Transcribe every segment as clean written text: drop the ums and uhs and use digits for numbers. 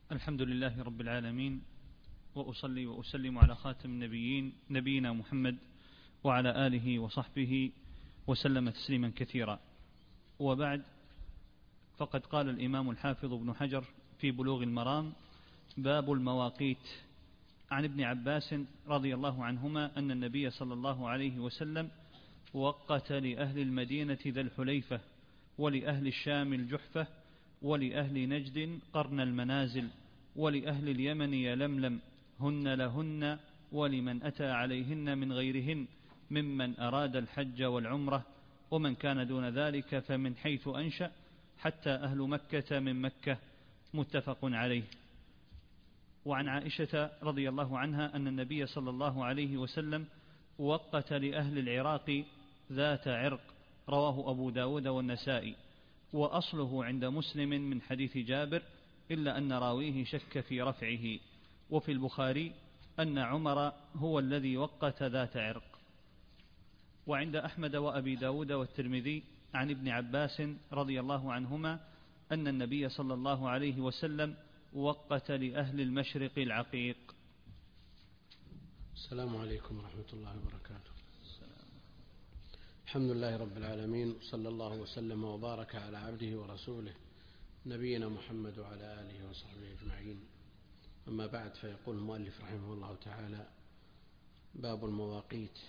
الحمد لله رب العالمين، وأصلي وأسلم على خاتم النبيين نبينا محمد وعلى آله وصحبه وسلم تسليما كثيرا. وبعد، فقد قال الإمام الحافظ ابن حجر في بلوغ المرام: باب المواقيت. عن ابن عباس رضي الله عنهما أن النبي صلى الله عليه وسلم وقت لأهل المدينة ذا الحليفة، ولأهل الشام الجحفة، ولأهل نجد قرن المنازل، ولأهل اليمن يلملم، هن لهن ولمن أتى عليهن من غيرهن ممن أراد الحج والعمرة، ومن كان دون ذلك فمن حيث أنشأ، حتى أهل مكة من مكة. متفق عليه. وعن عائشة رضي الله عنها أن النبي صلى الله عليه وسلم وقت لأهل العراق ذات عرق، رواه أبو داود والنسائي، وأصله عند مسلم من حديث جابر، إلا أن راويه شك في رفعه. وفي البخاري أن عمر هو الذي وقت ذات عرق. وعند أحمد وأبي داود والترمذي عن ابن عباس رضي الله عنهما أن النبي صلى الله عليه وسلم وقت لأهل المشرق العقيق. السلام عليكم ورحمة الله وبركاته. الحمد لله رب العالمين، صلى الله وسلم وبارك على عبده ورسوله نبينا محمد وعلى آله وصحبه أجمعين. أما بعد، فيقول المؤلف رحمه الله تعالى: باب المواقيت،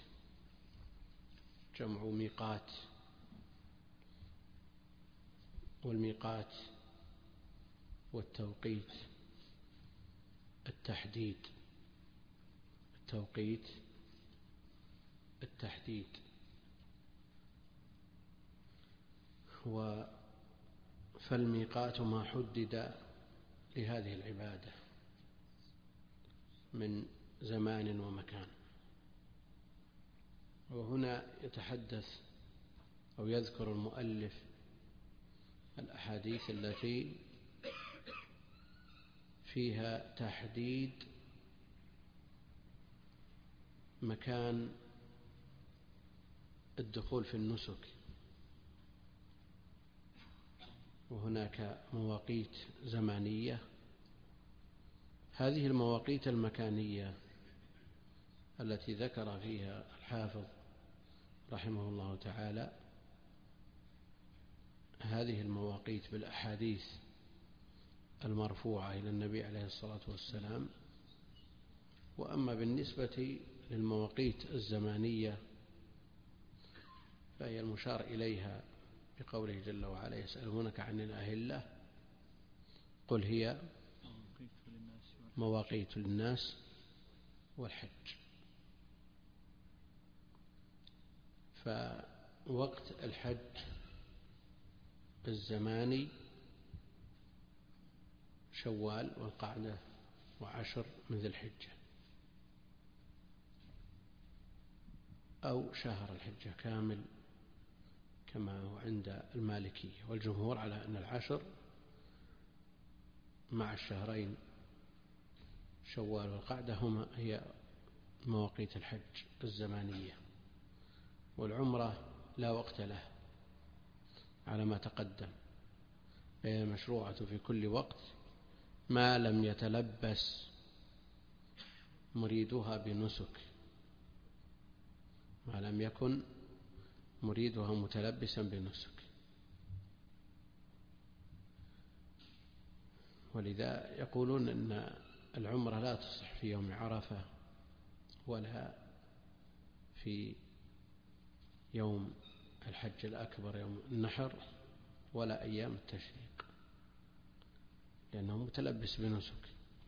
جمع ميقات. والميقات والتوقيت التحديد، التوقيت التحديد. فالميقات ما حدد لهذه العبادة من زمان ومكان. وهنا يتحدث أو يذكر المؤلف الأحاديث التي فيها تحديد مكان الدخول في النسك. وهناك مواقيت زمانية. هذه المواقيت المكانية التي ذكر فيها الحافظ رحمه الله تعالى هذه المواقيت بالأحاديث المرفوعة إلى النبي عليه الصلاة والسلام. وأما بالنسبة للمواقيت الزمانية فهي المشار إليها بقوله جل وعلا: يسألونك عن الأهلة قل هي مواقيت للناس والحج. فوقت الحج الزماني شوال والقعدة وعشر من ذي الحجة، أو شهر الحجة كامل كما هو عند المالكية. والجمهور على أن العشر مع الشهرين شوال والقعدة هي مواقيت الحج الزمانية. والعمرة لا وقت له على ما تقدم، فهي مشروعة في كل وقت ما لم يتلبس مريدها بنسك، ما لم يكن مريدها متلبسا بنسك. ولذا يقولون أن العمرة لا تصح في يوم عرفة ولا في يوم الحج الأكبر يوم النحر ولا أيام التشريق، لأنه متلبس بنسك.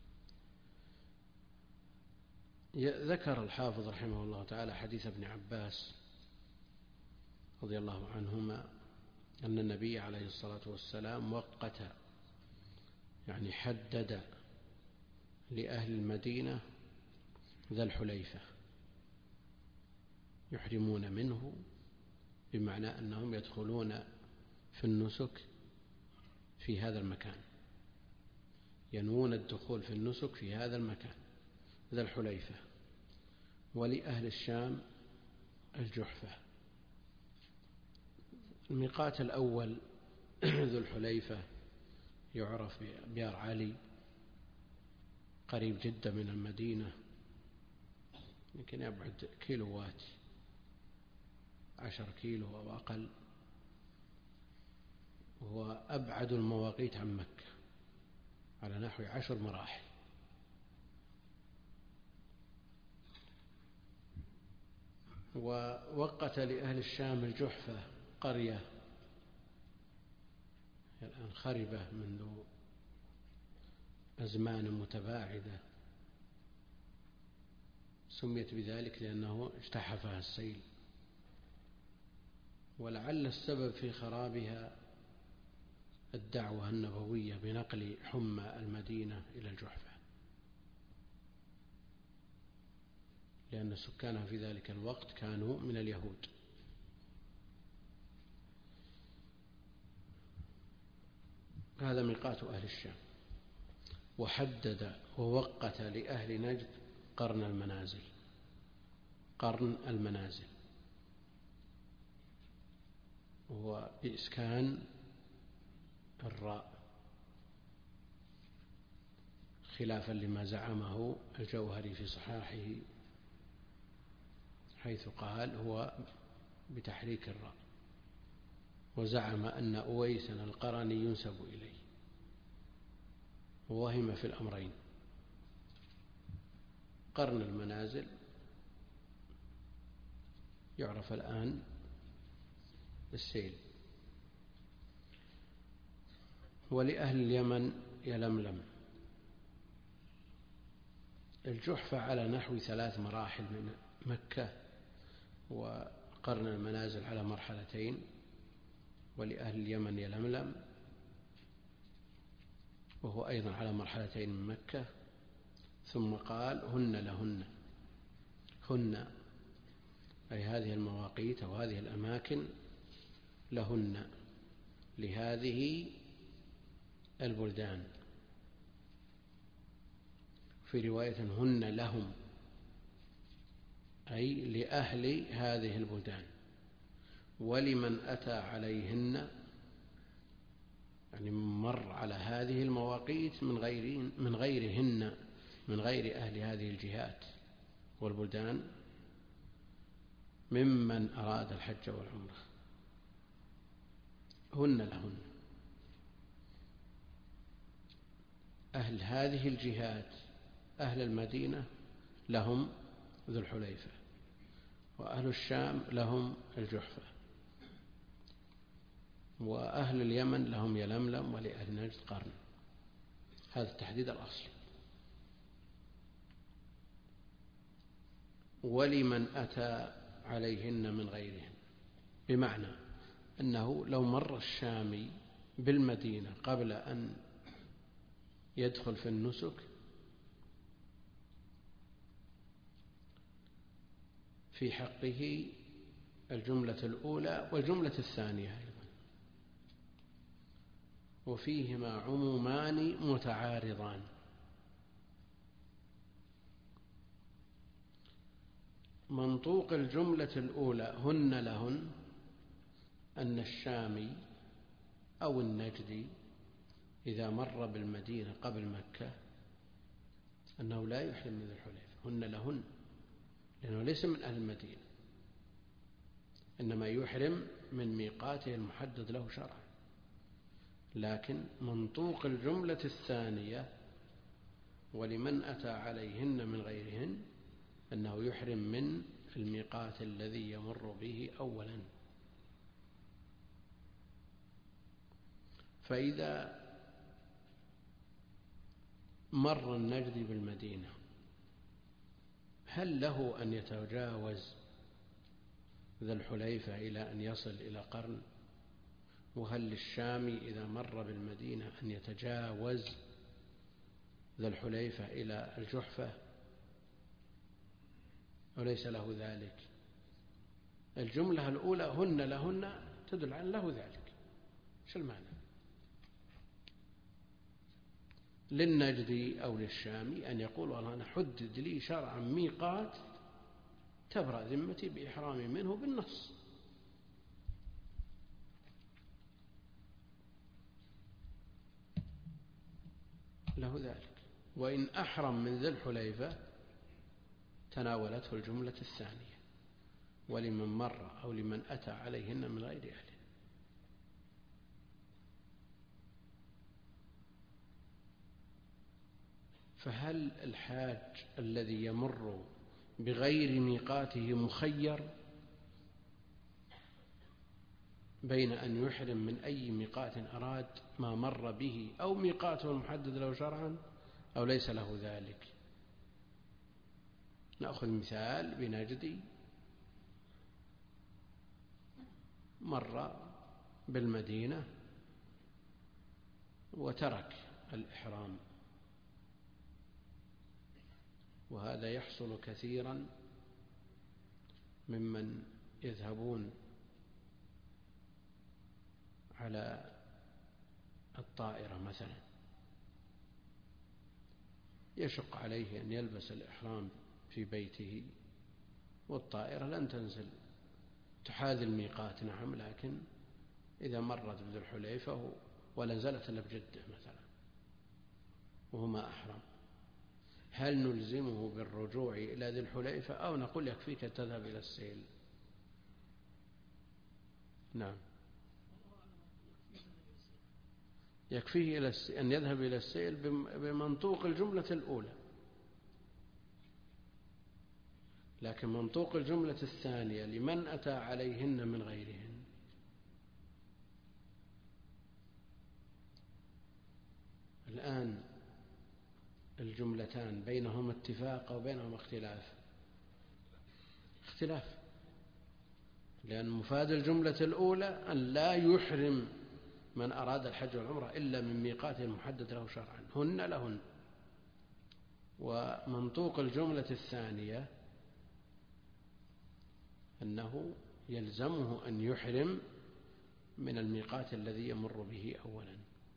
ذكر الحافظ رحمه الله تعالى حديث ابن عباس رضي الله عنهما أن النبي عليه الصلاة والسلام وقت، يعني حدد لأهل المدينة ذا الحليفة يحرمون منه، بمعنى أنهم يدخلون في النسك في هذا المكان، ينوون الدخول في النسك في هذا المكان ذا الحليفة. ولأهل الشام الجحفة. الميقات الأول ذو الحليفة يعرف بأبيار علي، قريب جدا من المدينة، يمكن يبعد كيلوات، 10 كيلو أو أقل، وهو أبعد المواقيت عن مكة على نحو 10 مراحل. ووقت لأهل الشام الجحفة قرية الآن خربة منذ أزمان متباعدة، سميت بذلك لأنه اجتحفها السيل، ولعل السبب في خرابها الدعوة النبوية بنقل حمى المدينة إلى الجحفة، لأن سكانها في ذلك الوقت كانوا من اليهود. هذا ميقات أهل الشام. وحدد ووقت لأهل نجد قرن المنازل، قرن المنازل هو بإسكان الراء، خلافا لما زعمه الجوهري في صحاحه، حيث قال هو بتحريك الراء، وزعم أن أويسا القرني ينسب إليه، ووهم في الأمرين. قرن المنازل يعرف الآن بالسيل. ولأهل اليمن يلملم. الجحفة على نحو 3 مراحل من مكة، وقرن المنازل على مرحلتين. ولأهل اليمن يلملم وهو أيضا على مرحلتين من مكة. ثم قال هن لهن، هن أي هذه المواقيت أو هذه الأماكن لهن، لهذه البلدان. في رواية هن لهم، أي لأهل هذه البلدان. ولمن أتى عليهن، يعني مر على هذه المواقيت من غيرهن، من غير أهل هذه الجهات والبلدان، ممن أراد الحج والعمرة. هن لهن، أهل هذه الجهات، أهل المدينة لهم ذو الحليفة، وأهل الشام لهم الجحفة، وأهل اليمن لهم يلملم، ولأهل نجد قرن. هذا التحديد الأصل. ولمن أتى عليهن من غيرهم، بمعنى أنه لو مر الشامي بالمدينة قبل أن يدخل في النسك في حقه الجملة الأولى والجملة الثانية أيضا، وفيهما عمومان متعارضان. منطوق الجملة الأولى هن لهن أن الشامي أو النجدي إذا مر بالمدينة قبل مكة أنه لا يحرم من ذي الحليفة. هن لهن لأنه ليس من أهل المدينة، إنما يحرم من ميقاته المحدد له شرعا. لكن منطوق الجملة الثانية ولمن أتى عليهن من غيرهن أنه يحرم من الميقات الذي يمر به أولا. فإذا مر النجدي بالمدينة هل له أن يتجاوز ذا الحليفة إلى أن يصل إلى قرن؟ وهل للشامي إذا مر بالمدينة أن يتجاوز ذا الحليفة إلى الجحفة؟ وليس له ذلك. الجملة الأولى هن لهن تدل على له ذلك. شو المعنى؟ للنجدي أو للشامي أن يقول والله أنا حدد لي شرعا ميقات تبرأ ذمتي بإحرامي منه بالنص، له ذلك. وإن أحرم من ذي الحليفة تناولته الجملة الثانية، ولمن مر أو لمن أتى عليهن من غير أهله. فهل الحاج الذي يمر بغير ميقاته مخير بين أن يحرم من أي ميقات أراد ما مر به أو ميقاته المحدد له شرعا، أو ليس له ذلك؟ نأخذ مثال بنجدي مر بالمدينة وترك الإحرام، وهذا يحصل كثيرا ممن يذهبون على الطائرة مثلا، يشق عليه أن يلبس الإحرام في بيته، والطائرة لن تنزل تحاذي الميقات، نعم، لكن إذا مرت بذي الحليفة ونزلت إلا بجدة مثلا وهو ما أحرم، هل نلزمه بالرجوع إلى ذي الحليفة أو نقول يكفيك تذهب إلى السيل؟ نعم، يكفيه أن يذهب إلى السيل بمنطوق الجملة الأولى، لكن منطوق الجملة الثانية لمن أتى عليهن من غيرهن. الآن الجملتان بينهما اتفاق أو بينهما اختلاف، لأن مفاد الجملة الأولى أن لا يحرم من أراد الحج والعمرة إلا من ميقات محدد له شرعا، هن لهن. ومنطوق الجملة الثانية أنه يلزمه أن يحرم من الميقات الذي يمر به أولا.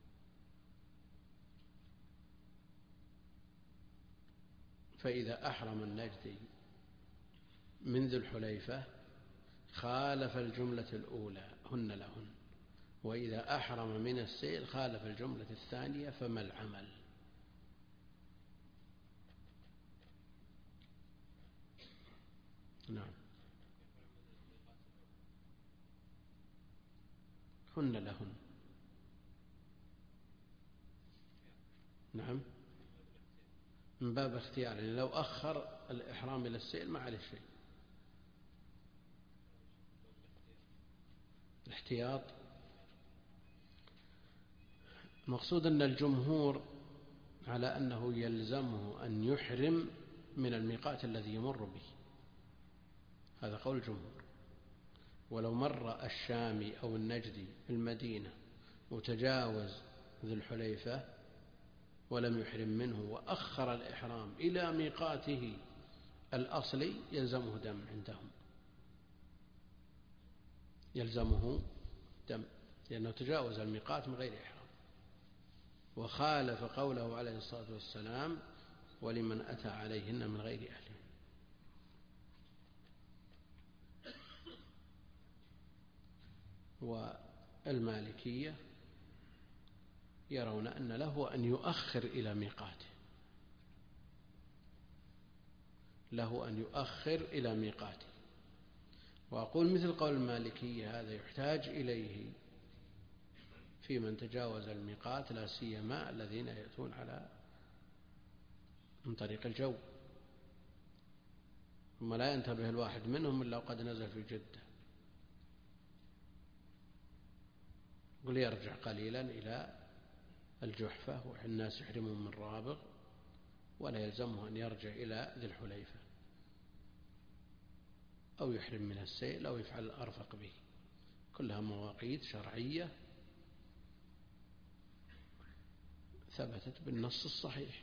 فإذا أحرم النجدي من ذي الحليفة خالف الجملة الأولى هن لهن، وإذا أحرم من السيل خالف الجملة الثانية، فما العمل؟ نعم، هن لهن. نعم، من باب اختيار، يعني لو أخر الإحرام إلى السيل ما عليه شيء. الاحتياط مقصود أن الجمهور على أنه يلزمه أن يحرم من الميقات الذي يمر به، هذا قول الجمهور. ولو مر الشامي أو النجدي المدينة وتجاوز ذي الحليفة ولم يحرم منه وأخر الإحرام إلى ميقاته الأصلي يلزمه دم عندهم، يلزمه دم، لأنه تجاوز الميقات من غير إحرام، وخالف قوله عليه الصلاة والسلام ولمن أتى عليهن من غير أهلهن. والمالكية يرون أن له أن يؤخر إلى ميقاته، له أن يؤخر إلى ميقاته. وأقول مثل قول المالكية هذا يحتاج إليه في من تجاوز الميقات، لا سيما الذين يأتون من طريق الجو، ثم لا ينتبه الواحد منهم إلا وقد نزل في جدة، يقول يرجع قليلا إلى الجحفة والناس يحرمون من رابغ، ولا يلزمه أن يرجع إلى ذي الحليفة، أو يحرم من السيل أو يفعل الأرفق به، كلها مواقيت شرعية ثبتت بالنص الصحيح.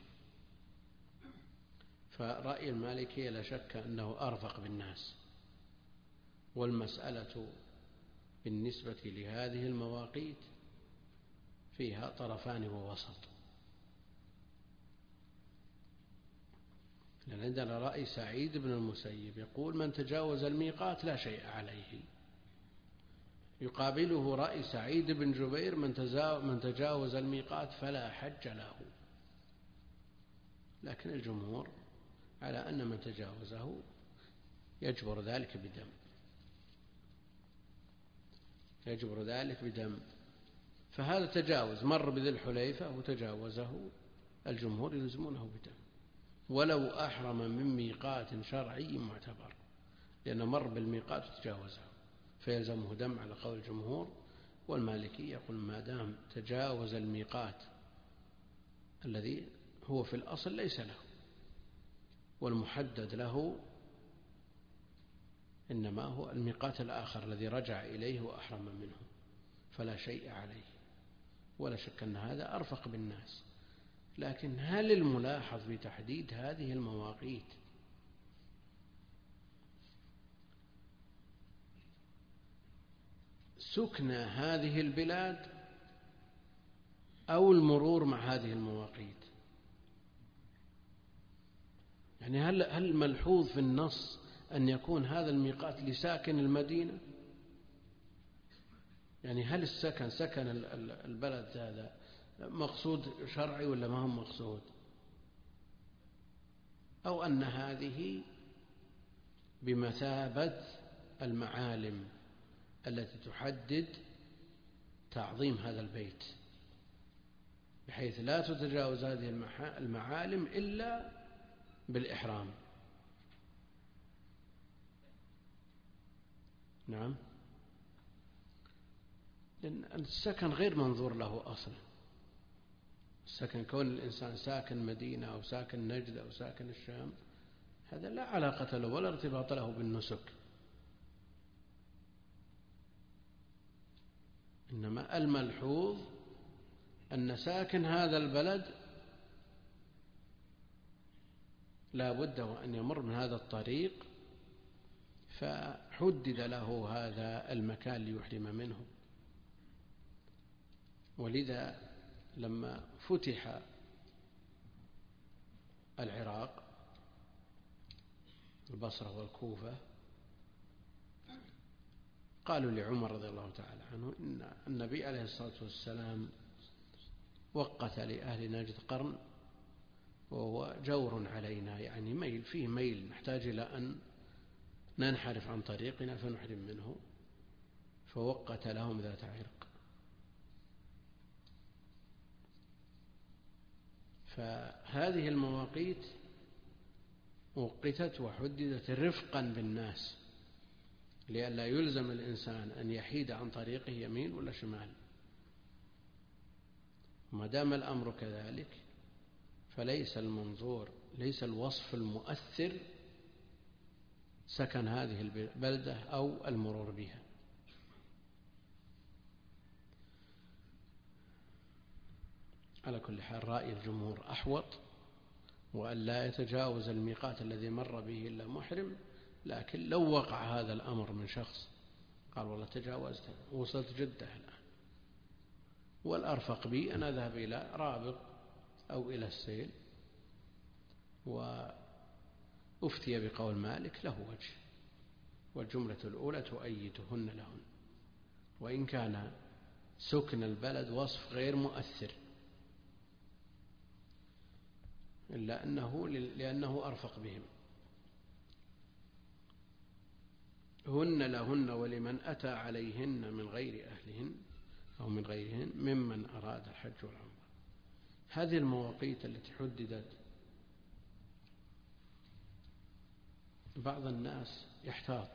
فرأي المالكية لا شك أنه أرفق بالناس، والمسألة بالنسبة لهذه المواقيت فيها طرفان ووسط، لأن عندنا رأي سعيد بن المسيب يقول من تجاوز الميقات لا شيء عليه، يقابله رأي سعيد بن جبير من تجاوز الميقات فلا حج له. لكن الجمهور على أن من تجاوزه يجبر ذلك بدم، يجبر ذلك بدم. فهذا تجاوز مر بذي الحليفة وتجاوزه، الجمهور يلزمونه بدم ولو أحرم من ميقات شرعي معتبر، لأنه مر بالميقات وتجاوزه فيلزمه دم على قول الجمهور. والمالكي يقول ما دام تجاوز الميقات الذي هو في الأصل ليس له والمحدد له إنما هو الميقات الآخر الذي رجع إليه وأحرم منه، فلا شيء عليه، ولا شك أن هذا أرفق بالناس. لكن هل الملاحظ في تحديد هذه المواقيت سكن هذه البلاد أو المرور مع هذه المواقيت؟ يعني هل ملحوظ في النص أن يكون هذا الميقات لساكن المدينة؟ يعني هل سكن البلد هذا مقصود شرعي ولا ما هو مقصود؟ أو أن هذه بمثابة المعالم التي تحدد تعظيم هذا البيت، بحيث لا تتجاوز هذه المعالم إلا بالإحرام. نعم، لأن السكن غير منظور له أصلا. السكن كون الإنسان ساكن مدينة أو ساكن نجد أو ساكن الشام هذا لا علاقة له ولا ارتباط له بالنسك، إنما الملحوظ أن ساكن هذا البلد لا بد وأن يمر من هذا الطريق، فحدد له هذا المكان ليحرم منه. ولذا لما فتح العراق البصرة والكوفة قالوا لعمر رضي الله تعالى عنه إن النبي عليه الصلاة والسلام وقت لأهل نجد قرن وهو جور علينا، يعني ميل فيه ميل، نحتاج إلى أن ننحرف عن طريقنا فنحرم منه، فوقت لهم ذات عرق. فهذه المواقيت وقتت وحددت رفقا بالناس لئلا يلزم الإنسان أن يحيد عن طريقه يمين ولا شمال. ما دام الأمر كذلك فليس المنظور، ليس الوصف المؤثر سكن هذه البلدة أو المرور بها. على كل حال رأي الجمهور أحوط، وأن لا يتجاوز الميقات الذي مر به إلا محرم. لكن لو وقع هذا الأمر من شخص قال والله تجاوزت وصلت جدة الآن، والأرفق بي أن أذهب إلى رابغ أو إلى السيل، وأفتي بقول مالك له وجه، والجملة الأولى تؤيدهن لهن، وإن كان سكن البلد وصف غير مؤثر إلا لأنه أرفق بهم. هن لهن ولمن أتى عليهن من غير أهلهن أو من غيرهن ممن أراد الحج والعمرة. هذه المواقيت التي حددت بعض الناس يحتاط.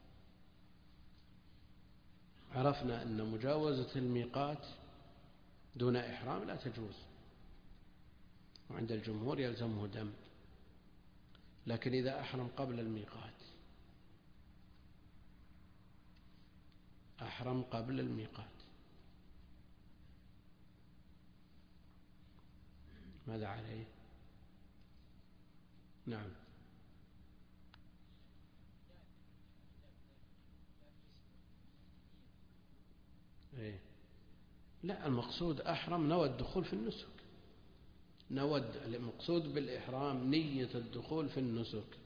عرفنا أن مجاوزة الميقات دون إحرام لا تجوز، وعند الجمهور يلزمه دم. لكن إذا أحرم قبل الميقات، أحرم قبل الميقات، ماذا عليه؟ نعم، إيه؟ لا، المقصود أحرم نوى الدخول في النسك، المقصود بالإحرام نية الدخول في النسك.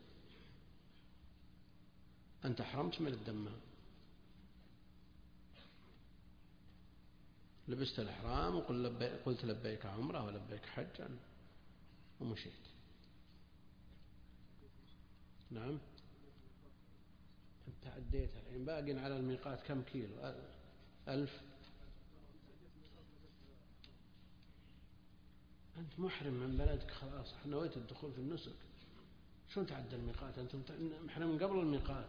أنت أحرمت من الدمام، لبست الإحرام وقلت لبيك عمرة ولبيك حجا ومشيت، نعم. أنت عديت الحين، باقي على الميقات كم كيلو؟ 1000. أنت محرم من بلدك خلاص، نويت الدخول في النسك، شلون تعدى الميقات؟ أنت محرم من قبل الميقات.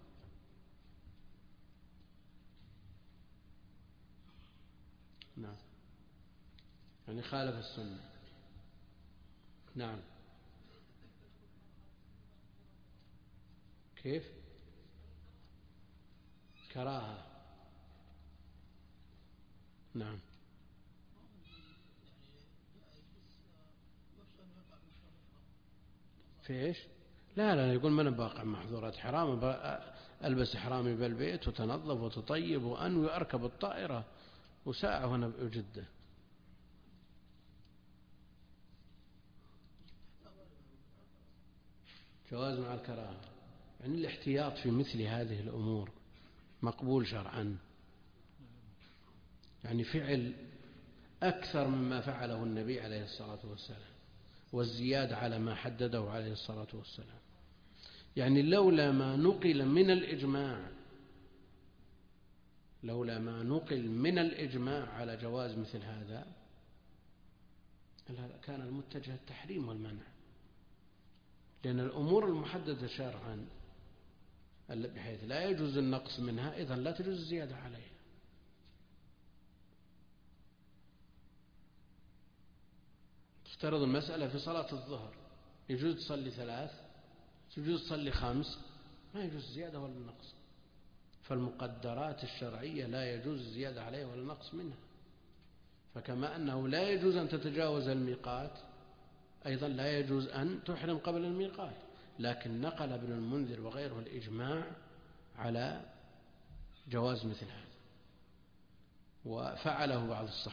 نعم، يعني خالف السنة. نعم. كيف؟ كراهة. نعم. في إيش؟ لا يقول من باقع محظورات حرام، ألبس حرامي بالبيت وتنظف وتطيب وأنوي أركب الطائرة وساعة وأنا بجدة. جواز مع الكراهة، يعني الاحتياط في مثل هذه الأمور مقبول شرعا، يعني فعل أكثر مما فعله النبي عليه الصلاة والسلام، والزيادة على ما حدده عليه الصلاة والسلام. يعني لولا ما نقل من الإجماع على جواز مثل هذا كان المتجه التحريم والمنع، لأن الأمور المحددة شرعا بحيث لا يجوز النقص منها، إذن لا تجوز الزيادة عليها. تفترض المسألة في صلاة الظهر يجوز تصلي 3، يجوز تصلي 5، ما يجوز الزيادة ولا النقص. فالمقدرات الشرعية لا يجوز الزيادة عليها ولا النقص منها. فكما أنه لا يجوز أن تتجاوز الميقات، أيضا لا يجوز أن تحرم قبل الميقات. لكن نقل ابن المنذر وغيره الإجماع على جواز مثل هذا، وفعله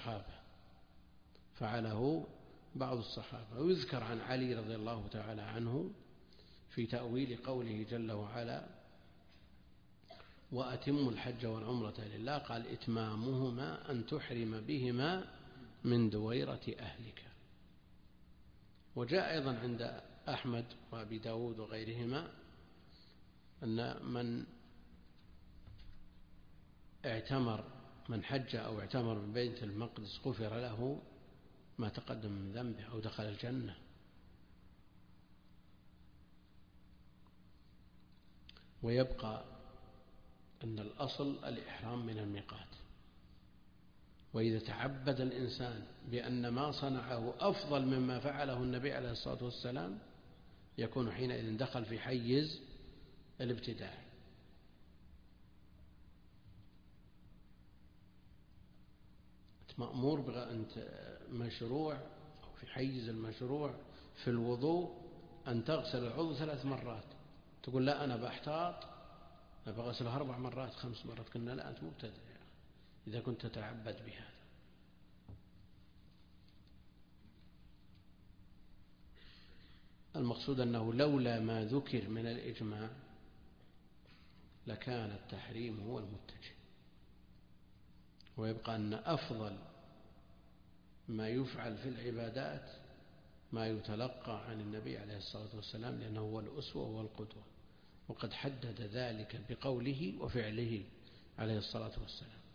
بعض الصحابة. ويذكر عن علي رضي الله تعالى عنه في تأويل قوله جل وعلا: وأتموا الحج والعمرة لله، قال: إتمامهما أن تحرم بهما من دويرة أهلك. وجاء أيضا عند أحمد وأبي داود وغيرهما أن من حج أو اعتمر ببيت المقدس غفر له ما تقدم من ذنبه أو دخل الجنة. ويبقى أن الأصل الإحرام من الميقات. وإذا تعبد الإنسان بأن ما صنعه أفضل مما فعله النبي عليه الصلاة والسلام، يكون حينئذ دخل في حيز الابتداع. مأمور بأنت مشروع أو في حيز المشروع في الوضوء أن تغسل العضو 3 مرات، تقول لا أنا بحتاط أنا بغسله 4 مرات 5 مرات، قلنا لا أنت مبتدع يا أخي إذا كنت تتعبد بهذا. المقصود أنه لولا ما ذكر من الإجماع لكان التحريم هو المتجه. ويبقى أن أفضل ما يفعل في العبادات ما يتلقى عن النبي عليه الصلاة والسلام، لأنه هو الأسوة والقدوة، وقد حدد ذلك بقوله وفعله عليه الصلاة والسلام.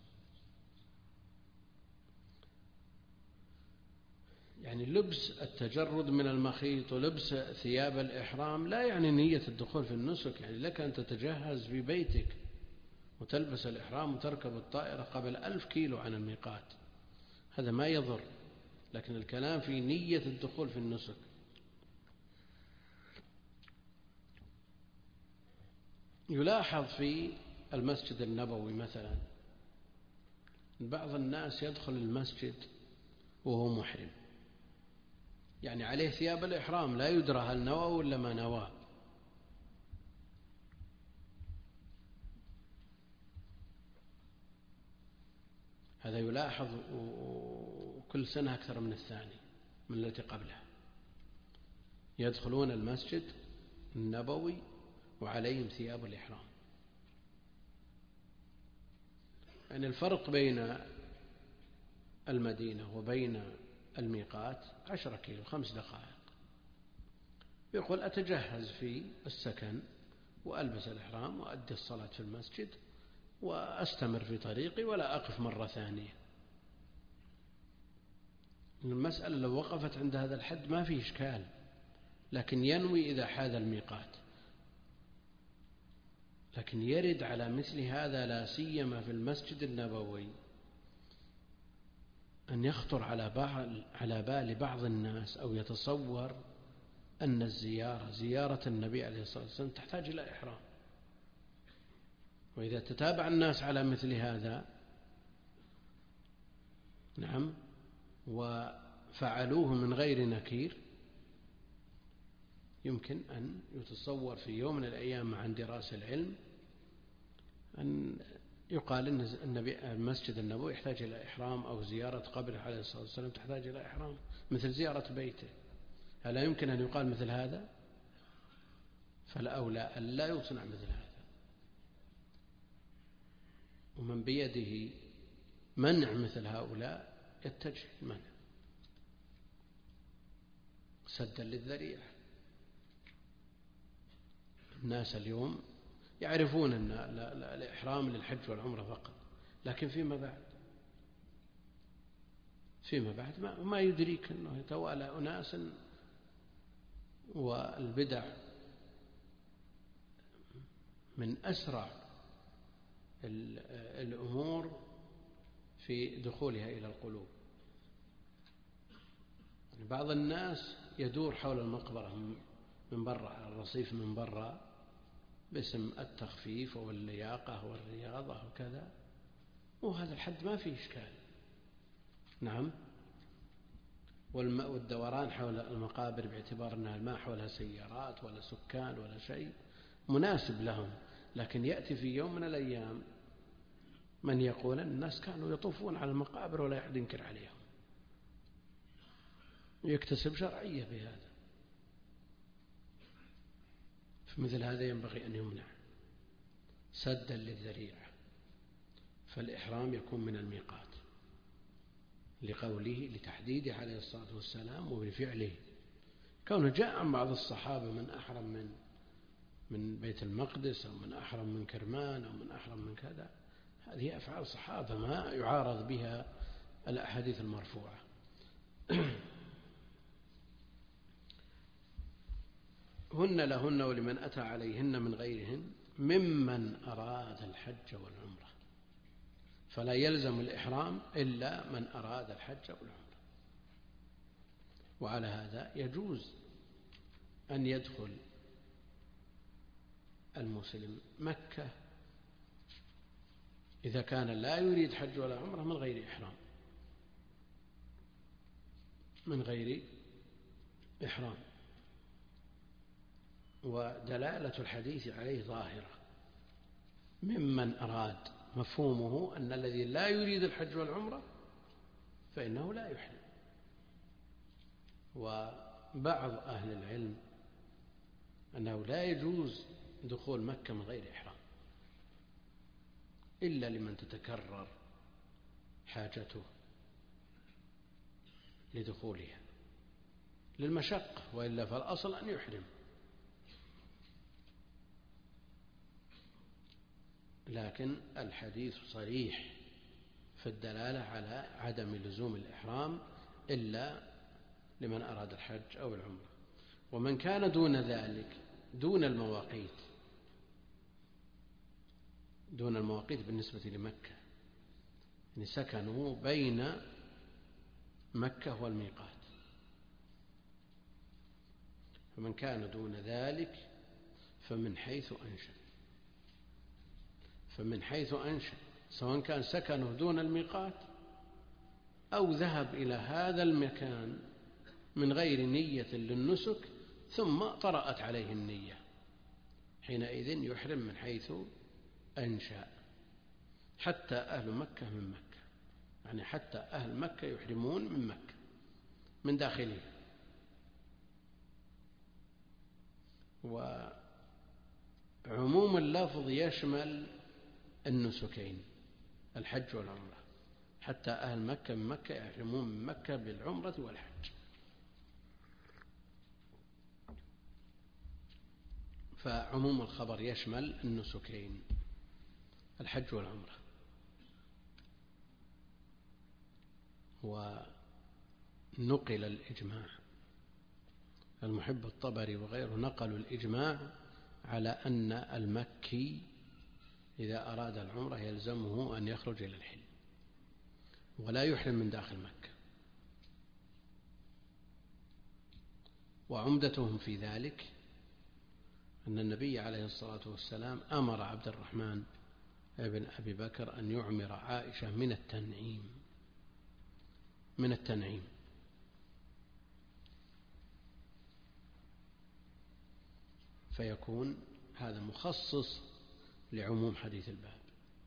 يعني لبس التجرد من المخيط ولبس ثياب الإحرام لا يعني نية الدخول في النسك. يعني لك أن تتجهز في بيتك وتلبس الإحرام وتركب الطائرة قبل 1000 كيلو عن الميقات، هذا ما يضر. لكن الكلام في نية الدخول في النسك. يلاحظ في المسجد النبوي مثلا بعض الناس يدخل المسجد وهو محرم، يعني عليه ثياب الإحرام، لا يدرى هل نوى ولا ما نوى. هذا يلاحظ كل سنة أكثر من الثاني من التي قبلها. يدخلون المسجد النبوي وعليهم ثياب الإحرام. يعني الفرق بين المدينة وبين الميقات 10 كيلو 5 دقائق. يقول أتجهز في السكن وألبس الإحرام وأدي الصلاة في المسجد وأستمر في طريقي ولا أقف مرة ثانية. المسألة لو وقفت عند هذا الحد ما فيه إشكال، لكن ينوي إذا حاذ الميقات. لكن يرد على مثل هذا لا سيما في المسجد النبوي أن يخطر على بال بعض الناس أو يتصور أن زيارة النبي عليه الصلاة والسلام تحتاج إلى إحرام. وإذا تتابع الناس على مثل هذا نعم وفعلوه من غير نكير، يمكن أن يتصور في يوم من الأيام عن دراسة العلم أن يقال أن المسجد النبوي يحتاج إلى إحرام، أو زيارة قبره عليه الصلاة والسلام تحتاج إلى إحرام مثل زيارة بيته. ألا يمكن أن يقال مثل هذا؟ فالأولى أن لا يصنع مثل هذا. ومن بيده منع مثل هؤلاء يتجه المنع سدا للذريعة. الناس اليوم يعرفون أن الإحرام للحج والعمرة فقط، لكن فيما بعد ما يدريك أنه يتوالى أناس والبدع من أسرع الأمور في دخولها إلى القلوب. بعض الناس يدور حول المقبرة من برا على الرصيف من برا باسم التخفيف واللياقة والرياضة وكذا، وهذا الحد ما فيه إشكال. نعم. والدوران حول المقابر باعتبار أنها ما حولها سيارات ولا سكان ولا شيء مناسب لهم، لكن يأتي في يوم من الأيام من يقول أن الناس كانوا يطوفون على المقابر ولا أحد ينكر عليهم، يكتسب شرعية بهذا. فمثل هذا ينبغي أن يمنع سدا للذريعة. فالإحرام يكون من الميقات لقوله لتحديده عليه الصلاة والسلام وبفعله. كونه جاء عن بعض الصحابة من أحرم من بيت المقدس أو من أحرم من كرمان أو من أحرم من كذا، هذه أفعال صحابة ما يعارض بها الأحاديث المرفوعة. هن لهن ولمن أتى عليهن من غيرهن ممن أراد الحج والعمرة، فلا يلزم الإحرام إلا من أراد الحج والعمرة. وعلى هذا يجوز أن يدخل المسلم مكة إذا كان لا يريد حج ولا عمرة من غير إحرام، من غير إحرام. ودلالة الحديث عليه ظاهرة، ممن أراد مفهومه أن الذي لا يريد الحج والعمرة فإنه لا يحرم. وبعض أهل العلم أنه لا يجوز دخول مكة من غير إحرام إلا لمن تتكرر حاجته لدخولها للمشقة، وإلا فالأصل أن يحرم. لكن الحديث صريح في الدلالة على عدم لزوم الإحرام إلا لمن أراد الحج أو العمرة. ومن كان دون ذلك دون المواقيت بالنسبة لمكة، يعني سكنوا بين مكة والميقات، فمن كان دون ذلك فمن حيث أنشأ سواء كان سكنه دون الميقات أو ذهب إلى هذا المكان من غير نية للنسك ثم طرأت عليه النية، حينئذ يحرم من حيث أنشأ. حتى أهل مكة من مكة، يعني حتى أهل مكة يحرمون من مكة من داخله. وعموم اللفظ يشمل النسكين الحج والعمرة، حتى أهل مكة من مكة يحرمون من مكة بالعمرة والحج. فعموم الخبر يشمل النسكين الحج والعمرة. ونقل الإجماع، المحب الطبري وغيره نقلوا الإجماع على أن المكي إذا أراد العمرة يلزمه أن يخرج إلى الحل ولا يحرم من داخل مكة. وعمدتهم في ذلك أن النبي عليه الصلاة والسلام أمر عبد الرحمن ابن أبي بكر أن يعمر عائشة من التنعيم فيكون هذا مخصص لعموم حديث الباب،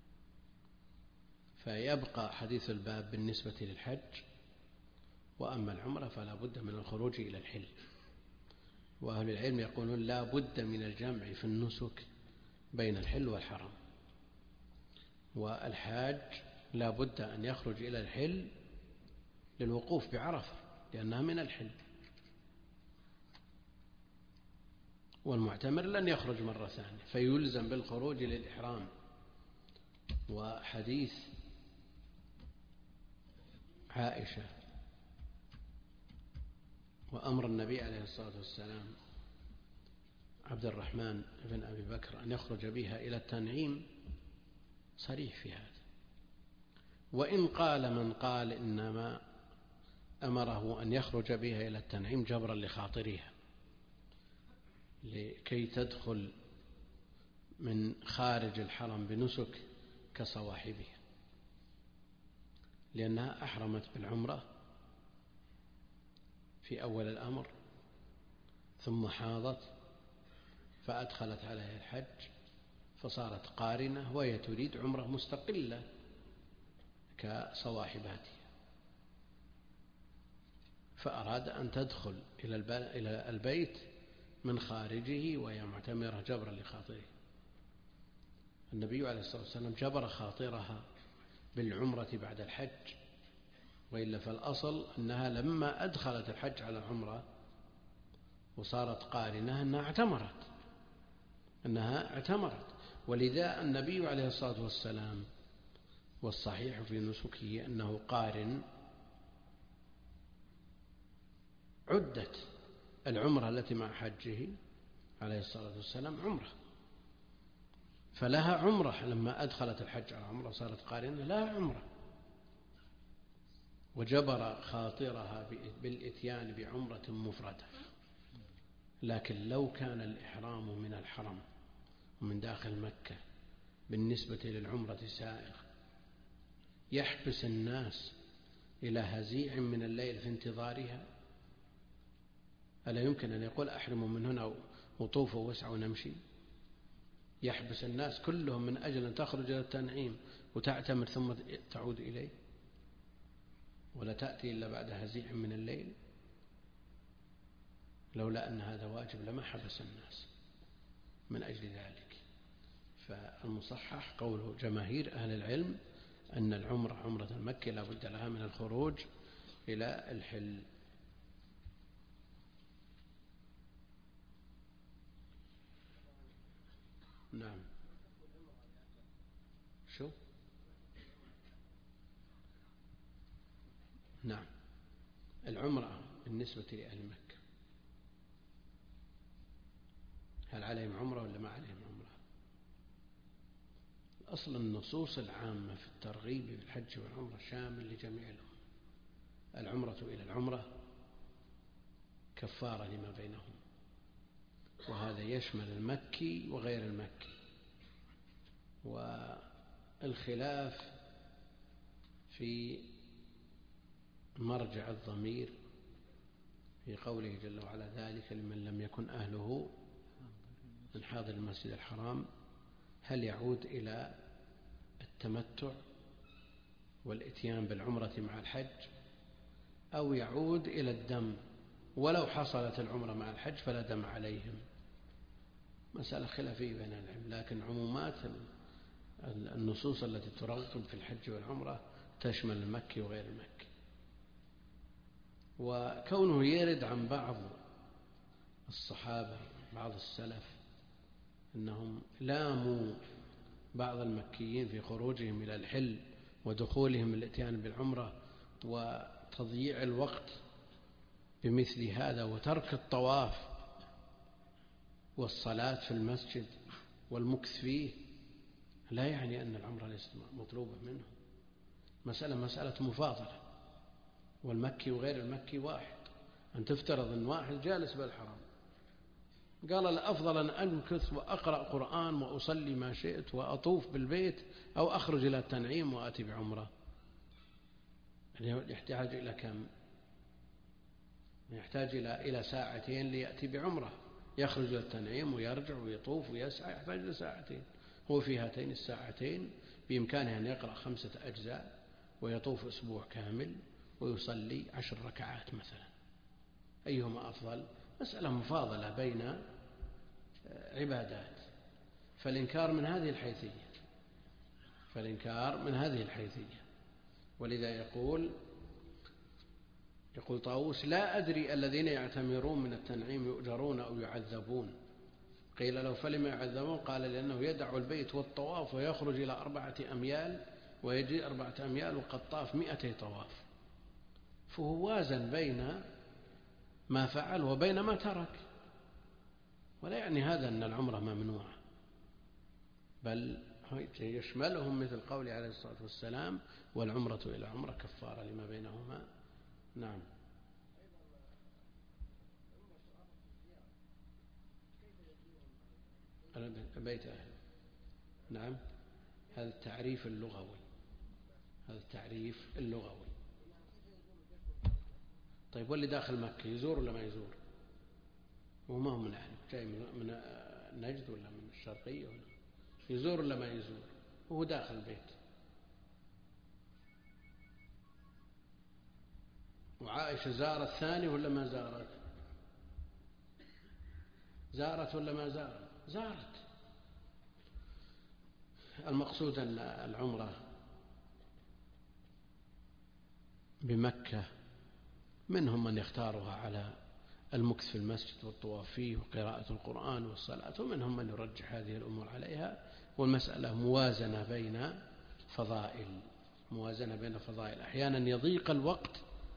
فيبقى حديث الباب بالنسبة للحج، وأما العمرة فلا بد من الخروج إلى الحل. وأهل العلم يقولون لا بد من الجمع في النسك بين الحل والحرم، والحاج لا بد أن يخرج إلى الحل للوقوف بعرفة لأنها من الحل، والمعتمر لن يخرج مرة ثانية فيلزم بالخروج للإحرام. وحديث عائشة وأمر النبي عليه الصلاة والسلام عبد الرحمن بن أبي بكر أن يخرج بها إلى التنعيم صريح في هذا. وإن قال من قال إنما أمره أن يخرج بها إلى التنعيم جبرا لخاطرها لكي تدخل من خارج الحرم بنسك كصواحبها، لأنها أحرمت بالعمرة في أول الأمر ثم حاضت فأدخلت عليها الحج فصارت قارنة، وهي تريد عمرة مستقلة كصواحباتها، فأراد أن تدخل إلى البيت من خارجه وهي معتمرة جبرا لخاطره. النبي عليه الصلاة والسلام جبر خاطرها بالعمرة بعد الحج، وإلا فالأصل أنها لما أدخلت الحج على العمرة وصارت قارنة أنها اعتمرت. ولذا النبي عليه الصلاة والسلام والصحيح في نسكه أنه قارن عدت العمرة التي مع حجه عليه الصلاة والسلام عمرة، فلها عمرة لما أدخلت الحج على عمرة وصارت قارنة لها عمرة، وجبر خاطرها بالإتيان بعمرة مفردة. لكن لو كان الإحرام من الحرم ومن داخل مكة بالنسبة للعمرة سائغ يحبس الناس إلى هزيع من الليل في انتظارها، ألا يمكن أن يقول أحرموا من هنا وطوفوا واسعوا ونمشي؟ يحبس الناس كلهم من أجل أن تخرج إلى التنعيم وتعتمر ثم تعود إليه، ولا تأتي إلا بعد هزيع من الليل؟ لولا أن هذا واجب لما حبس الناس من أجل ذلك. فالمصحح قول جماهير أهل العلم أن العمرة عمرة المكة لا بد لها من الخروج إلى الحل. نعم. شو؟ نعم، العمرة بالنسبة لأهل مكة هل عليهم عمرة ولا ما عليهم عمرة؟ أصل النصوص العامة في الترغيب بالحج والعمرة شامل لجميع الأمم. العمرة إلى العمرة كفارة لما بينهم، وهذا يشمل المكي وغير المكي. والخلاف في مرجع الضمير في قوله جل وعلا ذلك لمن لم يكن أهله من حاضر المسجد الحرام، هل يعود إلى التمتع والإتيان بالعمرة مع الحج أو يعود إلى الدم؟ ولو حصلت العمرة مع الحج فلا دم عليهم. مسألة خلافية بين العلم، لكن عمومات النصوص التي ترغب في الحج والعمرة تشمل المكي وغير المكي. وكونه يرد عن بعض الصحابة بعض السلف أنهم لاموا بعض المكيين في خروجهم إلى الحل ودخولهم الاتيان بالعمرة وتضييع الوقت بمثل هذا وترك الطواف والصلاة في المسجد والمكث فيه لا يعني أن العمرة ليست مطلوبة منهم. مسألة مفاضلة، والمكي وغير المكي واحد. أن تفترض أن واحد جالس بالحرم قال الأفضل أن أمكث وأقرأ قرآن وأصلي ما شئت وأطوف بالبيت أو أخرج إلى التنعيم وأتي بعمرة، يعني يحتاج إلى كم؟ يحتاج إلى ساعتين ليأتي بعمرة، يخرج إلى التنعيم ويرجع ويطوف ويسعى، يحتاج إلى ساعتين. هو في هاتين الساعتين بإمكانه أن يقرأ 5 أجزاء ويطوف أسبوع كامل ويصلي 10 ركعات مثلا. أيهما أفضل؟ مسألة مفاضلة بين عبادات. فالإنكار من هذه الحيثية. ولذا يقول طاووس: لا أدري الذين يعتمرون من التنعيم يؤجرون أو يعذبون. قيل له: فلما يعذبون؟ قال: لأنه يدع البيت والطواف ويخرج إلى 4 أميال ويجي 4 أميال وقد طاف 200 طواف. فهو وازن بين ما فعل وبين ما ترك. ولا يعني هذا أن العمرة ممنوعة، بل يشملهم مثل قوله عليه الصلاة والسلام: والعمرة إلى عمرة كفارة لما بينهما. نعم. بيت أهل. نعم، هذا التعريف اللغوي. طيب واللي داخل مكة يزور ولا ما يزور؟ وما هو من أهله، جاي من نجد ولا من الشرقية، ولا يزور ولا ما يزور؟ وهو داخل البيت. وعائشة زارت ثاني ولا ما زارت؟ زارت ولا ما زارت؟ زارت. المقصود أن العمرة بمكة منهم من يختارها على المكث في المسجد والطواف فيه وقراءة القرآن والصلاة، ومنهم من يرجح هذه الأمور عليها. والمسألة موازنة بين فضائل. أحيانا يضيق الوقت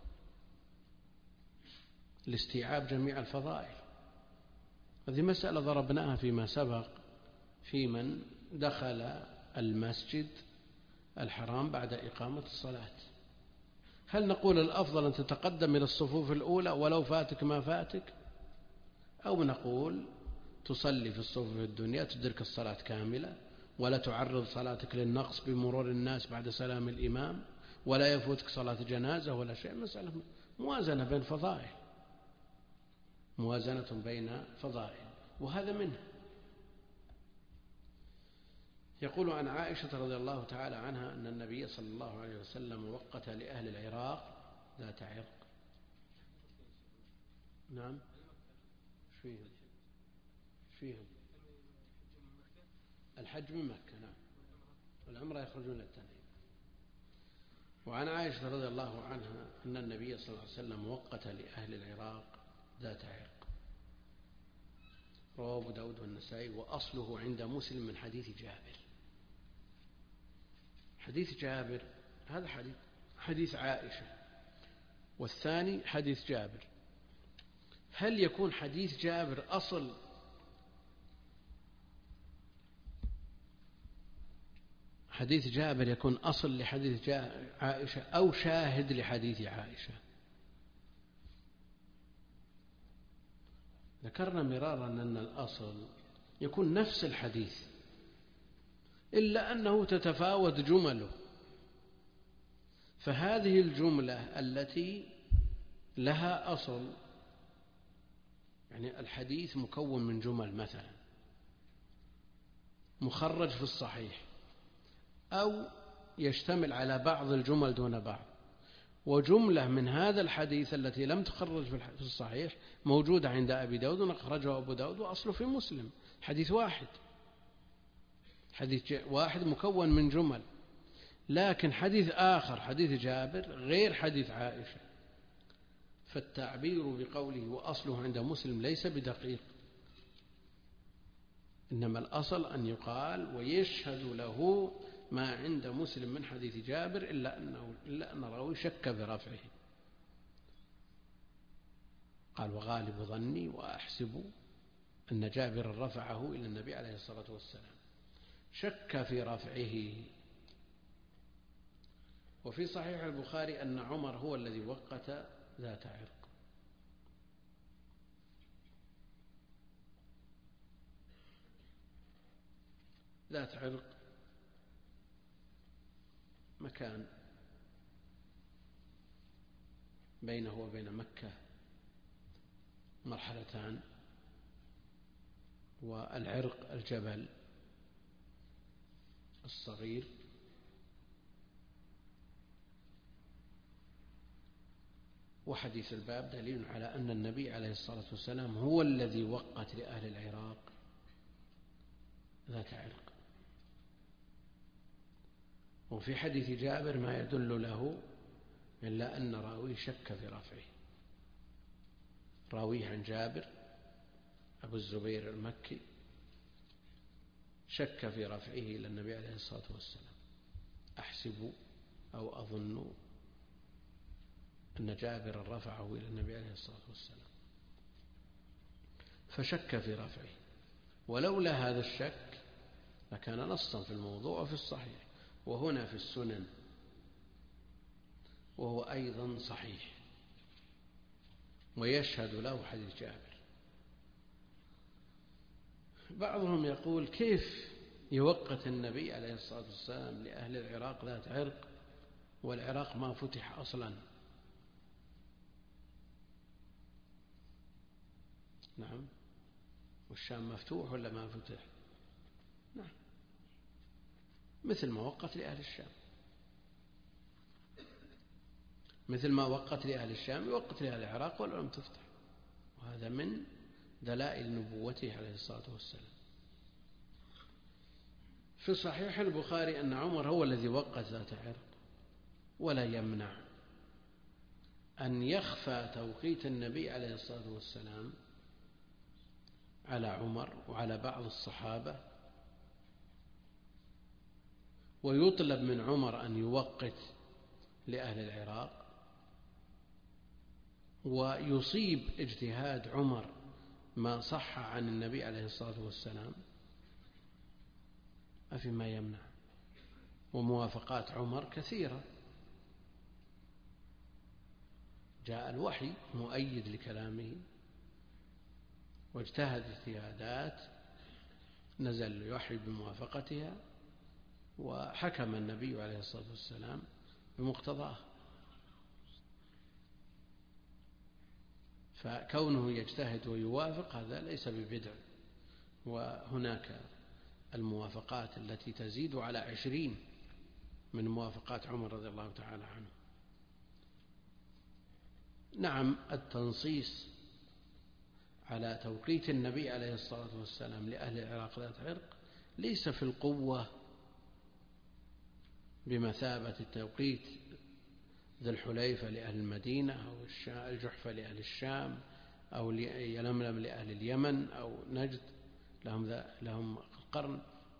لاستيعاب جميع الفضائل. هذه مسألة ضربناها فيما سبق في من دخل المسجد الحرام بعد إقامة الصلاة. هل نقول الأفضل أن تتقدم إلى الصفوف الأولى ولو فاتك ما فاتك، أو نقول تصلي في الصفوف الدنيا تدرك الصلاة كاملة ولا تعرض صلاتك للنقص بمرور الناس بعد سلام الإمام ولا يفوتك صلاة جنازة ولا شيء؟ مسألة موازنة بين فضائل، وهذا منه. يقول عن عائشة رضي الله تعالى عنها أن النبي صلى الله عليه وسلم وقت لأهل العراق ذات عرق. نعم. فيهم الحج من مكة، نعم، والعمرة يخرجون للتنعيم. وعن عائشة رضي الله عنها أن النبي صلى الله عليه وسلم وقت لأهل العراق ذات عرق. رواه أبو داود والنسائي، وأصله عند مسلم من حديث جابر. حديث جابر هذا حديث عائشة، والثاني حديث جابر. هل يكون حديث جابر أصل حديث جابر يكون أصل لحديث عائشة أو شاهد لحديث عائشة؟ ذكرنا مرارا أن الأصل يكون نفس الحديث، إلا أنه تتفاوت جمله. فهذه الجملة التي لها أصل، يعني الحديث مكون من جمل مثلا مخرج في الصحيح، أو يشتمل على بعض الجمل دون بعض، وجملة من هذا الحديث التي لم تخرج في الصحيح موجودة عند أبي داود ونخرجه أبو داود وأصله في مسلم. حديث واحد مكون من جمل، لكن حديث آخر حديث جابر غير حديث عائشة. فالتعبير بقوله وأصله عند مسلم ليس بدقيق، إنما الأصل أن يقال ويشهد له ما عند مسلم من حديث جابر إلا أن راوي شك برفعه. قال وغالب ظني وأحسب أن جابر رفعه إلى النبي عليه الصلاة والسلام، شك في رفعه. وفي صحيح البخاري أن عمر هو الذي وقت ذات عرق. ذات عرق مكان بينه وبين مكة مرحلتان، والعرق الجبل الصغير، وحديث الباب دليل على أن النبي عليه الصلاة والسلام هو الذي وقت لأهل العراق ذات عرق. وفي حديث جابر ما يدل له إلا أن راويه شك في رفعه. راويه عن جابر أبو الزبير المكي شك في رفعه إلى النبي عليه الصلاة والسلام. أحسب أو أظن أن جابر رفعه إلى النبي عليه الصلاة والسلام، فشك في رفعه. ولولا هذا الشك لكان نصا في الموضوع وفي الصحيح. وهنا في السنن وهو أيضا صحيح، ويشهد له حديث جابر. بعضهم يقول كيف يوقت النبي عليه الصلاة والسلام لأهل العراق ذات عرق والعراق ما فتح أصلا؟ نعم، والشام مفتوح ولا ما فتح؟ نعم، مثل ما وقت لأهل الشام، مثل ما وقت لأهل الشام يوقت لأهل العراق ولا لم تفتح. وهذا من دلائل نبوته عليه الصلاة والسلام. في صحيح البخاري أن عمر هو الذي وقت ذات عرق، ولا يمنع أن يخفى توقيت النبي عليه الصلاة والسلام على عمر وعلى بعض الصحابة، ويطلب من عمر أن يوقت لأهل العراق، ويصيب اجتهاد عمر ما صح عن النبي عليه الصلاة والسلام، ما في ما يمنع. وموافقات عمر كثيرة، جاء الوحي مؤيد لكلامه، واجتهد اجتهادات نزل الوحي بموافقتها، وحكم النبي عليه الصلاة والسلام بمقتضاه. فكونه يجتهد ويوافق هذا ليس ببدع. وهناك الموافقات التي تزيد على 20 من موافقات عمر رضي الله تعالى عنه. نعم، التنصيص على توقيت النبي عليه الصلاة والسلام لأهل العراق ذات عرق ليس في القوة بمثابة التوقيت ذي الحليفة لأهل المدينة، أو الجحفة لأهل الشام، أو يلملم لأهل اليمن، أو نجد لهم القرن.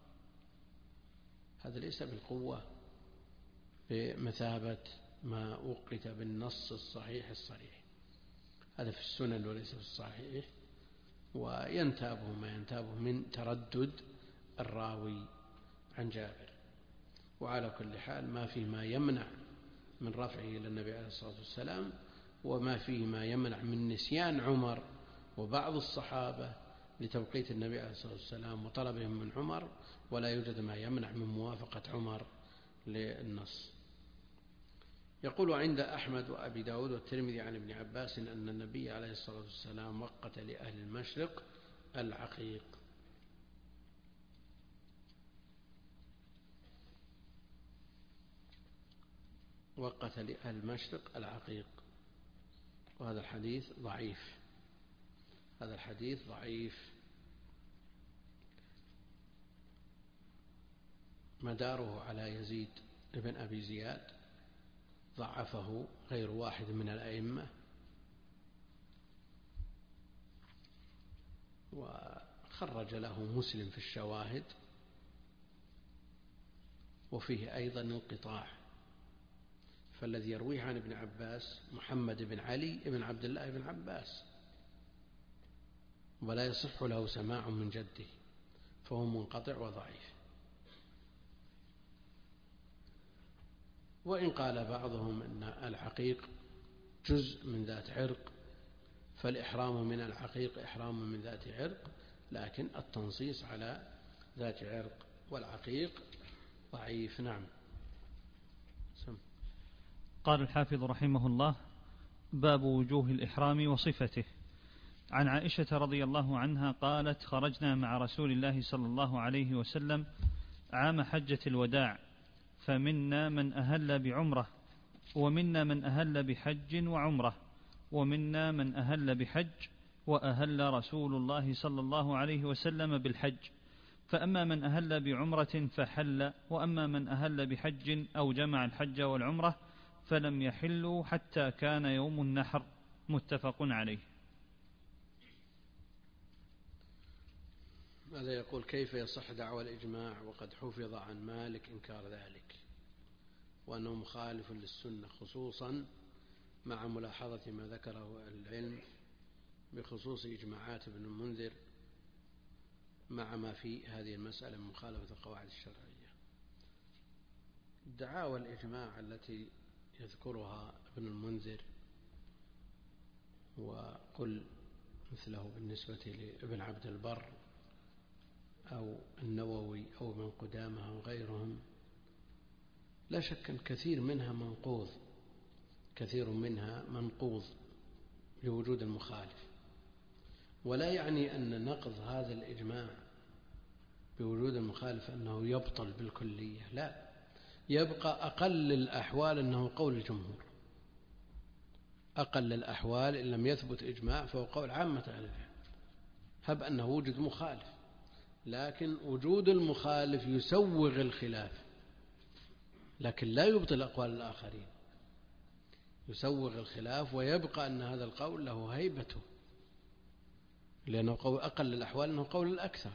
هذا ليس بالقوة بمثابة ما وقت بالنص الصحيح الصريح. هذا في السنن وليس في الصحيح، وينتابه ما ينتابه من تردد الراوي عن جابر. وعلى كل حال ما فيه ما يمنع من رفعه إلى النبي عليه الصلاة والسلام، وما فيه ما يمنع من نسيان عمر وبعض الصحابة لتوقيت النبي عليه الصلاة والسلام وطلبهم من عمر، ولا يوجد ما يمنع من موافقة عمر للنص. يقول عند أحمد وأبي داود والترمذي عن ابن عباس أن النبي عليه الصلاة والسلام وقت لأهل المشرق العقيق. وقت لأهل المشرق العقيق، وهذا الحديث ضعيف. هذا الحديث ضعيف، مداره على يزيد ابن أبي زياد، ضعفه غير واحد من الأئمة، خرج له مسلم في الشواهد، وفيه أيضا انقطاع، فالذي يرويه عن ابن عباس محمد بن علي بن عبد الله بن عباس، ولا يصح له سماع من جده، فهو منقطع وضعيف. وإن قال بعضهم أن العقيق جزء من ذات عرق، فالإحرام من العقيق إحرام من ذات عرق، لكن التنصيص على ذات عرق والعقيق ضعيف. نعم. قال الحافظ رحمه الله: باب وجوه الإحرام وصفته. عن عائشة رضي الله عنها قالت: خرجنا مع رسول الله صلى الله عليه وسلم عام حجة الوداع، فمنا من أهل بعمرة، ومنا من أهل بحج وعمرة، ومنا من أهل بحج، وأهل رسول الله صلى الله عليه وسلم بالحج، فأما من أهل بعمرة فحل، وأما من أهل بحج أو جمع الحج والعمرة فلم يحلوا حتى كان يوم النحر. متفق عليه. ماذا يقول: كيف يصح دعوى الإجماع وقد حفظ عن مالك إنكار ذلك، وأنه مخالف للسنة، خصوصا مع ملاحظة ما ذكره العلم بخصوص إجماعات ابن المنذر، مع ما في هذه المسألة من مخالفة القواعد الشرعية. دعاوى الإجماع التي يذكرها ابن المنذر، وقل مثله بالنسبة لابن عبد البر أو النووي أو ابن قدامة أو غيرهم، لا شك أن كثير منها منقوض لوجود المخالف، ولا يعني أن نقض هذا الإجماع بوجود المخالف أنه يبطل بالكلية، لا، يبقى أقل الأحوال أنه قول الجمهور، أقل الأحوال إن لم يثبت إجماع فهو قول عامة أهل العلم، هب أنه وجد مخالف، لكن وجود المخالف يسوغ الخلاف، لكن لا يبطل أقوال الآخرين، يسوغ الخلاف، ويبقى أن هذا القول له هيبته، لأنه قول أقل الأحوال أنه قول الأكثر.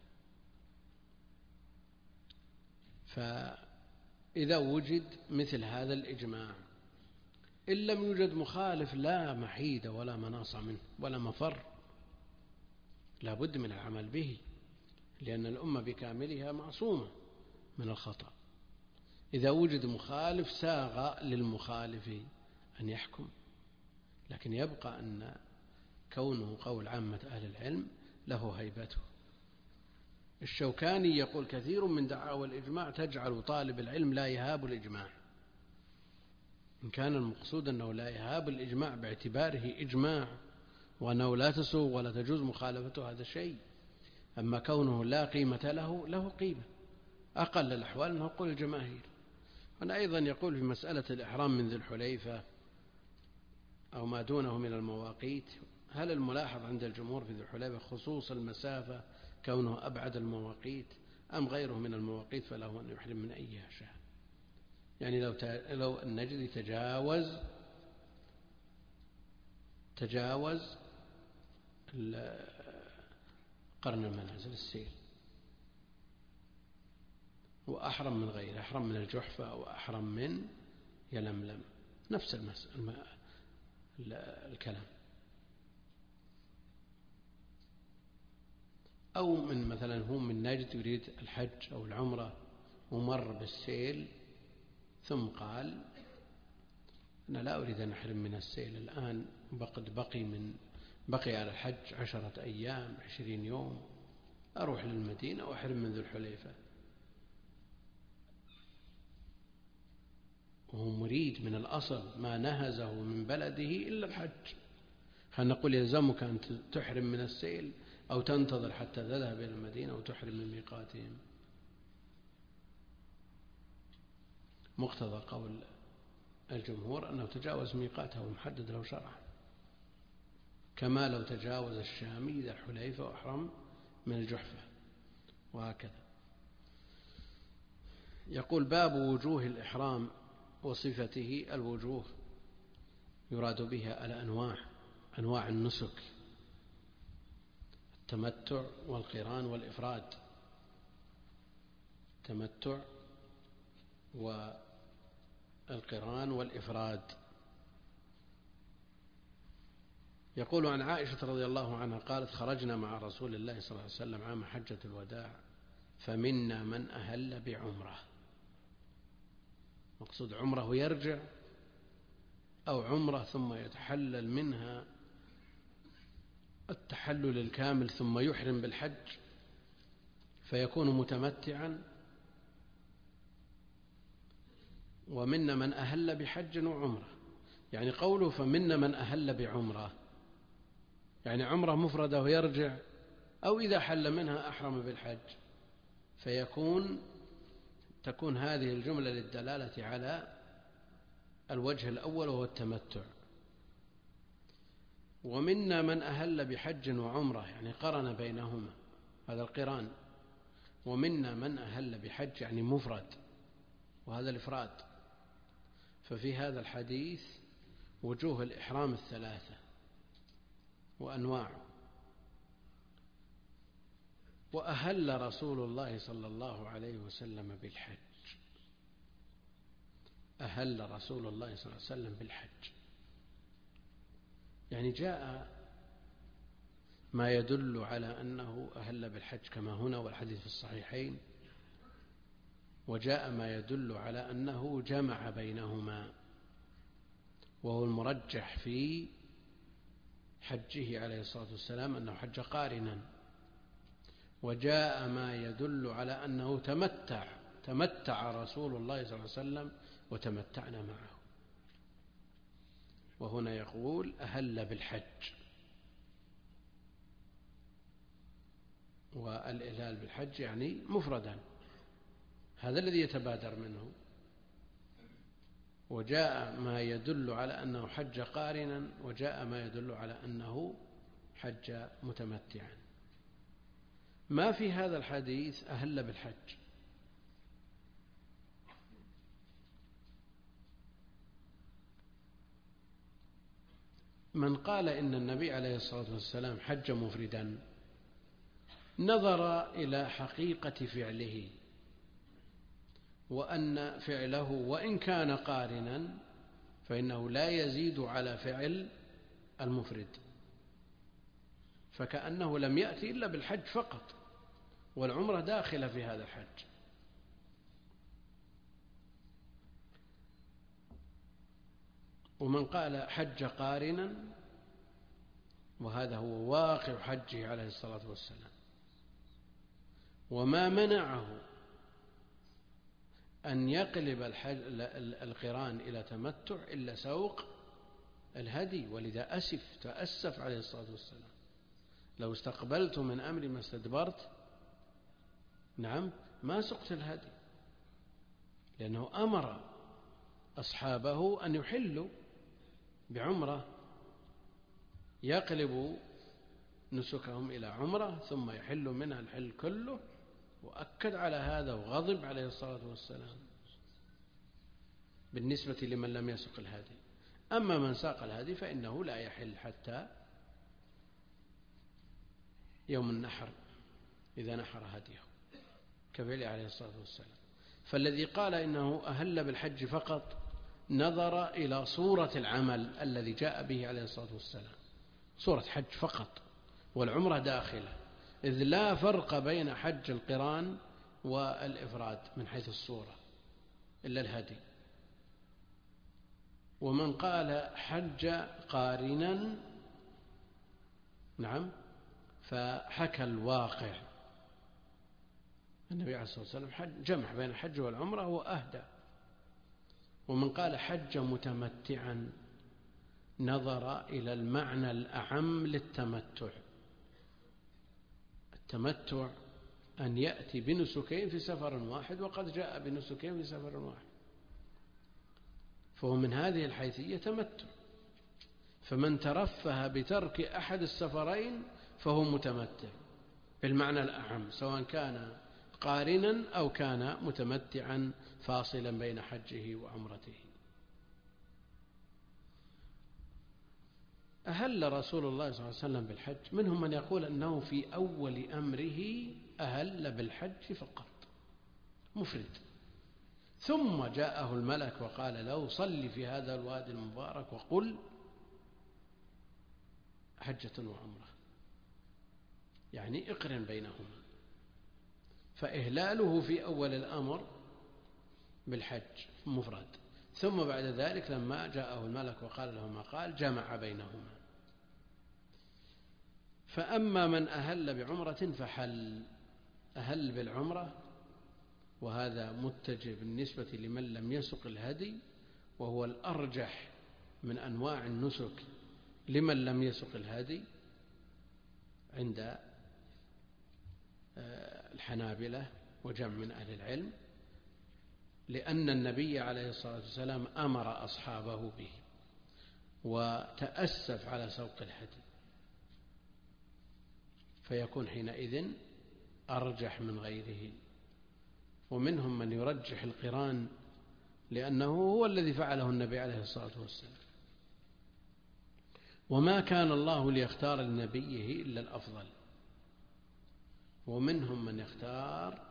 فإذا وجد مثل هذا الإجماع إن لم يوجد مخالف لا محيد ولا مناص منه ولا مفر، لا بد من العمل به، لأن الأمة بكاملها معصومة من الخطأ. إذا وجد مخالف ساغ للمخالف أن يحكم، لكن يبقى أن كونه قول عامة أهل العلم له هيبته. الشوكاني يقول: كثير من دعاوى الإجماع تجعل طالب العلم لا يهاب الإجماع، إن كان المقصود أنه لا يهاب الإجماع باعتباره إجماع وأنه لا تسوغ ولا تجوز مخالفته، هذا شيء. أما كونه لا قيمة له قيمة، أقل الأحوال أنه قول الجماهير. هنا أيضا يقول في مسألة الإحرام من ذي الحليفة أو ما دونه من المواقيت، هل الملاحظ عند الجمهور في ذي الحليفة خصوص المسافة كونه أبعد المواقيت، أم غيره من المواقيت فله أن يحرم من أيها شاء؟ يعني لو النجد تجاوز قرن المنازل السيل، وأحرم من غيره، أحرم من الجحفة وأحرم من يلملم، نفس الكلام. أو من مثلا هو من نجد يريد الحج أو العمرة ومر بالسيل ثم قال: أنا لا أريد أن أحرم من السيل الآن، بقي على الحج 10 أيام 20 يوم، أروح للمدينة وأحرم من ذي الحليفة، وهو مريد من الأصل ما نهزه من بلده إلا الحج. هل نقول يلزمك أن تحرم من السيل أو تنتظر حتى تذهب إلى المدينة وتحرم من ميقاتهم؟ مقتضى قول الجمهور أنه تجاوز ميقاته ومحدد له شرعا، كما لو تجاوز الشامي ذا الحليفة وأحرم من الجحفة، وهكذا. يقول: باب وجوه الإحرام وصفته. الوجوه يراد بها الأنواع، أنواع النسك، التمتع والقران والإفراد. التمتع والقران والإفراد. يقول عن عائشة رضي الله عنها قالت: خرجنا مع رسول الله صلى الله عليه وسلم عام حجة الوداع فمنا من أهل بعمرة. مقصود عمره يرجع، أو عمره ثم يتحلل منها التحلل الكامل ثم يحرم بالحج فيكون متمتعا. ومنا من أهل بحج وعمرة، يعني قوله فمنا من أهل بعمرة يعني عمرة مفردة ويرجع، أو إذا حل منها أحرم بالحج، تكون هذه الجملة للدلالة على الوجه الأول وهو التمتع. ومنا من أهل بحج وعمرة يعني قرن بينهما، هذا القران. ومنا من أهل بحج يعني مفرد، وهذا الإفراد. ففي هذا الحديث وجوه الإحرام الثلاثة وأنواعه. وأهل رسول الله صلى الله عليه وسلم بالحج. أهل رسول الله صلى الله عليه وسلم بالحج، يعني جاء ما يدل على أنه أهل بالحج كما هنا والحديث في الصحيحين، وجاء ما يدل على أنه جمع بينهما، وهو المرجح في حجه عليه الصلاة والسلام أنه حج قارنا. وجاء ما يدل على أنه تمتع رسول الله صلى الله عليه وسلم وتمتعنا معه. وهنا يقول أهل بالحج، والإهلال بالحج يعني مفردا، هذا الذي يتبادر منه. وجاء ما يدل على أنه حج قارنا، وجاء ما يدل على أنه حج متمتعا. ما في هذا الحديث أهل بالحج. من قال إن النبي عليه الصلاة والسلام حج مفردا نظر إلى حقيقة فعله، وأن فعله وإن كان قارنا فإنه لا يزيد على فعل المفرد، فكأنه لم يأتي إلا بالحج فقط، والعمرة داخلة في هذا الحج. ومن قال حج قارنا، وهذا هو واقع حجه عليه الصلاة والسلام، وما منعه أن يقلب القران إلى تمتع إلا سوق الهدي، ولذا تأسف عليه الصلاة والسلام: لو استقبلت من أمري ما استدبرت، نعم، ما سقت الهدي، لأنه أمر أصحابه أن يحلوا بعمرة، يقلب نسكهم إلى عمرة ثم يحل منها الحل كله، وأكد على هذا وغضب عليه الصلاة والسلام بالنسبة لمن لم يسق الهدي. أما من ساق الهدي فإنه لا يحل حتى يوم النحر إذا نحر هديه كفعله عليه الصلاة والسلام. فالذي قال إنه أهل بالحج فقط نظر إلى صورة العمل الذي جاء به عليه الصلاة والسلام، صورة حج فقط، والعمرة داخلة، إذ لا فرق بين حج القران والإفراد من حيث الصورة إلا الهدي. ومن قال حج قارنا، نعم، فحكى الواقع. النبي عليه الصلاة والسلام جمع بين الحج والعمرة وأهدى. ومن قال حج متمتعا نظر إلى المعنى الأعم للتمتع. التمتع أن يأتي بنسكين في سفر واحد، وقد جاء بنسكين في سفر واحد، فهو من هذه الحيثية تمتع. فمن ترفه بترك أحد السفرين فهو متمتع بالمعنى الأعم، سواء كان قارنا أو كان متمتعا فاصلا بين حجه وعمرته. أهل رسول الله صلى الله عليه وسلم بالحج، منهم من يقول أنه في أول أمره أهل بالحج فقط مفرد، ثم جاءه الملك وقال له صل في هذا الوادي المبارك وقل حجة وعمرة، يعني اقرن بينهما. فإهلاله في أول الأمر بالحج مفرد، ثم بعد ذلك لما جاءه الملك وقال له ما قال جمع بينهما. فأما من أهل بعمرة فحل، أهل بالعمرة، وهذا متجه بالنسبة لمن لم يسق الهدي، وهو الأرجح من أنواع النسك لمن لم يسق الهدي عند الحنابلة وجمع من أهل العلم، لأن النبي عليه الصلاة والسلام أمر أصحابه به وتأسف على سوق الهدي، فيكون حينئذ أرجح من غيره. ومنهم من يرجح القران لأنه هو الذي فعله النبي عليه الصلاة والسلام، وما كان الله ليختار لنبيه إلا الأفضل. ومنهم من يختار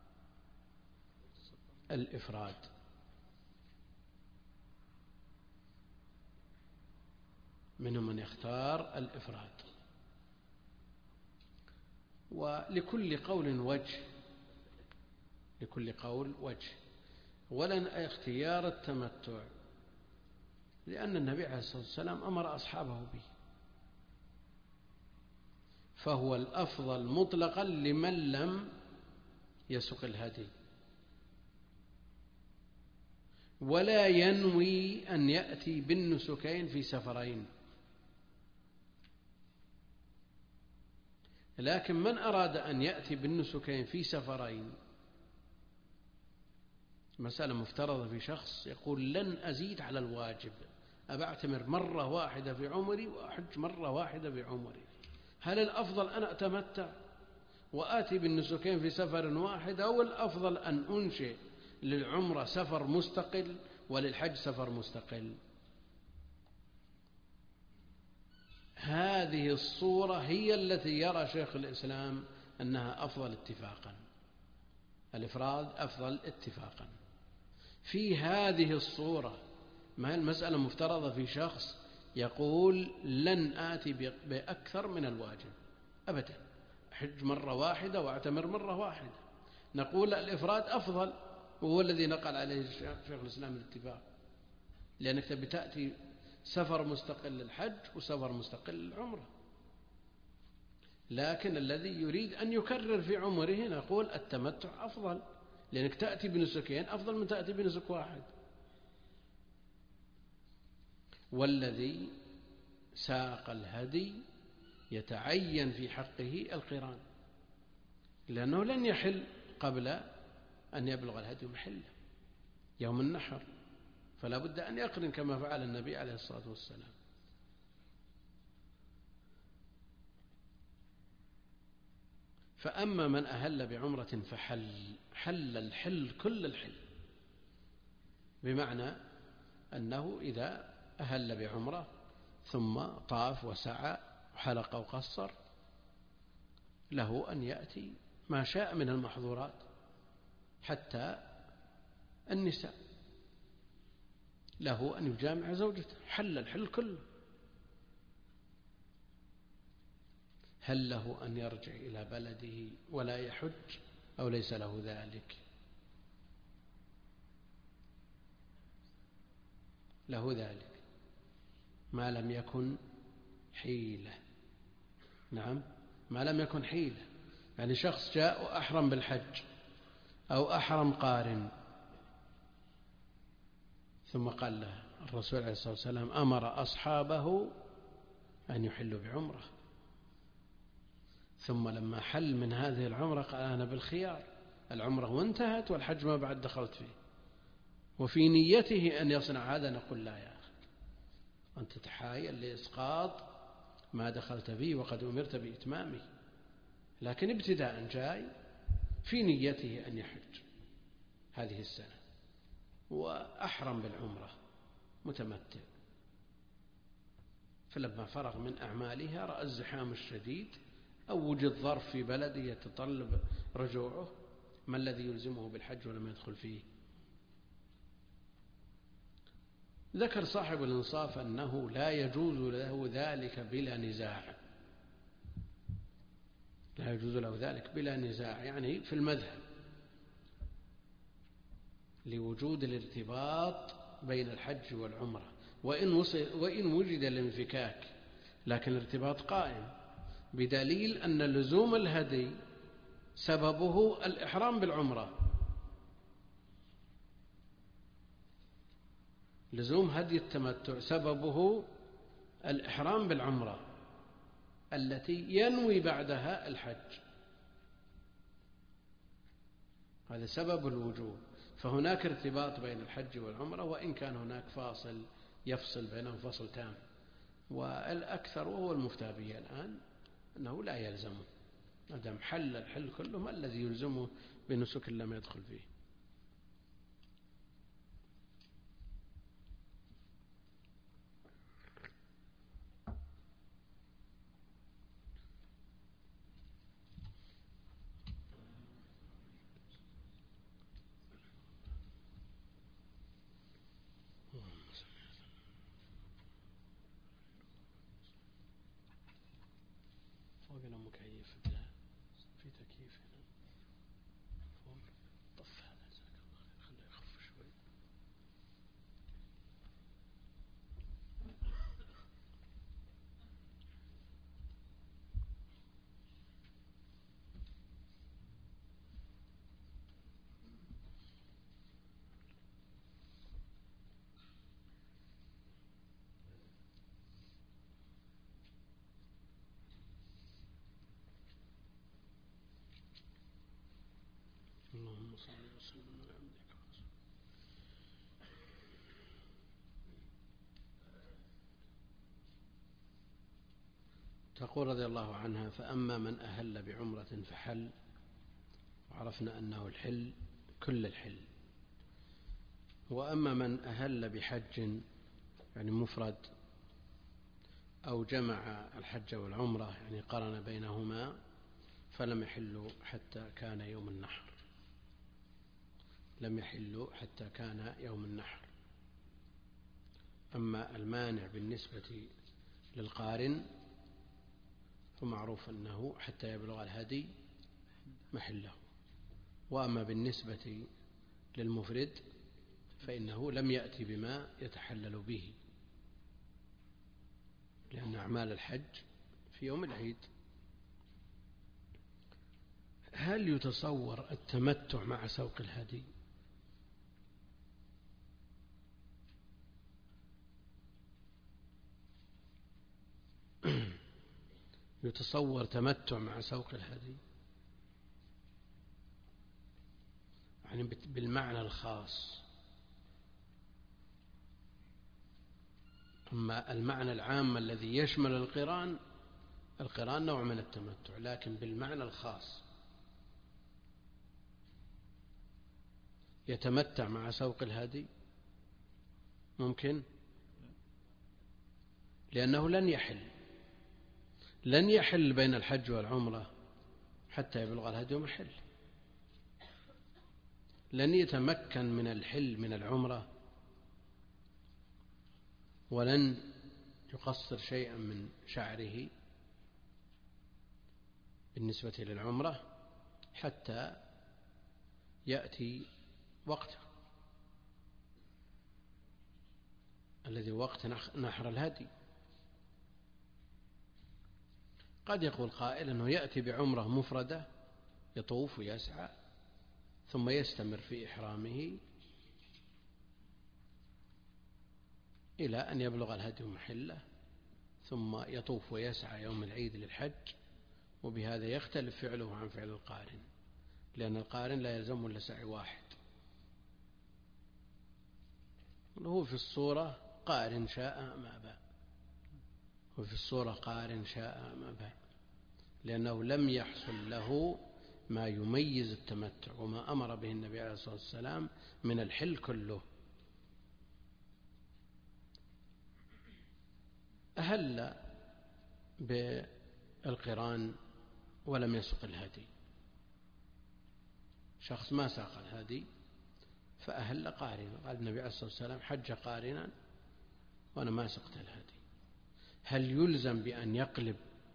الإفراد، منهم من يختار الإفراد، ولكل قول وجه، لكل قول وجه. ولن اختيار التمتع لأن النبي عليه الصلاة والسلام أمر أصحابه به، فهو الأفضل مطلقا لمن لم يسق الهدي، ولا ينوي أن يأتي بالنسكين في سفرين. لكن من أراد أن يأتي بالنسكين في سفرين، مسألة مفترضة في شخص يقول لن أزيد على الواجب، أبعتمر مرة واحدة في عمري وأحج مرة واحدة في عمري، هل الأفضل أن أتمتع وآتي بالنسكين في سفر واحد، أو الأفضل أن أنشئ للعمرة سفر مستقل وللحج سفر مستقل؟ هذه الصورة هي التي يرى شيخ الإسلام أنها أفضل اتفاقا، الإفراد أفضل اتفاقا. في هذه الصورة ما هي المسألة مفترضة في شخص يقول لن آتي بأكثر من الواجب أبدا، أحج مرة واحدة وأعتمر مرة واحدة، نقول الإفراد أفضل، وهو الذي نقل عليه شيخ الإسلام الاتفاق، لأنك تبي تأتي سفر مستقل للحج وسفر مستقل للعمرة. لكن الذي يريد أن يكرر في عمره نقول التمتع أفضل، لأنك تأتي بنسكين أفضل من تأتي بنسك واحد. والذي ساق الهدي يتعين في حقه القران، لأنه لن يحل قبل أن يبلغ الهدي محله يوم النحر، فلا بد أن يقرن كما فعل النبي عليه الصلاة والسلام. فأما من أهل بعمرة فحل، حل الحل كل الحل، بمعنى أنه إذا أهل بعمرة ثم طاف وسعى وحلق وقصر له أن يأتي ما شاء من المحظورات حتى النساء، له أن يجامع زوجته، حل الحل كله. هل له أن يرجع إلى بلده ولا يحج أو ليس له ذلك؟ له ذلك ما لم يكن حيلة. نعم، ما لم يكن حيلة، يعني شخص جاء وأحرم بالحج أو أحرم قارن، ثم قال له الرسول عليه الصلاة والسلام أمر أصحابه أن يحلوا بعمرة، ثم لما حل من هذه العمرة قال أنا بالخيار، العمرة وانتهت والحج ما بعد دخلت فيه، وفي نيته أن يصنع هذا، نقول لا يا أخي، أنت تتحايل لإسقاط ما دخلت فيه وقد أمرت بإتمامه. لكن ابتداء جاي في نيته أن يحج هذه السنة وأحرم بالعمرة متمتع، فلما فرغ من أعمالها رأى الزحام الشديد أو وجد ظرف في بلده يتطلب رجوعه، ما الذي يلزمه بالحج ولم يدخل فيه؟ ذكر صاحب الإنصاف أنه لا يجوز له ذلك بلا نزاع، لا يجوز له ذلك بلا نزاع، يعني في المذهب لوجود الارتباط بين الحج والعمرة، وإن وجد الانفكاك لكن الارتباط قائم، بدليل أن لزوم الهدي سببه الإحرام بالعمرة. لزوم هدي التمتع سببه الإحرام بالعمرة التي ينوي بعدها الحج، هذا سبب الوجوب. فهناك ارتباط بين الحج والعمرة، وإن كان هناك فاصل يفصل بينهم فصل تام، والأكثر وهو المفتى به الآن أنه لا يلزمه ما دام حل الحل كله، ما الذي يلزمه بنسك لم يدخل فيه؟ فوقنا مكيف في تكييف هنا فوق، طف هذا جزاك الله خير، خليه يخف شوي. اللهم صل وسلم على عبدك ورسولك. تقول رضي الله عنها: فأما من أهل بعمرة فحل، وعرفنا أنه الحل كل الحل، وأما من أهل بحج يعني مفرد أو جمع الحج والعمرة يعني قرن بينهما فلم يحلوا حتى كان يوم النحر، لم يحلوا حتى كان يوم النحر. أما المانع بالنسبة للقارن فمعروف أنه حتى يبلغ الهدي محله، وأما بالنسبة للمفرد فإنه لم يأتي بما يتحلل به، لأن أعمال الحج في يوم العيد. هل يتصور التمتع مع سوق الهدي؟ يتصور تمتع مع سوق الهدي يعني بالمعنى الخاص. أما المعنى العام الذي يشمل القران نوع من التمتع، لكن بالمعنى الخاص يتمتع مع سوق الهدي ممكن، لأنه لن يحل بين الحج والعمرة حتى يبلغ الهدي محل، لن يتمكن من الحل من العمرة ولن يقصر شيئا من شعره بالنسبة للعمرة حتى يأتي وقته الذي وقت نحر الهدي. قد يقول قائل أنه يأتي بعمرة مفردة يطوف ويسعى ثم يستمر في إحرامه إلى أن يبلغ الهدي محله، ثم يطوف ويسعى يوم العيد للحج، وبهذا يختلف فعله عن فعل القارن، لأن القارن لا يلزم إلا سعي واحد، وهو في الصورة قارن شاء ما باء، وفي الصورة قارن شاء ما باء، لأنه لم يحصل له ما يميز التمتع وما أمر به النبي عليه الصلاة والسلام من الحل كله. أهل بالقران ولم يسق الهدي، شخص ما ساق الهدي فأهل قارنا، قال النبي عليه الصلاة والسلام حج قارنا وأنا ما سقت الهدي. هل يلزم بأن يقلب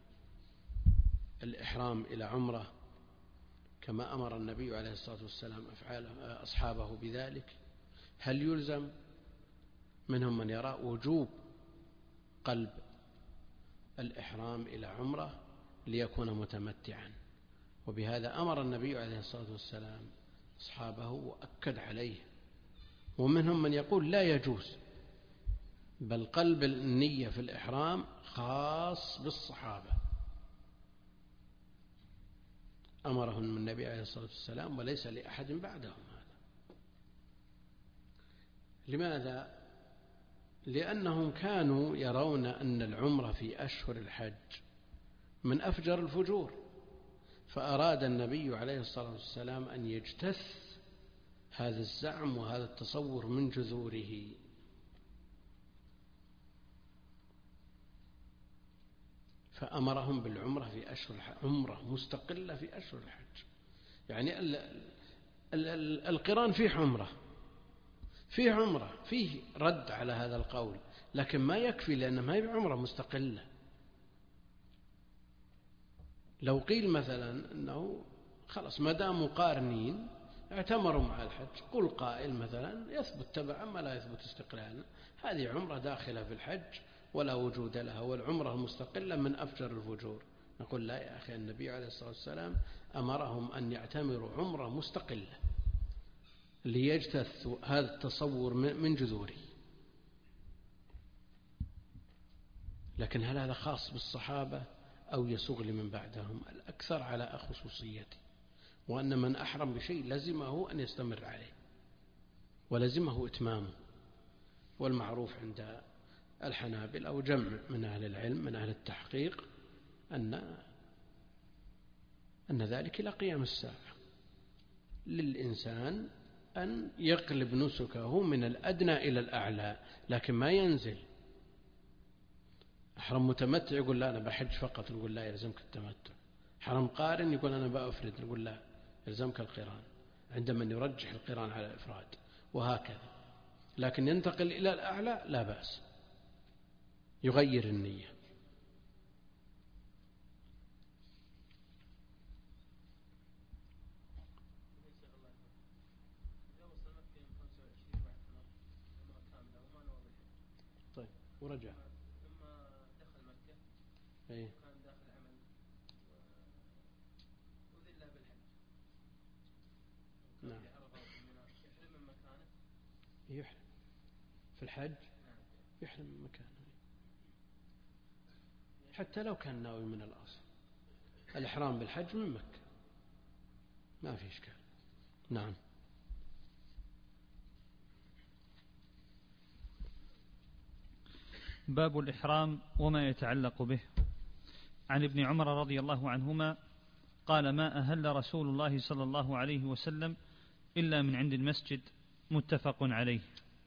الإحرام إلى عمرة كما أمر النبي عليه الصلاة والسلام أصحابه بذلك؟ هل يلزم؟ منهم من يرى وجوب قلب الإحرام إلى عمرة ليكون متمتعا، وبهذا أمر النبي عليه الصلاة والسلام أصحابه وأكد عليه. ومنهم من يقول لا يجوز، بل قلب النية في الإحرام خاص بالصحابة، أمرهم النبي عليه الصلاة والسلام وليس لأحد بعدهم هذا. لماذا؟ لأنهم كانوا يرون أن العمرة في أشهر الحج من أفجر الفجور، فأراد النبي عليه الصلاة والسلام أن يجتث هذا الزعم وهذا التصور من جذوره. فأمرهم بالعمرة في أشهر الحج، عمرة مستقلة في أشهر الحج. يعني القران فيه عمرة، فيه عمرة، فيه رد على هذا القول، لكن ما يكفي، لأنه ما هي عمرة مستقلة. لو قيل مثلا أنه خلاص ما داموا قارنين اعتمروا مع الحج، قل قائل مثلا يثبت تبعا ما لا يثبت استقلالا، هذه عمرة داخلة في الحج ولا وجود لها، والعمرة المستقلة من أفجر الفجور. نقول لا يا أخي، النبي عليه الصلاة والسلام أمرهم أن يعتمروا عمرة مستقلة ليجتث هذا التصور من جذوره. لكن هل هذا خاص بالصحابة أو يسوغ لمن بعدهم؟ الأكثر على خصوصيته، وأن من أحرم بشيء لزمه أن يستمر عليه ولزمه إتمامه. والمعروف عند الحنابلة أو جمع من أهل العلم من أهل التحقيق أن ذلك إلى قيام الساعة للإنسان أن يقلب نسكه من الأدنى إلى الأعلى، لكن ما ينزل. حرم متمتع يقول لا أنا بحج فقط، نقول لا يلزمك التمتع. حرم قارن يقول أنا بأفرد، نقول لا يلزمك القران، عندما يرجح القران على الإفراد، وهكذا. لكن ينتقل إلى الأعلى لا بأس، يغير النية. طيب ورجع لما دخل مكة أيه؟ كان داخل عمل وذل له بالحج. نعم. يحرم من مكانه. يحرم في الحج. نعم. يحرم من مكانه حتى لو كان ناوي من الأصل. الإحرام بالحج من مكة ما في إشكال. نعم. باب الإحرام وما يتعلق به. عن ابن عمر رضي الله عنهما قال ما أهل رسول الله صلى الله عليه وسلم إلا من عند المسجد، متفق عليه.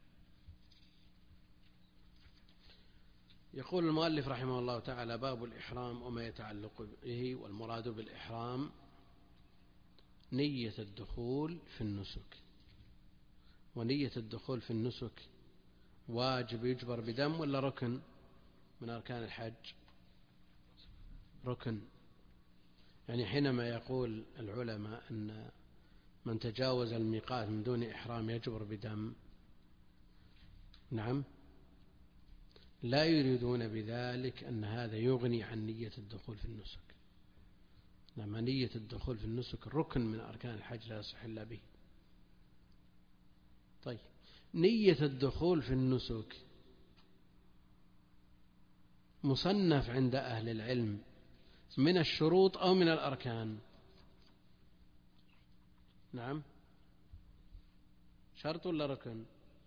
يقول المؤلف رحمه الله تعالى باب الإحرام وما يتعلق به. والمراد بالإحرام نية الدخول في النسك. ونية الدخول في النسك واجب يجبر بدم ولا ركن من أركان الحج؟ ركن. يعني حينما يقول العلماء أن من تجاوز الميقات من دون إحرام يجبر بدم، نعم، لا يريدون بذلك أن هذا يغني عن نية الدخول في النسك. لما نية الدخول في النسك ركن من أركان الحج لا يصح إلا به. طيب نية الدخول في النسك مصنف عند أهل العلم من الشروط أو من الأركان؟ نعم، شرط ولا ركن؟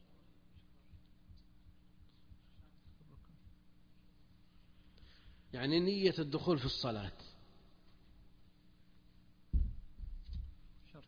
يعني نية الدخول في الصلاة شرط.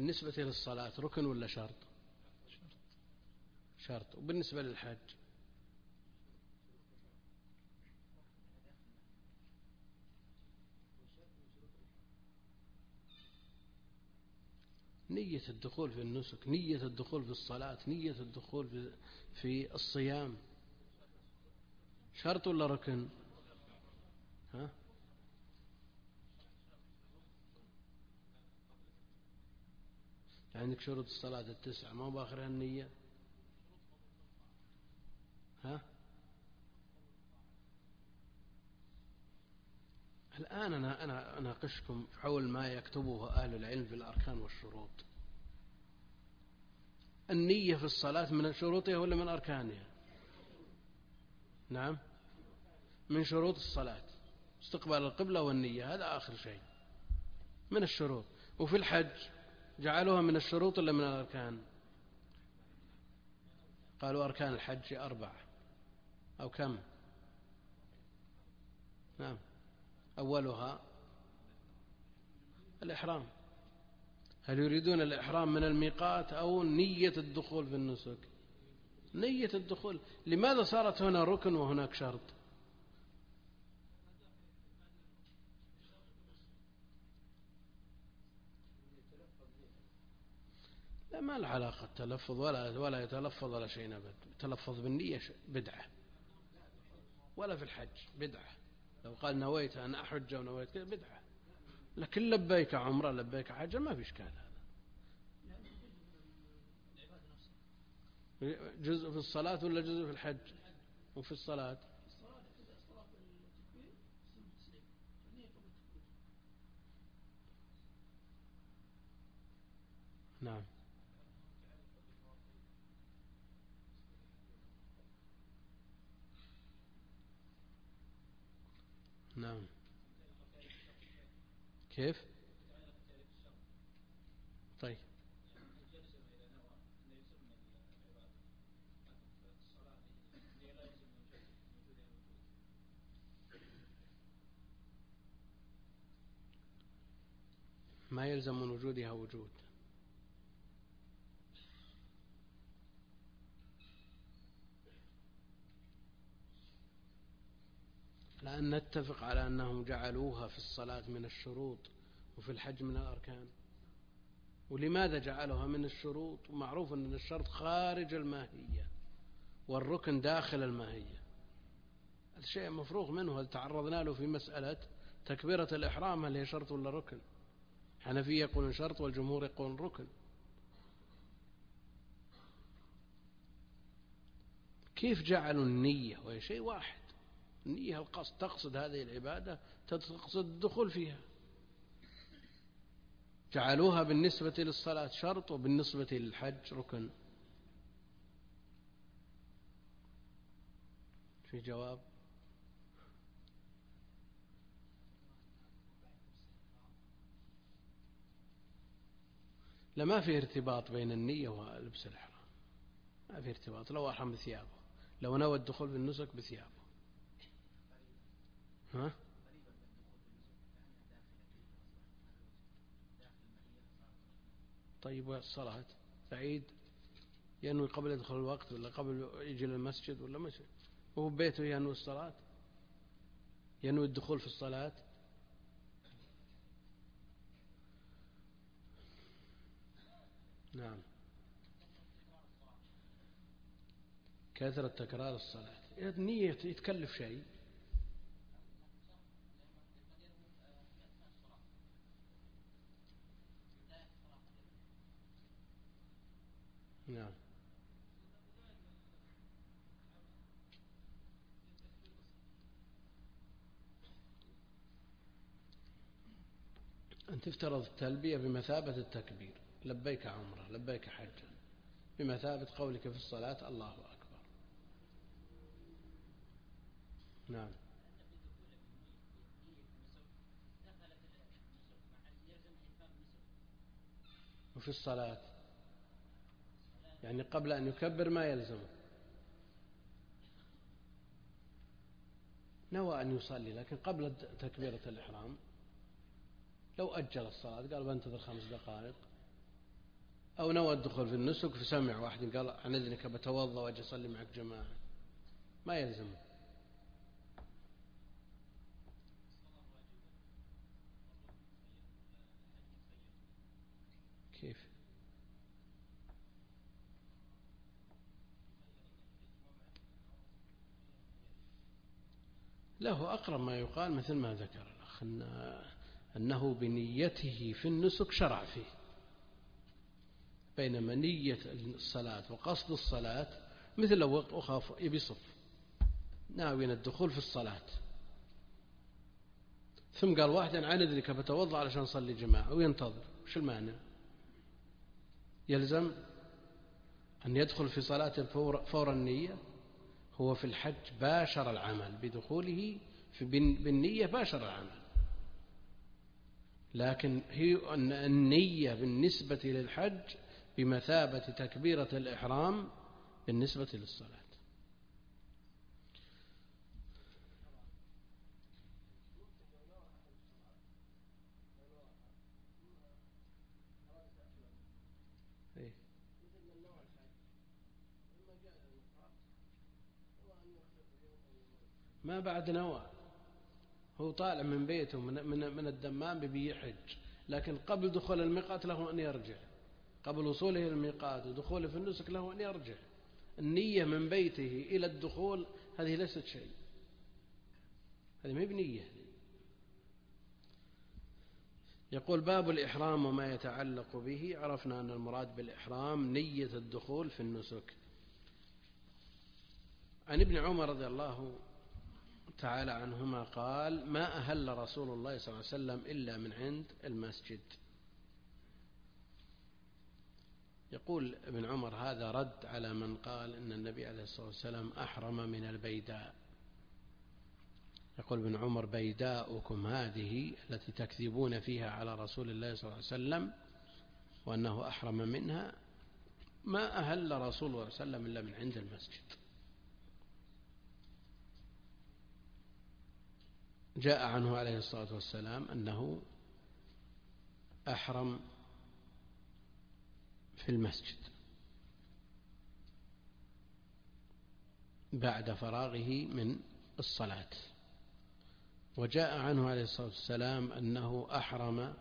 بالنسبة للصلاة ركن ولا شرط؟ شرط. وبالنسبة للحج؟ نية الدخول في النسك، نية الدخول في الصلاة، نية الدخول في الصيام، شرط ولا ركن؟ ها؟ عندك شروط الصلاة 9 ما هو بآخرها النية؟ ها؟ الآن أنا أناقشكم حول ما يكتبه أهل العلم في الأركان والشروط. النية في الصلاة من شروطها ولا من أركانها؟ نعم، من شروط الصلاة، استقبال القبلة والنية، هذا آخر شيء من الشروط. وفي الحج جعلوها من الشروط ولا من الأركان؟ قالوا أركان الحج 4 أو كم؟ نعم، أولها الإحرام. هل يريدون الإحرام من الميقات أو نية الدخول في النسك؟ نية الدخول. لماذا صارت هنا ركن وهناك شرط؟ لا، ما العلاقة التلفظ ولا يتلفظ ولا شيء أبد. تلفظ بالنية بدعة، ولا في الحج بدعة. لو قال نويت أن أحج ونويت كذا بدعة، لكن لبيك عمرة لبيك حجة ما في إشكال. هذا جزء في الصلاة ولا جزء في الحج؟ وفي الصلاة نعم. نعم. كيف؟ طيب، ما يلزم من وجودها وجود. لأن نتفق على أنهم جعلوها في الصلاة من الشروط وفي الحج من الأركان. ولماذا جعلوها من الشروط؟ ومعروف أن الشرط خارج الماهية والركن داخل الماهية. الشيء مفروغ منه. هل تعرضنا له في مسألة تكبيرة الإحرام هل هي شرط ولا ركن؟ حنفية يقولون شرط والجمهور يقولون ركن. كيف جعلوا النية وهي شيء واحد؟ النية القصد، تقصد هذه العبادة، تقصد الدخول فيها. جعلوها بالنسبة للصلاة شرط وبالنسبة للحج ركن. في جواب؟ لما في ارتباط بين النية ولبس الإحرام، ما في ارتباط. لو أحرم بثيابه، لو نوى الدخول بالنسك بثيابه. ها؟ طيب، والصلاة سعيد ينوي قبل يدخل الوقت ولا قبل يجي للمسجد ولا مش وهو بيته ينوي الصلاة، ينوي الدخول في الصلاة؟ نعم. كثرة تكرار الصلاة النية يتكلف شيء. نعم. أن تفترض التلبية بمثابة التكبير، لبيك عمرة لبيك حجا، بمثابة قولك في الصلاة الله أكبر. نعم. وفي الصلاة يعني قبل أن يكبر ما يلزمه، نوى أن يصلي لكن قبل تكبيرة الإحرام لو أجل الصلاة قال بنتظر 5 دقائق أو نوى الدخول في النسك فسمع واحد قال عن إذنك بتوضأ وأجي أصلي معك جماعة، ما يلزمه. كيف؟ له أقرب ما يقال مثل ما ذكر الأخ أنه بنيته في النسك شرع فيه، بينما نية الصلاة وقصد الصلاة مثل لو أخاف يبي صف ناوين الدخول في الصلاة ثم قال واحد عن إذنك بتوضأ علشان صلي جماعة وينتظر، وش المعنى؟ يلزم أن يدخل في صلاة فور النية؟ هو في الحج باشر العمل بدخوله بالنية باشر العمل، لكن هي النية بالنسبة للحج بمثابة تكبيرة الإحرام بالنسبة للصلاة. ما بعد نوى، هو طالع من بيته من الدمام ببي يحج، لكن قبل دخول الميقات له أن يرجع، قبل وصوله إلى الميقات ودخوله في النسك له أن يرجع. النية من بيته إلى الدخول هذه ليست شيء، هذه ما بنية. يقول باب الإحرام وما يتعلق به. عرفنا أن المراد بالإحرام نية الدخول في النسك. عن ابن عمر رضي الله تعالى عنهما قال ما أهل رسول الله صلى الله عليه وسلم إلا من عند المسجد. يقول ابن عمر هذا رد على من قال إن النبي عليه الصلاة والسلام أحرم من البيداء. يقول ابن عمر بيداؤكم هذه التي تكذبون فيها على رسول الله صلى الله عليه وسلم وأنه أحرم منها ما أهل رسول الله صلى الله عليه وسلم إلا من عند المسجد. جاء عنه عليه الصلاة والسلام أنه أحرم في المسجد بعد فراغه من الصلاة، وجاء عنه عليه الصلاة والسلام أنه أحرم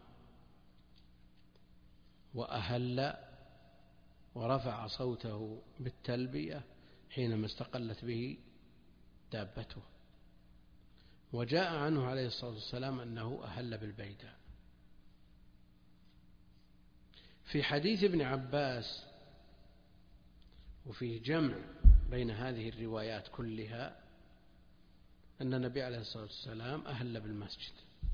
وأهل ورفع صوته بالتلبية حينما استقلت به دابته، وجاء عنه عليه الصلاة والسلام أنه أهل بالبيداء. في حديث ابن عباس وفيه جمع بين هذه الروايات كلها أن النبي عليه الصلاة والسلام أهل بالمسجد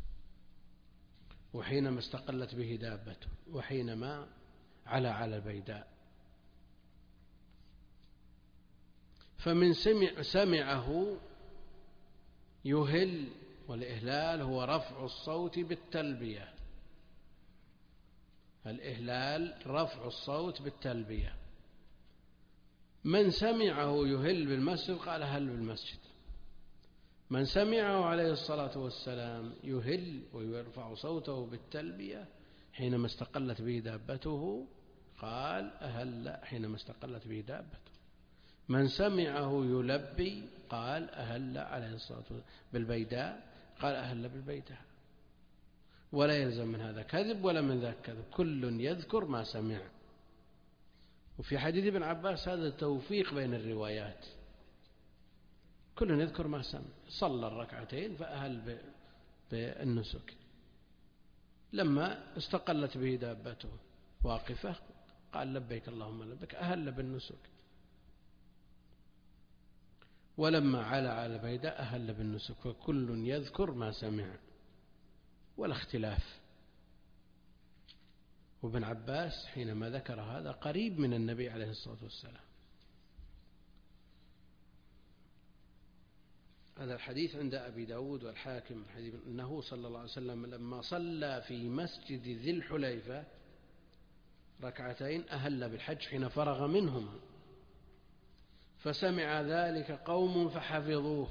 وحينما استقلت به دابته وحينما على البيداء. فمن سمعه يهل، والإهلال هو رفع الصوت بالتلبية، الإهلال رفع الصوت بالتلبية. من سمعه يهل بالمسجد قال أهل بالمسجد، من سمعه عليه الصلاة والسلام يهل ويرفع صوته بالتلبية حينما استقلت به دابته قال أهل حينما استقلت به دابته، من سمعه يلبي قال أهل عليه الصلاة والسلام بالبيداء قال أهل بالبيداء. ولا يلزم من هذا كذب ولا من ذاك كذب، كل يذكر ما سمع. وفي حديث ابن عباس هذا توفيق بين الروايات، كل يذكر ما سمع. صلى الركعتين فأهل بالنسك، لما استقلت به دابته واقفة قال لبيك اللهم لبيك أهل بالنسك، ولما على البيداء أهل بالنسك، فكل يذكر ما سمع ولا اختلاف. وابن عباس حينما ذكر هذا قريب من النبي عليه الصلاة والسلام. هذا الحديث عند أبي داود والحاكم أنه صلى الله عليه وسلم لما صلى في مسجد ذي الحليفة ركعتين أهل بالحج حين فرغ منهما، فسمع ذلك قوم فحفظوه،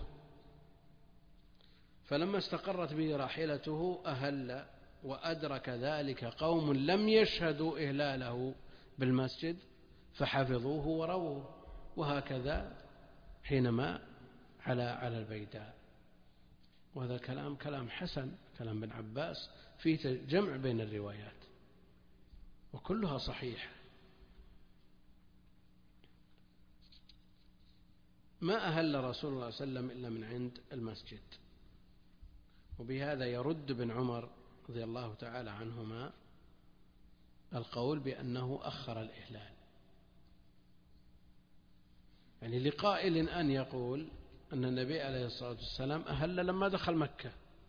فلما استقرت به راحلته أهل، وأدرك ذلك قوم لم يشهدوا إهلاله بالمسجد فحفظوه ورووه، وهكذا حينما على البيداء. وهذا كلام حسن، كلام ابن عباس فيه جمع بين الروايات وكلها صحيحة. ما أهل رسول الله صلى الله عليه وسلم إلا من عند المسجد. وبهذا يرد ابن عمر رضي الله تعالى عنهما القول بأنه أخر الإهلال. يعني لقائل أن يقول أن النبي عليه الصلاة والسلام أهل لما دخل مكة،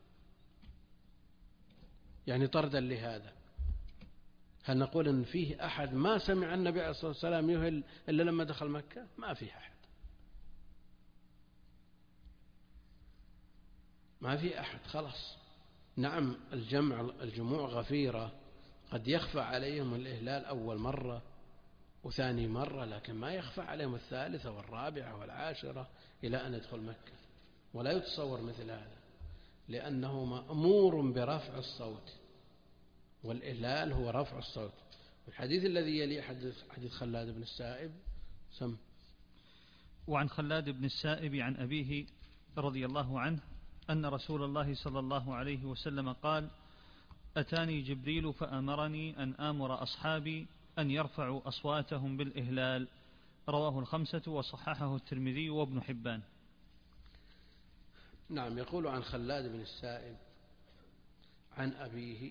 يعني طردا لهذا. هل نقول أن فيه أحد ما سمع النبي عليه الصلاة والسلام يهل إلا لما دخل مكة؟ ما فيه أحد، ما في أحد. خلاص، نعم الجموع غفيرة، قد يخفى عليهم الإهلال أول مرة وثاني مرة، لكن ما يخفى عليهم الثالثة والرابعة والعاشرة إلى أن يدخل مكة. ولا يتصور مثل هذا، لأنه مأمور برفع الصوت، والإهلال هو رفع الصوت. الحديث الذي يلي حديث خلاد بن السائب سم. وعن خلاد بن السائب عن أبيه رضي الله عنه أن رسول الله صلى الله عليه وسلم قال: أتاني جبريل فأمرني أن آمر أصحابي أن يرفعوا أصواتهم بالإهلال. رواه الخمسة وصححه الترمذي وابن حبان. نعم، يقول عن خلاد بن السائب عن أبيه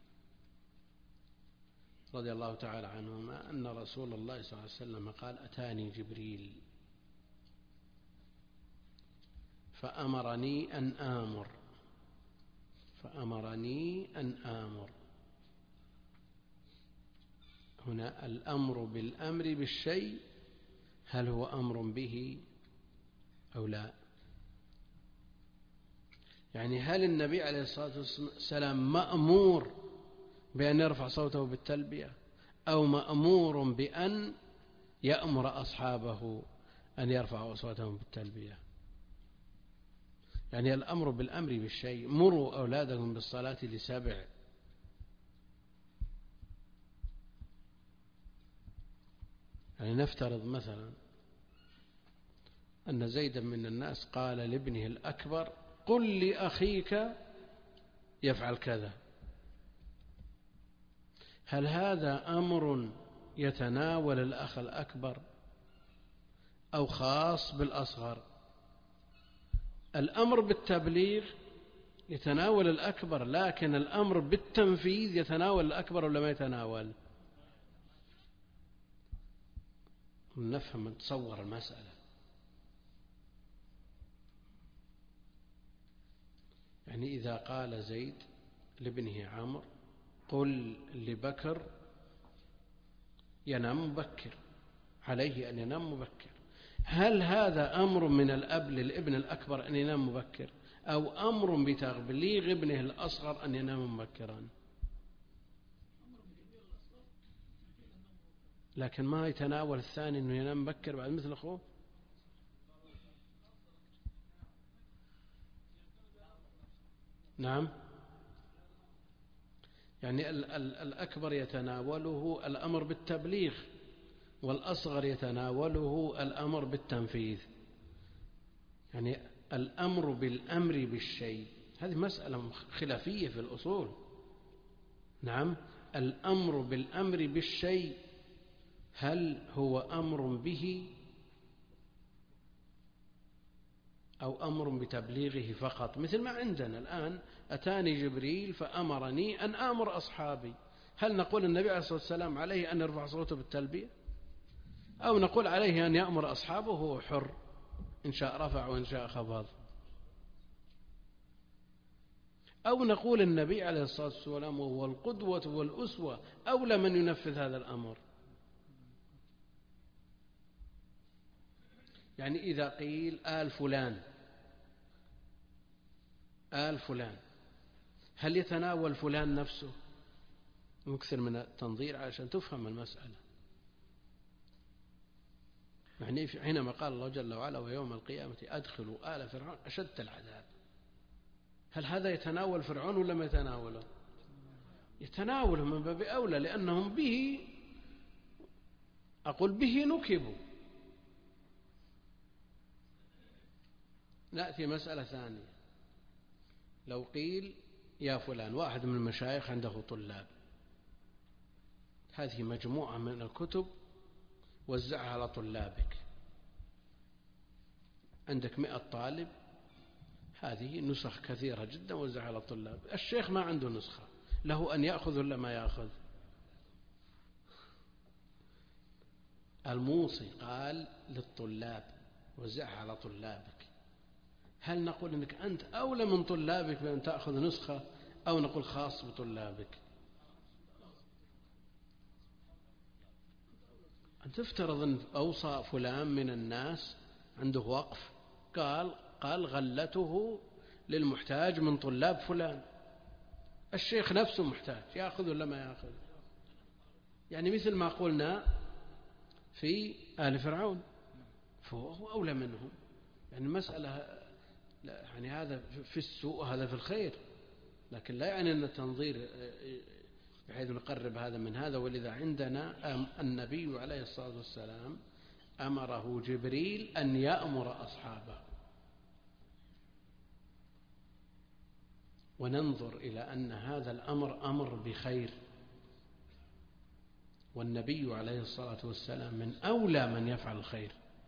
رضي الله تعالى عنهما أن رسول الله صلى الله عليه وسلم قال: أتاني جبريل فأمرني أن آمر. هنا الأمر بالأمر بالشيء، هل هو أمر به أو لا؟ يعني هل النبي عليه الصلاة والسلام مأمور بأن يرفع صوته بالتلبية، أو مأمور بأن يأمر أصحابه أن يرفعوا أصواتهم بالتلبية؟ يعني الأمر بالأمر بالشيء، مروا أولادكم بالصلاة ل7. يعني نفترض مثلا أن زيدا من الناس قال لابنه الأكبر: قل لأخيك يفعل كذا. هل هذا أمر يتناول الأخ الأكبر أو خاص بالأصغر؟ الأمر بالتبليغ يتناول الأكبر، لكن الأمر بالتنفيذ يتناول الأكبر ولا ما يتناول؟ نفهم نتصور المسألة. يعني إذا قال زيد لابنه عمرو: قل لبكر ينام مبكر، عليه أن ينام مبكر، هل هذا أمر من الأب للابن الأكبر أن ينام مبكر، أو أمر بتبليغ ابنه الأصغر أن ينام مبكرا؟ لكن ما يتناول الثاني أنه ينام مبكر بعد مثل أخوه. نعم، يعني الأكبر يتناوله الأمر بالتبليغ، والأصغر يتناوله الأمر بالتنفيذ. يعني الأمر بالأمر بالشيء، هذه مسألة خلافية في الأصول. نعم، الأمر بالأمر بالشيء هل هو أمر به أو أمر بتبليغه فقط؟ مثل ما عندنا الآن: أتاني جبريل فأمرني أن آمر أصحابي. هل نقول النبي عليه الصلاة والسلام عليه أن يرفع صوته بالتلبية، أو نقول عليه أن يأمر أصحابه وهو حر، إن شاء رفع وإن شاء خفض؟ أو نقول النبي عليه الصلاة والسلام وهو القدوة والأسوة أولى من ينفذ هذا الأمر؟ يعني إذا قيل آل فلان، هل يتناول فلان نفسه؟ نكثر من التنظير عشان تفهم المسألة. يعني حينما قال الله جل وعلا: ويوم القيامة أدخلوا آل فرعون أشد العذاب، هل هذا يتناول فرعون ولا ما يتناوله؟ يتناوله من باب أولى، لأنهم به أقول به نكبوا. نأتي مسألة ثانية. لو قيل يا فلان، واحد من المشايخ عنده طلاب، هذه مجموعة من الكتب وزعها على طلابك، عندك 100 طالب، هذه نسخ كثيرة جدا وزعها على الطلاب. الشيخ ما عنده نسخة، له أن يأخذ ولا ما يأخذ؟ الموصي قال للطلاب وزعها على طلابك. هل نقول أنك أنت أولى من طلابك بأن تأخذ نسخة، أو نقول خاص بطلابك؟ أن تفترض أن أوصى فلان من الناس عنده وقف، قال غلته للمحتاج من طلاب فلان، الشيخ نفسه محتاج، يأخذ ولا ما يأخذ؟ يعني مثل ما قلنا في آل فرعون، فهو أولى منهم. يعني المسألة يعني هذا في السوء وهذا في الخير، لكن لا يعني أن التنظير بحيث نقرب هذا من هذا. ولذا عندنا النبي عليه الصلاة والسلام أمره جبريل أن يأمر أصحابه، وننظر إلى أن هذا الأمر أمر بخير، والنبي عليه الصلاة والسلام من أولى من يفعل الخير.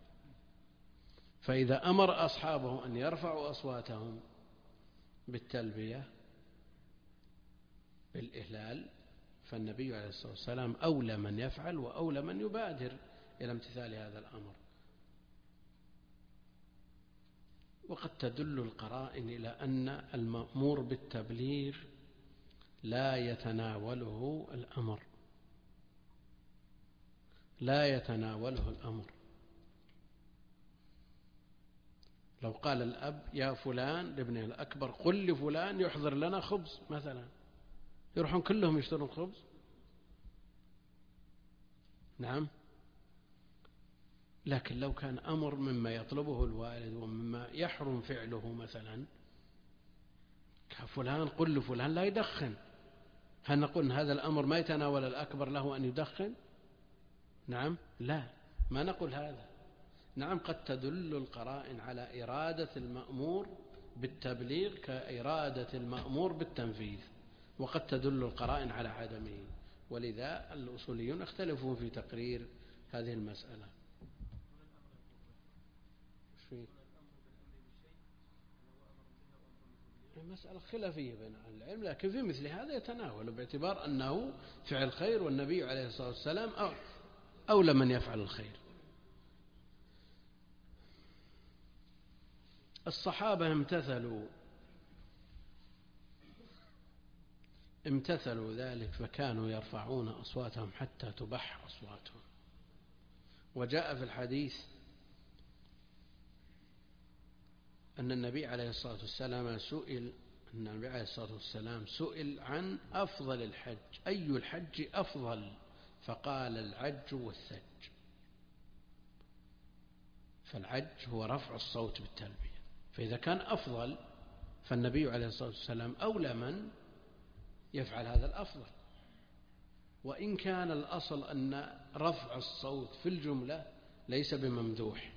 فإذا أمر أصحابه أن يرفعوا أصواتهم بالتلبية بالإهلال، فالنبي عليه الصلاة والسلام أولى من يفعل وأولى من يبادر إلى امتثال هذا الأمر. وقد تدل القرائن إلى أن المأمور بالتبليغ لا يتناوله الأمر، لا يتناوله الأمر. لو قال الأب يا فلان لابنه الأكبر قل لفلان يحضر لنا خبز مثلا، يروحون كلهم يشترون خبز؟ نعم. لكن لو كان أمر مما يطلبه الوالد ومما يحرم فعله، مثلا فلان قل لفلان لا يدخن، هل نقول إن هذا الأمر ما يتناول الأكبر له أن يدخن؟ نعم، لا، ما نقول هذا. نعم، قد تدل القرائن على إرادة المأمور بالتبليغ كإرادة المأمور بالتنفيذ، وقد تدل القرائن على عدمه. ولذا الأصوليون اختلفوا في تقرير هذه المسألة. مسألة خلافية بين أهل العلم، لكن في مثل هذا يتناول باعتبار أنه فعل خير، والنبي عليه الصلاة والسلام أولى من يفعل الخير. الصحابة امتثلوا ذلك، فكانوا يرفعون أصواتهم حتى تبح أصواتهم. وجاء في الحديث أن النبي عليه الصلاة والسلام سئل عن أفضل الحج، أي الحج أفضل؟ فقال العج والثج. فالعج هو رفع الصوت بالتلبية، فإذا كان أفضل فالنبي عليه الصلاة والسلام أولى من يفعل هذا الأفضل. وإن كان الأصل أن رفع الصوت في الجملة ليس بممدوح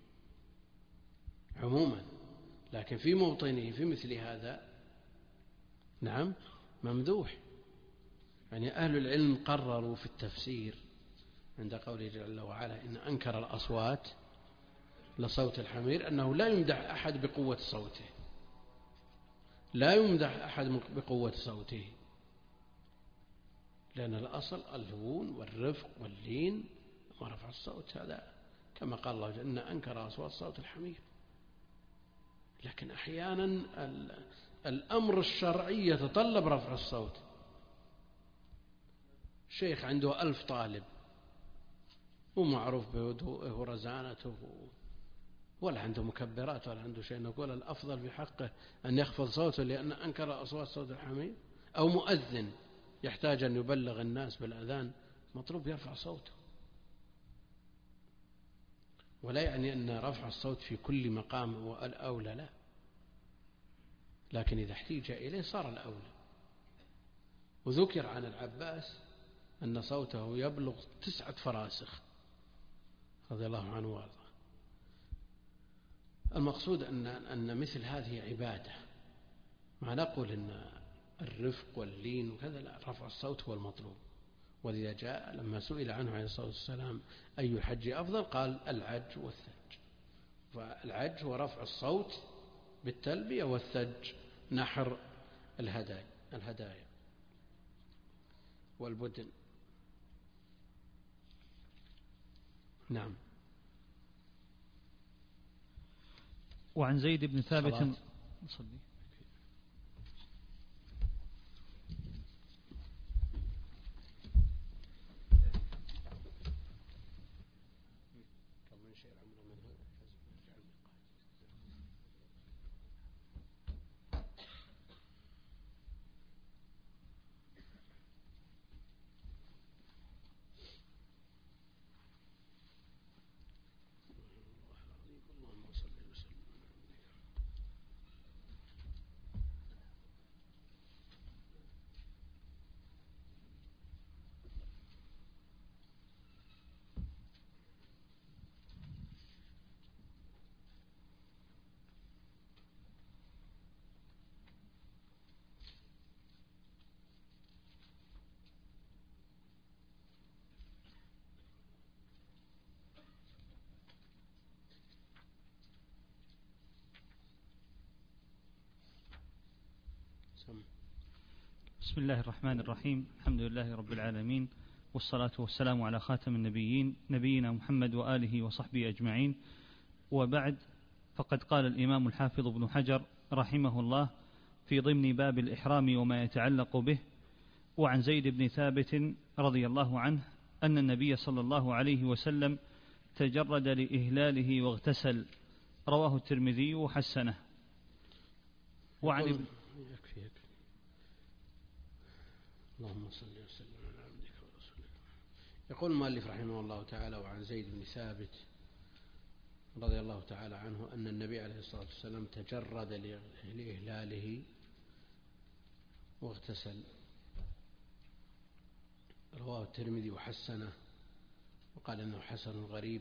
عموما، لكن في موطنه في مثل هذا نعم ممدوح. يعني أهل العلم قرروا في التفسير عند قوله جل وعلا إن أنكر الأصوات لصوت الحمير، أنه لا يمدح أحد بقوة صوته، لا يمدح أحد بقوة صوته، لأن الأصل الهون والرفق واللين ورفع الصوت، هذا كما قال الله إن أنكر أصوات صوت الحمير. لكن أحيانا الأمر الشرعي يتطلب رفع الصوت. شيخ عنده 1000 طالب ومعروف بهدوءه ورزانته، ولا عنده مكبرات ولا عنده شيء، نقول الأفضل في حقه أن يخفض صوته لأن أنكر أصوات صوت الحمير؟ أو مؤذن يحتاج أن يبلغ الناس بالأذان، مطلوب يرفع صوته. ولا يعني أن رفع الصوت في كل مقام هو الأولى، لا، لكن إذا احتيج إليه صار الأولى. وذكر عن العباس أن صوته يبلغ 9 فراسخ، رضي الله عنه وارضاه. المقصود أن مثل هذه عبادة، ما نقول أن الرفق واللين وكذا، لا، رفع الصوت هو المطلوب. ولذا جاء لما سئل عنه عليه الصلاة والسلام أي الحج أفضل قال العج والثج. فالعج هو رفع الصوت بالتلبية، والثج نحر الهدايا والبدن. نعم. وعن زيد بن ثابت صلي. بسم الله الرحمن الرحيم. الحمد لله رب العالمين، والصلاة والسلام على خاتم النبيين نبينا محمد وآله وصحبه أجمعين. وبعد، فقد قال الإمام الحافظ ابن حجر رحمه الله في ضمن باب الإحرام وما يتعلق به: وعن زيد بن ثابت رضي الله عنه أن النبي صلى الله عليه وسلم تجرد لإهلاله واغتسل، رواه الترمذي وحسنه. وعن اللهم صل وسلم على عبدك ورسولك. يقول المؤلف رحمه الله تعالى: وعن زيد بن ثابت رضي الله تعالى عنه أن النبي عليه الصلاة والسلام تجرد لإهلاله واغتسل، رواه الترمذي وحسنه، وقال أنه حسن غريب.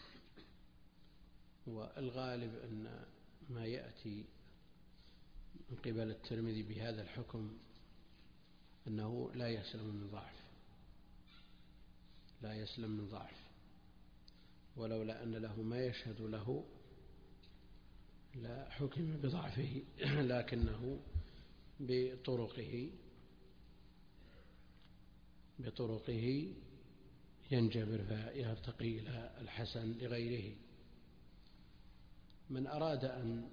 والغالب أن ما يأتي من قبل الترمذي بهذا الحكم أنه لا يسلم من ضعف، ولولا أن له ما يشهد له لا حكم بضعفه، لكنه بطرقه ينجبر فيرتقي إلى الحسن لغيره. من أراد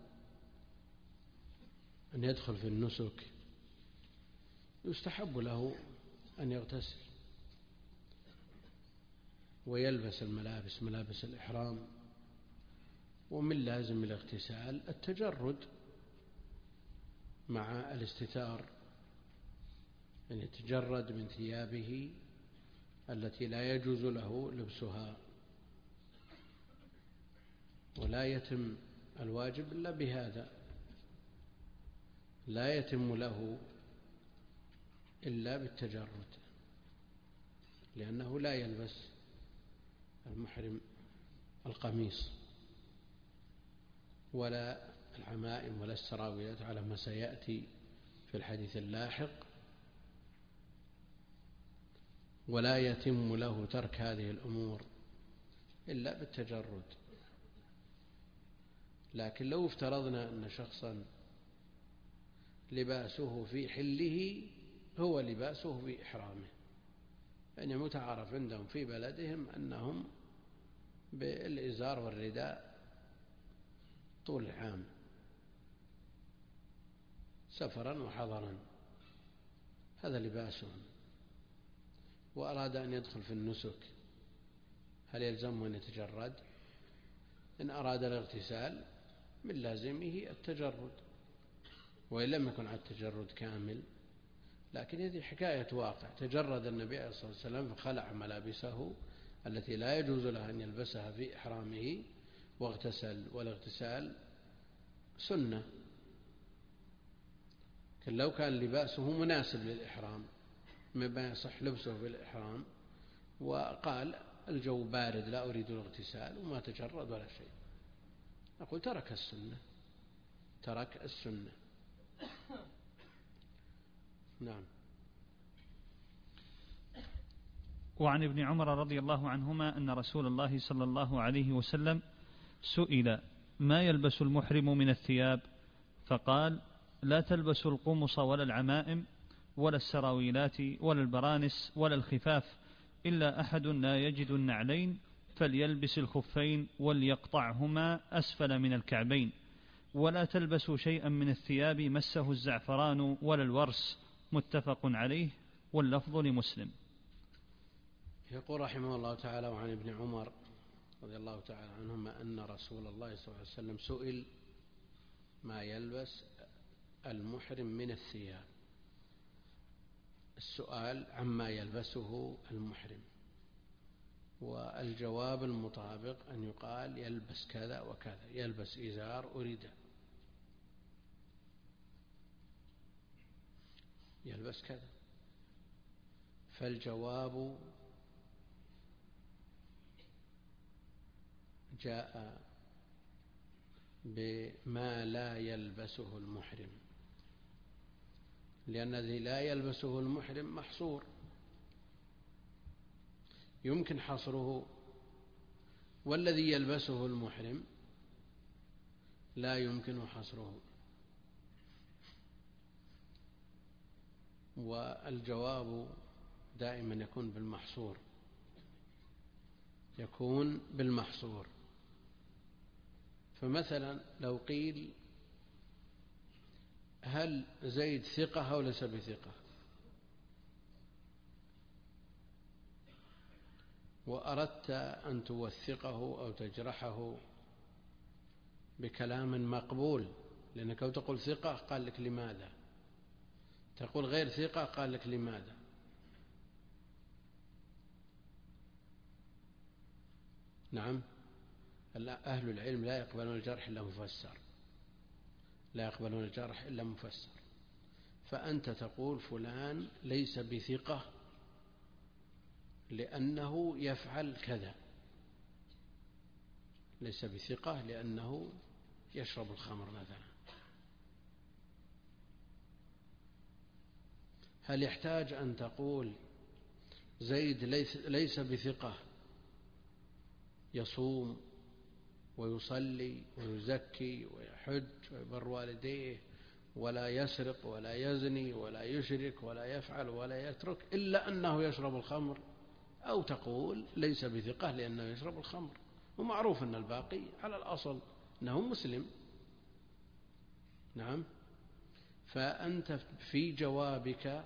أن يدخل في النسك يستحب له أن يغتسل ويلبس ملابس الإحرام. ومن لازم الاغتسال التجرد مع الاستتار، أن يتجرد من ثيابه التي لا يجوز له لبسها، ولا يتم الواجب إلا بهذا، لا يتم له إلا بالتجرد، لأنه لا يلبس المحرم القميص ولا العمائم ولا السراويلات على ما سيأتي في الحديث اللاحق، ولا يتم له ترك هذه الأمور إلا بالتجرد. لكن لو افترضنا أن شخصا لباسه في حله هو لباسه في إحرامه، يعني متعارف عندهم في بلدهم أنهم بالإزار والرداء طول العام سفرا وحضرا، هذا لباسهم، وأراد أن يدخل في النسك، هل يلزمه أن يتجرد؟ إن أراد الاغتسال من لازمه التجرد، وإن لم يكن على التجرد كامل. لكن هذه حكاية واقع، تجرد النبي عليه الصلاة والسلام فخلع ملابسه التي لا يجوز له أن يلبسها في إحرامه واغتسل، والاغتسال سنة. لو كان لباسه مناسب للإحرام مما يصح لبسه في الإحرام، وقال الجو بارد لا أريد الاغتسال وما تجرد ولا شيء، نقول ترك السنة، ترك السنة. نعم. وعن ابن عمر رضي الله عنهما أن رسول الله صلى الله عليه وسلم سئل ما يلبس المحرم من الثياب، فقال لا تلبسوا القمص ولا العمائم ولا السراويلات ولا البرانس ولا الخفاف، إلا أحد لا يجد النعلين فليلبس الخفين وليقطعهما أسفل من الكعبين، ولا تلبسوا شيئا من الثياب مسه الزعفران ولا الورس، متفق عليه، واللفظ لمسلم. يقول رحمه الله تعالى: وعن ابن عمر رضي الله تعالى عنهما أن رسول الله صلى الله عليه وسلم سئل ما يلبس المحرم من الثياب. السؤال عما يلبسه المحرم، والجواب المطابق أن يقال يلبس كذا وكذا، يلبس إزار ورداء، يلبس كذا. فالجواب جاء بما لا يلبسه المحرم، لأن الذي لا يلبسه المحرم محصور، يمكن حصره، والذي يلبسه المحرم لا يمكن حصره. والجواب دائما يكون بالمحصور، يكون بالمحصور. فمثلا لو قيل هل زيد ثقة أو ليس بثقة، وأردت أن توثقه أو تجرحه بكلام مقبول، لأنك لو تقول ثقة قال لك لماذا، تقول غير ثقة قال لك لماذا. نعم. أهل العلم لا يقبلون الجرح إلا مفسر، لا يقبلون الجرح إلا مفسر. فأنت تقول فلان ليس بثقة لأنه يفعل كذا، ليس بثقة لأنه يشرب الخمر مثلا. هل يحتاج أن تقول زيد ليس بثقة، يصوم ويصلي ويزكي ويحج ويبر والديه ولا يسرق ولا يزني ولا يشرك ولا يفعل ولا يترك إلا أنه يشرب الخمر؟ أو تقول ليس بثقة لأنه يشرب الخمر، ومعروف أن الباقي على الأصل أنه مسلم. نعم. فأنت في جوابك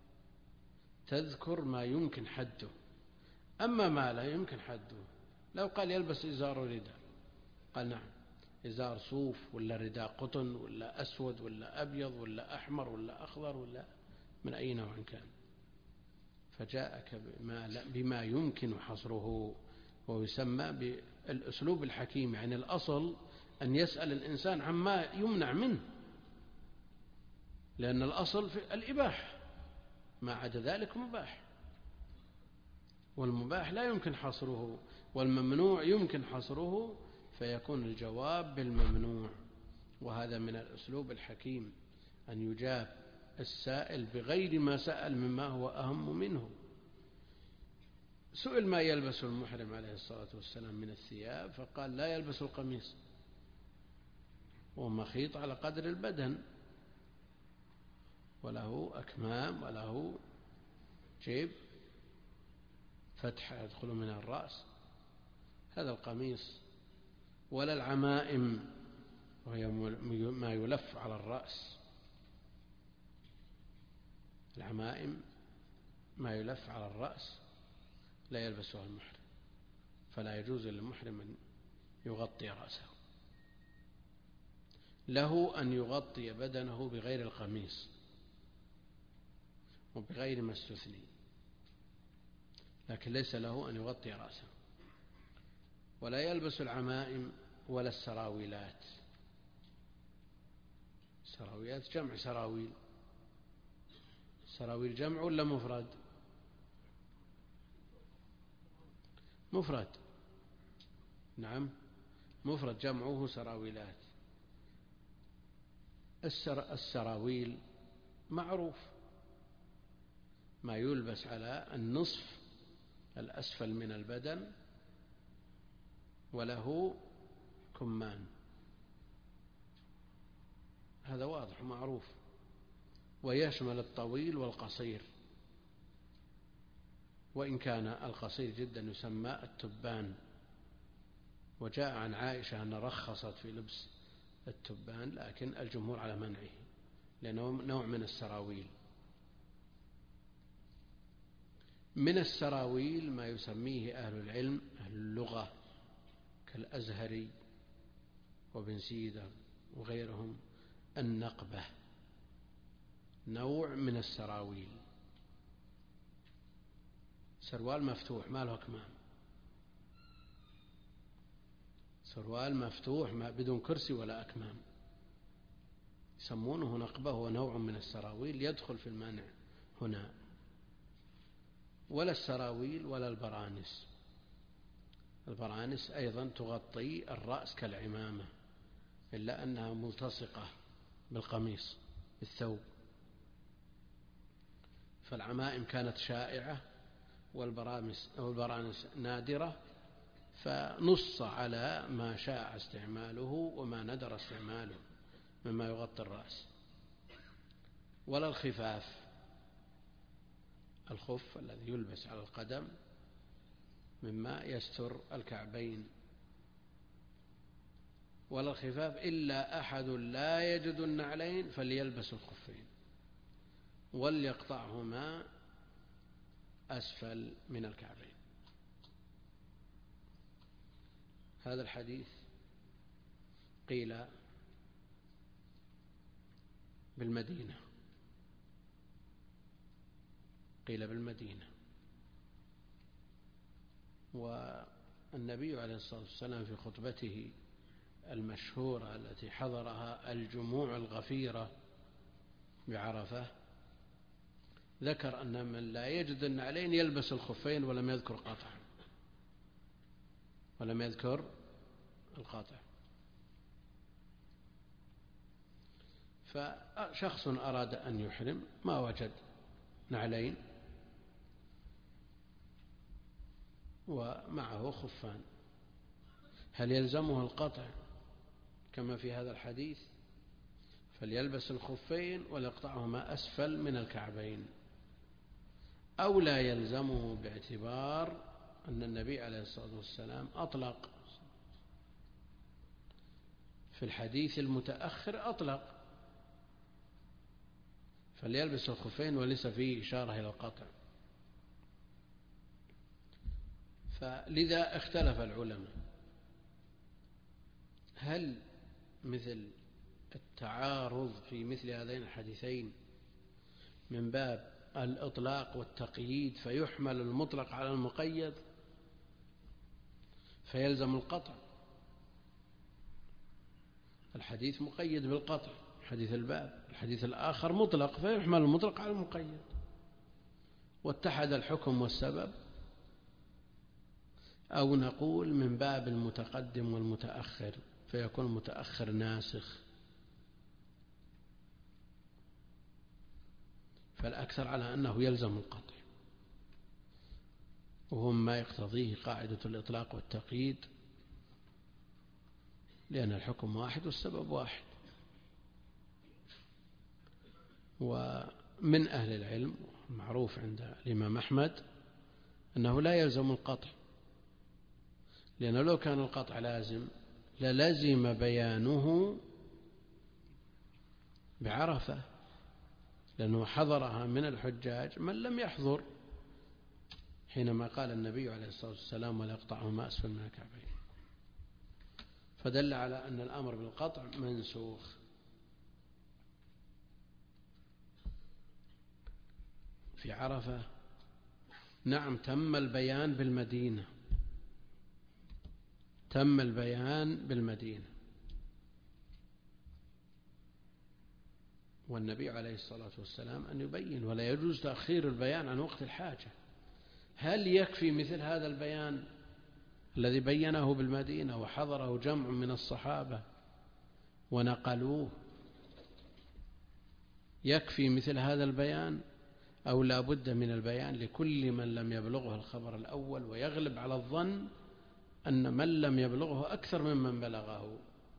تذكر ما يمكن حده، أما ما لا يمكن حده، لو قال يلبس إزار ورداء، قال نعم، إزار صوف ولا رداء قطن ولا أسود ولا أبيض ولا أحمر ولا أخضر ولا من أي نوع كان، فجاءك بما يمكن حصره، ويسمى بالأسلوب الحكيم. يعني الأصل أن يسأل الإنسان عما يمنع منه، لأن الأصل في الإباحة، ما عدا ذلك مباح، والمباح لا يمكن حصره، والممنوع يمكن حصره، فيكون الجواب بالممنوع. وهذا من الأسلوب الحكيم، أن يجاب السائل بغير ما سأل مما هو أهم منه. سئل ما يلبس المحرم عليه الصلاة والسلام من الثياب، فقال لا يلبس القميص، ومخيط على قدر البدن، وله أكمام وله جيب فتحة يدخل من الرأس، هذا القميص. ولا العمائم، وهي ما يلف على الرأس، العمائم ما يلف على الرأس لا يلبسها المحرم، فلا يجوز للمحرم أن يغطي رأسه. له أن يغطي بدنه بغير القميص وبغير ما استثني، لكن ليس له أن يغطي رأسه. ولا يلبس العمائم ولا السراويلات. السراويلات جمع سراويل، سراويل جمع ولا مفرد؟ مفرد، نعم مفرد، جمعه سراويلات. السراويل معروف ما يلبس على النصف الأسفل من البدن وله كمان، هذا واضح معروف، ويشمل الطويل والقصير، وإن كان القصير جدا يسمى التبان، وجاء عن عائشة أن رخصت في لبس التبان، لكن الجمهور على منعه لأنه نوع من السراويل. من السراويل ما يسميه أهل العلم أهل اللغة كالأزهري وابن سيدة وغيرهم النقبة، نوع من السراويل، سروال مفتوح ما له كمام، سروال مفتوح بدون كرسي ولا أكمام، يسمونه نقبة، هو نوع من السراويل يدخل في المنع هنا. ولا السراويل ولا البرانس، البرانس أيضا تغطي الرأس كالعمامة إلا أنها ملتصقة بالقميص بالثوب، فالعمائم كانت شائعة والبرانس نادرة، فنص على ما شاع استعماله وما ندر استعماله مما يغطي الرأس. ولا الخفاف، الخف الذي يلبس على القدم مما يستر الكعبين. ولا الخفاف إلا أحد لا يجد النعلين فليلبس الخفين وليقطعهما أسفل من الكعبين. هذا الحديث قيل بالمدينة، قيل بالمدينة، والنبي عليه الصلاة والسلام في خطبته المشهورة التي حضرها الجموع الغفيرة بعرفة ذكر أن من لا يجد النعلين يلبس الخفين ولم يذكر قطع، ولم يذكر القطع. فشخص أراد أن يحرم ما وجد نعلين ومعه خفان، هل يلزمه القطع كما في هذا الحديث؟ فليلبس الخفين وليقطعهما أسفل من الكعبين، أو لا يلزمه باعتبار أن النبي عليه الصلاة والسلام أطلق في الحديث المتأخر، أطلق فليلبس الخفين وليس فيه إشارة إلى القطع. فلذا اختلف العلماء هل مثل التعارض في مثل هذين الحديثين من باب الإطلاق والتقييد فيحمل المطلق على المقيد فيلزم القطع، الحديث مقيد بالقطع حديث الباب، الحديث الآخر مطلق فيحمل المطلق على المقيد، واتحد الحكم والسبب، أو نقول من باب المتقدم والمتأخر فيكون المتأخر ناسخ. فالأكثر على أنه يلزم القطع، وهو ما يقتضيه قاعدة الإطلاق والتقييد، لأن الحكم واحد والسبب واحد. ومن أهل العلم معروف عند الإمام أحمد أنه لا يلزم القطع، لأنه لو كان القطع لازم للزم بيانه بعرفة، لأنه حضرها من الحجاج من لم يحضر حينما قال النبي عليه الصلاة والسلام وليقطعهما أسفل من الكعبين، فدل على أن الأمر بالقطع منسوخ. في عرفة نعم تم البيان بالمدينة، تم البيان بالمدينة، والنبي عليه الصلاة والسلام أن يبين، ولا يجوز تأخير البيان عن وقت الحاجة. هل يكفي مثل هذا البيان الذي بينه بالمدينة وحضره جمع من الصحابة ونقلوه، يكفي مثل هذا البيان أو لا بد من البيان لكل من لم يبلغه الخبر الأول، ويغلب على الظن أن من لم يبلغه أكثر ممن بلغه.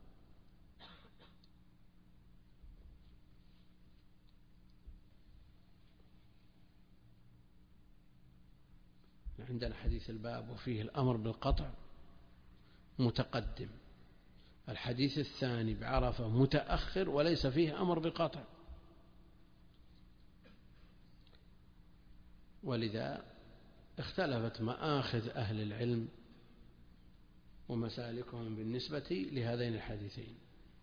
عندنا حديث الباب وفيه الأمر بالقطع متقدم، الحديث الثاني بعرفة متأخر وليس فيه أمر بقطع، ولذا اختلفت مآخذ أهل العلم ومسالكهم بالنسبة لهذين الحديثين.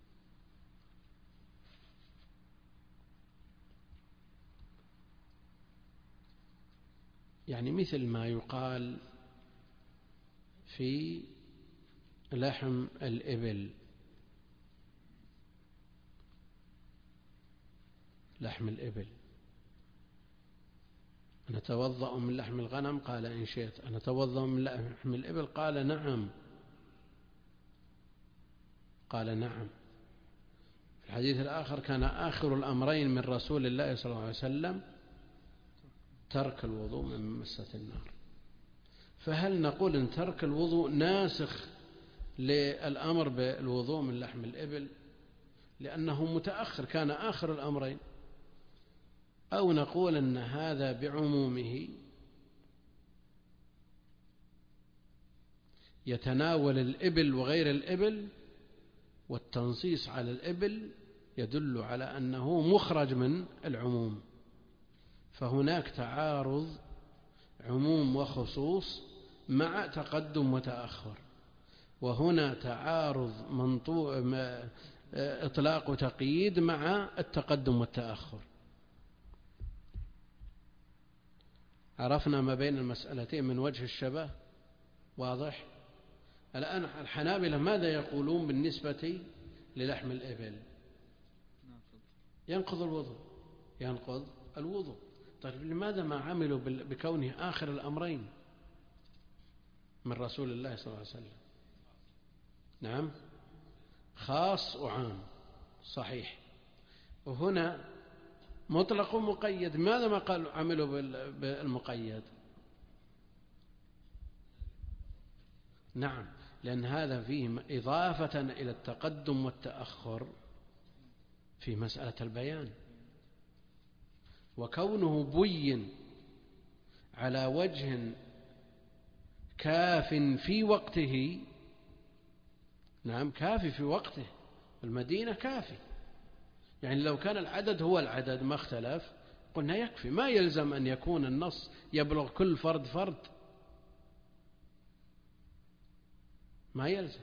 يعني مثل ما يقال في لحم الإبل، لحم الإبل، نتوضأ من لحم الغنم؟ قال إن شئت. نتوضأ من لحم الإبل؟ قال نعم. قال نعم. في الحديث الآخر كان آخر الأمرين من رسول الله صلى الله عليه وسلم ترك الوضوء من مسة النار. فهل نقول إن ترك الوضوء ناسخ للأمر بالوضوء من لحم الإبل لأنه متأخر كان آخر الأمرين، أو نقول أن هذا بعمومه يتناول الإبل وغير الإبل، والتنصيص على الإبل يدل على أنه مخرج من العموم، فهناك تعارض عموم وخصوص مع تقدم وتأخر، وهنا تعارض إطلاق وتقييد مع التقدم والتأخر. عرفنا ما بين المسألتين من وجه الشبه واضح. الآن الحنابلة ماذا يقولون بالنسبة للحم الإبل؟ ينقض الوضوء، ينقض الوضوء. طيب لماذا ما عملوا بكونه آخر الأمرين من رسول الله صلى الله عليه وسلم؟ نعم، خاص وعام صحيح، وهنا مطلق ومقيد. ماذا ما قالوا عملوا بالمقيد؟ نعم، لأن هذا فيه إضافة إلى التقدم والتأخر في مسألة البيان، وكونه بين على وجه كاف في وقته. نعم، كافي في وقته، المدينة كافي، يعني لو كان العدد هو العدد ما اختلف قلنا يكفي، ما يلزم أن يكون النص يبلغ كل فرد فرد، ما يلزم.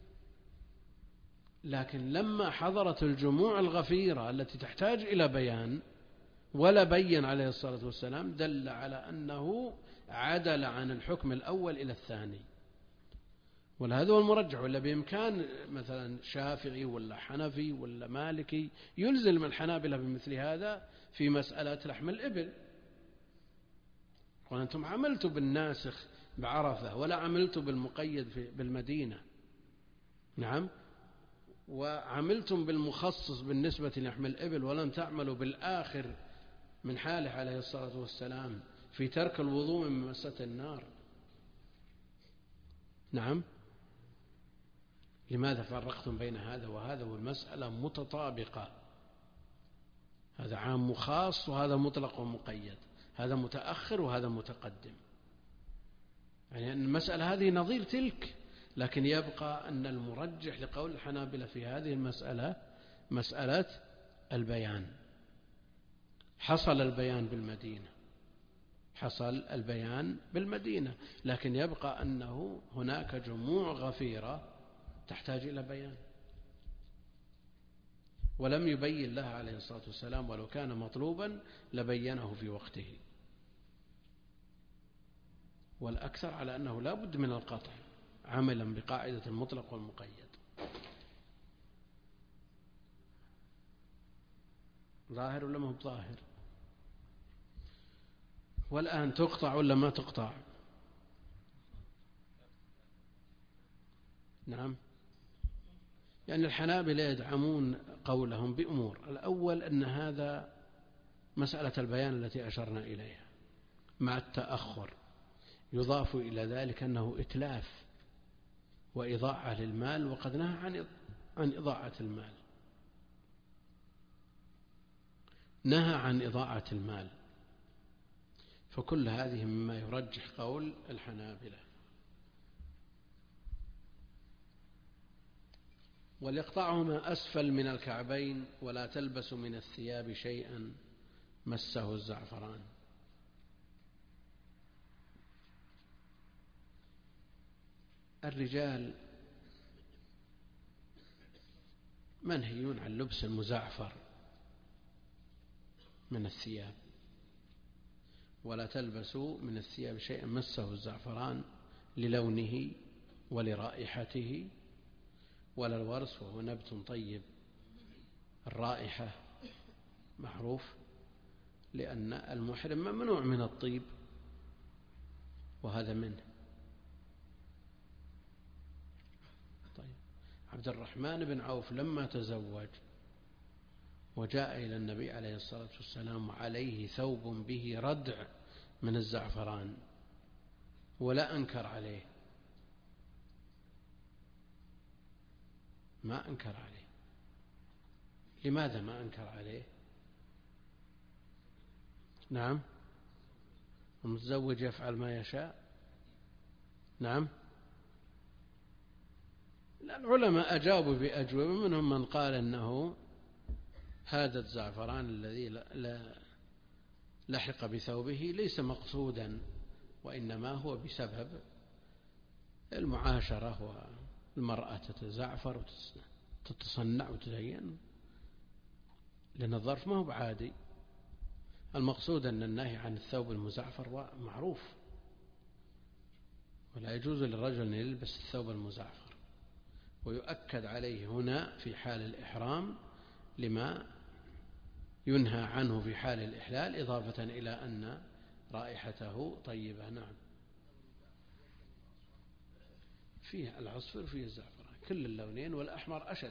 لكن لما حضرت الجموع الغفيرة التي تحتاج إلى بيان ولا بين عليه الصلاة والسلام، دل على أنه عدل عن الحكم الأول إلى الثاني. وهذا هو المرجح، ولا بإمكان مثلا شافعي ولا حنفي ولا مالكي يلزم الحنابلة بمثل هذا في مسألة لحم الإبل. وأنتم عملتوا بالناسخ بعرفة ولا عملتوا بالمقيد بالمدينة. نعم، وعملتم بالمخصص بالنسبة للحم الإبل ولم تعملوا بالآخر من حاله عليه الصلاة والسلام في ترك الوضوء من مسة النار. نعم، لماذا فرقتم بين هذا وهذا والمسألة متطابقة؟ هذا عام وخاص، وهذا مطلق ومقيد، هذا متأخر وهذا متقدم. يعني أن المسألة هذه نظير تلك، لكن يبقى أن المرجح لقول الحنابلة في هذه المسألة مسألة البيان. حصل البيان بالمدينة، حصل البيان بالمدينة، لكن يبقى أنه هناك جموع غفيرة تحتاج إلى بيان، ولم يبين لها عليه الصلاة والسلام، ولو كان مطلوبا لبينه في وقته. والأكثر على أنه لا بد من القطع عملا بقاعدة المطلق والمقيد. ظاهر ولا ما هو ظاهر؟ والآن تقطع ولا ما تقطع؟ نعم، يعني الحنابلة يدعمون قولهم بأمور. الأول أن هذا مسألة البيان التي أشرنا إليها مع التأخر، يضاف إلى ذلك أنه إتلاف وإضاعة للمال، وقد نهى عن إضاعة المال، نهى عن إضاعة المال، فكل هذه مما يرجح قول الحنابلة. وليقطعهما أسفل من الكعبين ولا تلبس من الثياب شيئا مسه الزعفران. الرجال منهيون عن لبس المزعفر من الثياب، ولا تلبسوا من الثياب شيئا مسه الزعفران للونه ولرائحته، ولا الورس وهو نبت طيب الرائحة معروف، لأن المحرم ممنوع من الطيب وهذا منه. طيب، عبد الرحمن بن عوف لما تزوج وجاء إلى النبي عليه الصلاة والسلام وعليه ثوب به ردع من الزعفران ولا أنكر عليه، ما أنكر عليه. لماذا ما أنكر عليه؟ نعم، المتزوج يفعل ما يشاء. نعم، العلماء أجابوا بأجوبة، منهم من قال أنه هذا الزعفران الذي لحق بثوبه ليس مقصودا، وإنما هو بسبب المعاشرة، والمرأة تتزعفر وتتصنع وتزين، لأن الظرف ما هو بعادي. المقصود أن النهي عن الثوب المزعفر معروف، ولا يجوز للرجل أن يلبس الثوب المزعفر، ويؤكد عليه هنا في حال الإحرام لما ينهى عنه في حال الإحلال، إضافة إلى أن رائحته طيبة. نعم، فيه العصفر فيه الزعفران، كل اللونين، والأحمر أشد.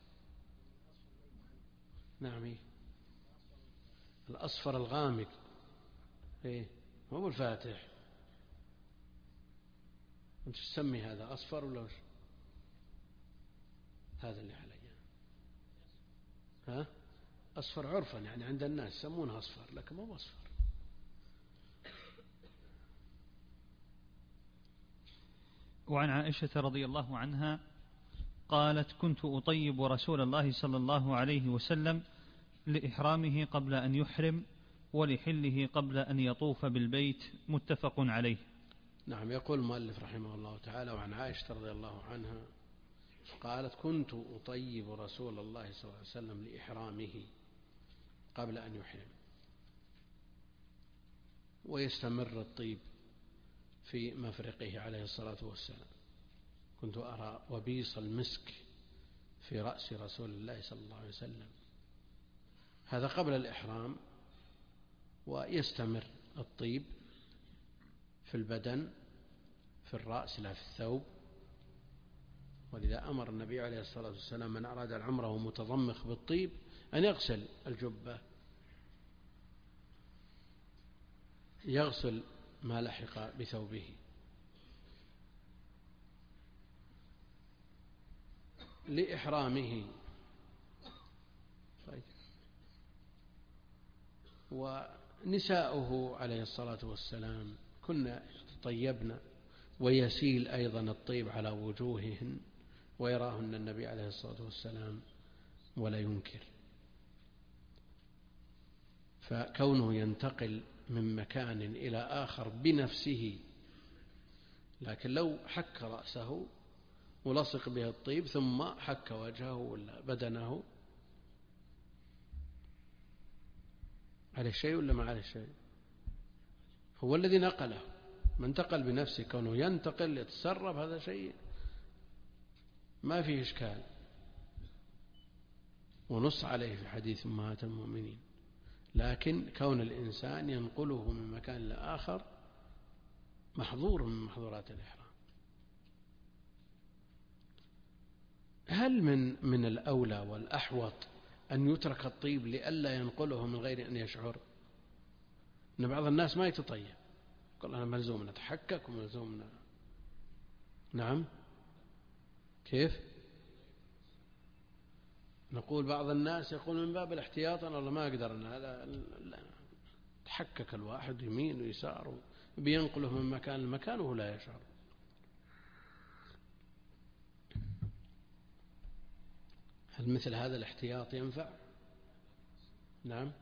نعم، الأصفر الغامق، هو الفاتح. أنت تسمي هذا أصفر ولا وش؟ هذا اللي علي. ها؟ أصفر عرفا، يعني عند الناس يسمونه أصفر، لكن ما هو أصفر. وعن عائشة رضي الله عنها قالت: كنت أطيب رسول الله صلى الله عليه وسلم لإحرامه قبل أن يحرم ولحله قبل أن يطوف بالبيت. متفق عليه. نعم، يقول المؤلف رحمه الله تعالى: وعن عائشة رضي الله عنها قالت: كنت أطيب رسول الله صلى الله عليه وسلم لإحرامه قبل أن يحرم. ويستمر الطيب في مفرقه عليه الصلاة والسلام. كنت أرى وبيص المسك في رأس رسول الله صلى الله عليه وسلم، هذا قبل الإحرام. ويستمر الطيب في البدن، في الرأس لا في الثوب. ولذا أمر النبي عليه الصلاة والسلام من أراد العمرة ومتضمخ بالطيب أن يغسل الجبة، يغسل ما لحق بثوبه. لإحرامه. ونساؤه عليه الصلاة والسلام كنا يتطيبن، ويسيل أيضا الطيب على وجوههن، ويراهن النبي عليه الصلاة والسلام ولا ينكر. فكونه ينتقل من مكان إلى آخر بنفسه، لكن لو حك رأسه ولصق به الطيب ثم حك وجهه ولا بدنه، عليه شيء ولا ما عليه شيء؟ هو الذي نقله، من انتقل بنفسه، كونه ينتقل يتصرف، هذا شيء ما فيه إشكال، ونص عليه في حديث أمهات المؤمنين. لكن كون الإنسان ينقله من مكان لآخر محظور من محظورات الإحرام. هل من الأولى والأحوط أن يترك الطيب لئلا ينقله من غير أن يشعر؟ أن بعض الناس ما يتطيب، يقول أنا ملزوم نتحكك وملزوم نعم. كيف؟ نقول بعض الناس يقول من باب الاحتياط أنا والله ما أقدر لا تحكك الواحد يمين ويسار بينقله من مكان لمكان وهو لا يشعر. هل مثل هذا الاحتياط ينفع؟ نعم.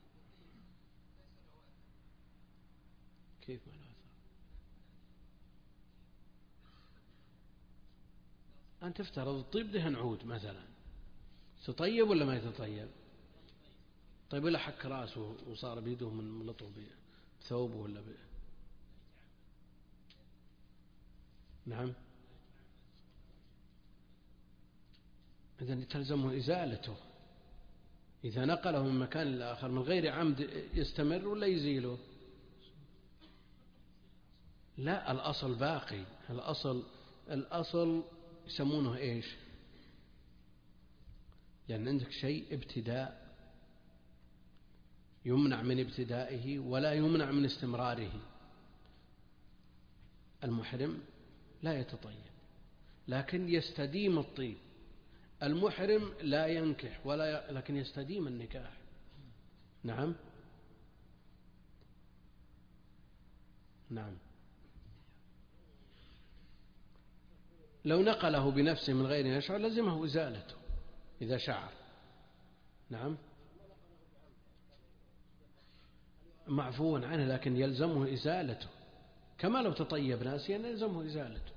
كيف ما له أثر؟ أن تفترض الطيب دهن عود مثلا، تطيب ولا ما يتطيب؟ طيب ولا حك راسه وصار بيده من ملطه بثوبه ولا نعم. إذن تلزمه إزالته. إذا نقله من مكان لآخر من غير عمد يستمر ولا يزيله؟ لا، الأصل باقي. الأصل يسمونه إيش؟ يعني عندك شيء ابتداء يمنع من ابتدائه ولا يمنع من استمراره. المحرم لا يتطيب لكن يستديم الطيب. المحرم لا ينكح لكن يستديم النكاح. نعم. نعم. لو نقله بنفسه من غير أن يشعر لزمه إزالته إذا شعر. نعم. معفو عنه لكن يلزمه إزالته، كما لو تطيب ناسيا يلزمه إزالته.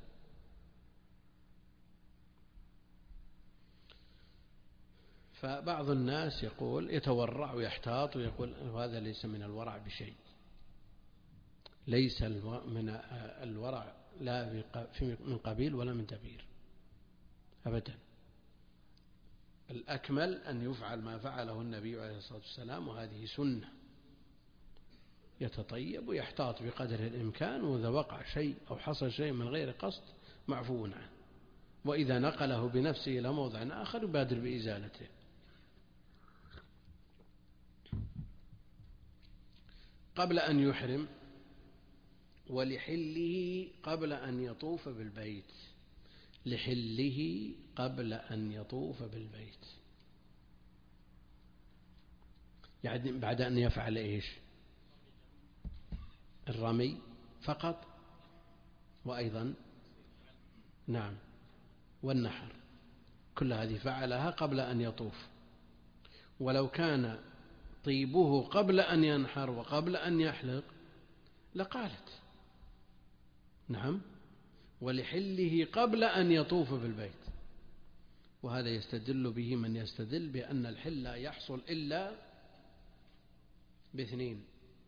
فبعض الناس يقول يتورع ويحتاط ويقول هذا ليس من الورع بشيء. ليس من الورع لا من قبيل ولا من دبير أبدا. الأكمل أن يفعل ما فعله النبي عليه الصلاة والسلام، وهذه سنة. يتطيب ويحتاط بقدر الإمكان، وإذا وقع شيء أو حصل شيء من غير قصد معفو عنه، وإذا نقله بنفسه إلى موضع آخر يبادر بإزالته. قبل أن يحرم، ولحله قبل أن يطوف بالبيت. لحله قبل أن يطوف بالبيت يعني بعد أن يفعل إيش؟ الرمي فقط، وأيضا نعم والنحر، كل هذه فعلها قبل أن يطوف. ولو كان طيبه قبل أن ينحر وقبل أن يحلق لقالت نعم. ولحله قبل أن يطوف بالبيت. وهذا يستدل به من يستدل بأن الحل لا يحصل إلا باثنين،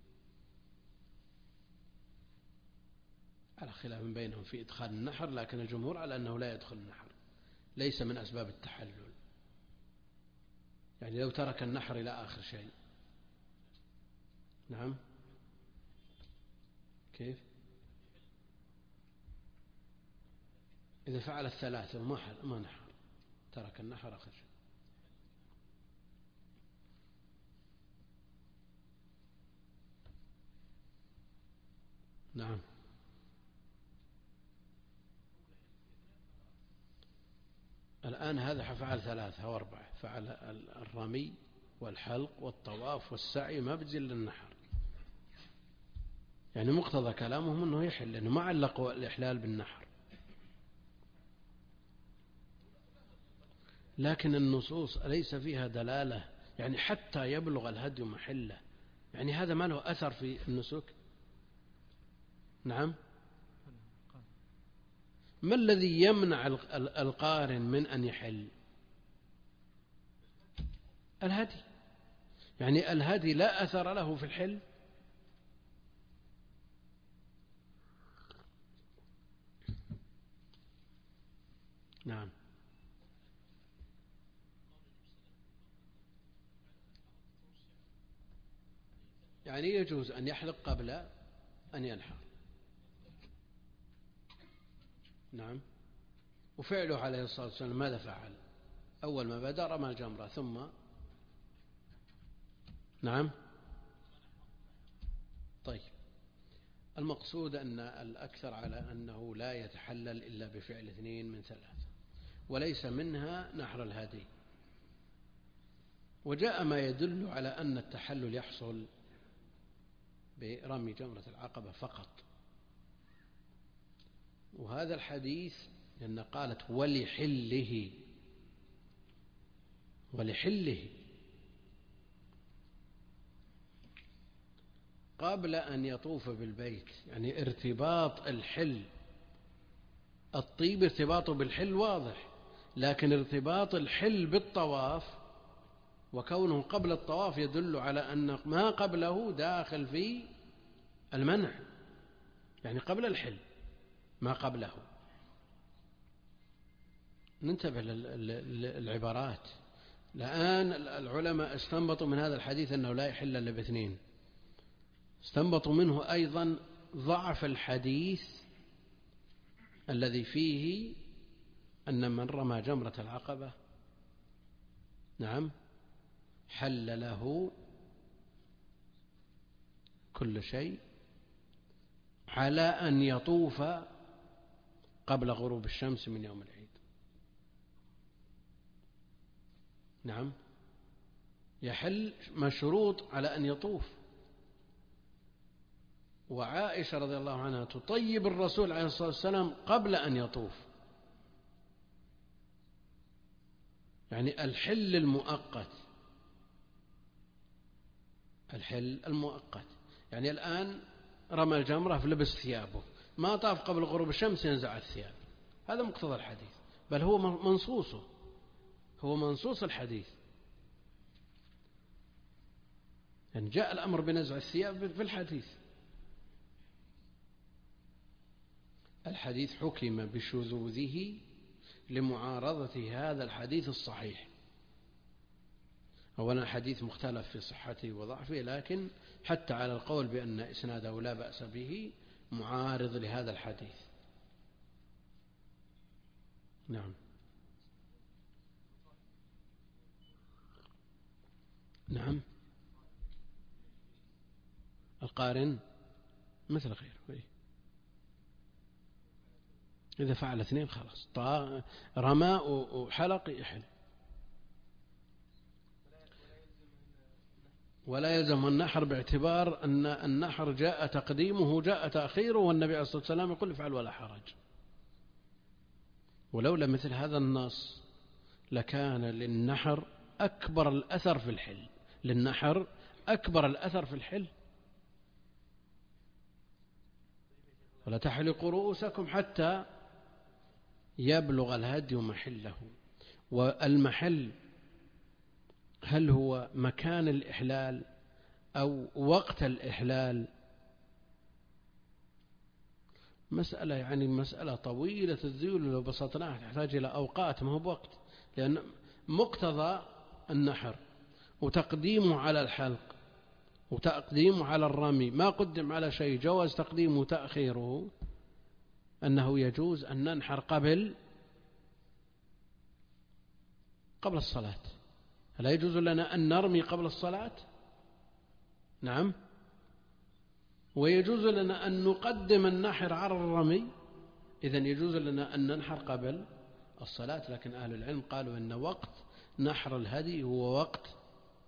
على خلاف بينهم في إدخال النحر، لكن الجمهور على أنه لا يدخل النحر، ليس من أسباب التحلل. يعني لو ترك النحر إلى آخر شيء. نعم. كيف؟ إذا فعل الثلاثة وما نحر، ترك النحر آخر شيء. نعم. الآن هذا فعل ثلاثة أو أربعة، فعل الرمي والحلق والطواف والسعي، ما بجي إلا النحر. يعني مقتضى كلامهم أنه يحل، لأنه ما علقوا الإحلال بالنحر. لكن النصوص ليس فيها دلالة يعني حتى يبلغ الهدي محله، يعني هذا ما له أثر في النسك. نعم. ما الذي يمنع القارن من أن يحل؟ الهدي. يعني الهدي لا أثر له في الحل. نعم. يعني يجوز أن يحلق قبل أن ينحر. نعم. وفعله عليه الصلاة والسلام ماذا فعل؟ أول ما بدأ رمى الجمرة ثم نعم. طيب، المقصود أن الأكثر على أنه لا يتحلل إلا بفعل 2 من 3، وليس منها نحر الهدي. وجاء ما يدل على أن التحلل يحصل برمي جمرة العقبة فقط، وهذا الحديث لأن قالت ولحله قبل أن يطوف بالبيت، يعني ارتباط الحل، الطيب ارتباطه بالحل واضح، لكن ارتباط الحل بالطواف وكونه قبل الطواف يدل على أن ما قبله داخل في المنع، يعني قبل الحل ما قبله. ننتبه للعبارات. الآن العلماء استنبطوا من هذا الحديث أنه لا يحل إلا ب2، استنبطوا منه أيضا ضعف الحديث الذي فيه أن من رمى جمرة العقبة نعم حل له كل شيء على أن يطوف قبل غروب الشمس من يوم العيد. نعم، يحل مشروط على أن يطوف. وعائشة رضي الله عنها تطيب الرسول عليه الصلاة والسلام قبل أن يطوف، يعني الحل المؤقت. يعني الآن رمى الجمرة في لبس ثيابه، ما طاف قبل غروب الشمس ينزع الثياب، هذا مقتضى الحديث، بل هو منصوص الحديث، يعني جاء الأمر بنزع الثياب في الحديث. الحديث حكم بشذوذه لمعارضة هذا الحديث الصحيح. أولا الحديث مختلف في صحته وضعفه، لكن حتى على القول بأن إسناده لا بأس به معارض لهذا الحديث. نعم. نعم، القارن مثل غيره، إذا فعل 2 خلاص، رمى وحلق يحل. ولا يلزم النحر باعتبار أن النحر جاء تقديمه جاء تأخيره، والنبي عليه الصلاة والسلام يقول افعل ولا حرج. ولولا مثل هذا النص لكان للنحر أكبر الأثر في الحل. ولا تحلقوا رؤوسكم حتى يبلغ الهدي محله. والمحل هل هو مكان الإحلال أو وقت الإحلال؟ مسألة طويلة الذيول، لو بسطناها تحتاج إلى أوقات، ما هو بوقت، لأن مقتضى النحر وتقديمه على الحلق وتقديمه على الرمي ما قدم على شيء جواز تقديمه وتأخيره، أنه يجوز أن ننحر قبل الصلاة. هل يجوز لنا أن نرمي قبل الصلاة؟ نعم. ويجوز لنا أن نقدم النحر على الرمي، إذن يجوز لنا أن ننحر قبل الصلاة. لكن أهل العلم قالوا أن وقت نحر الهدي هو وقت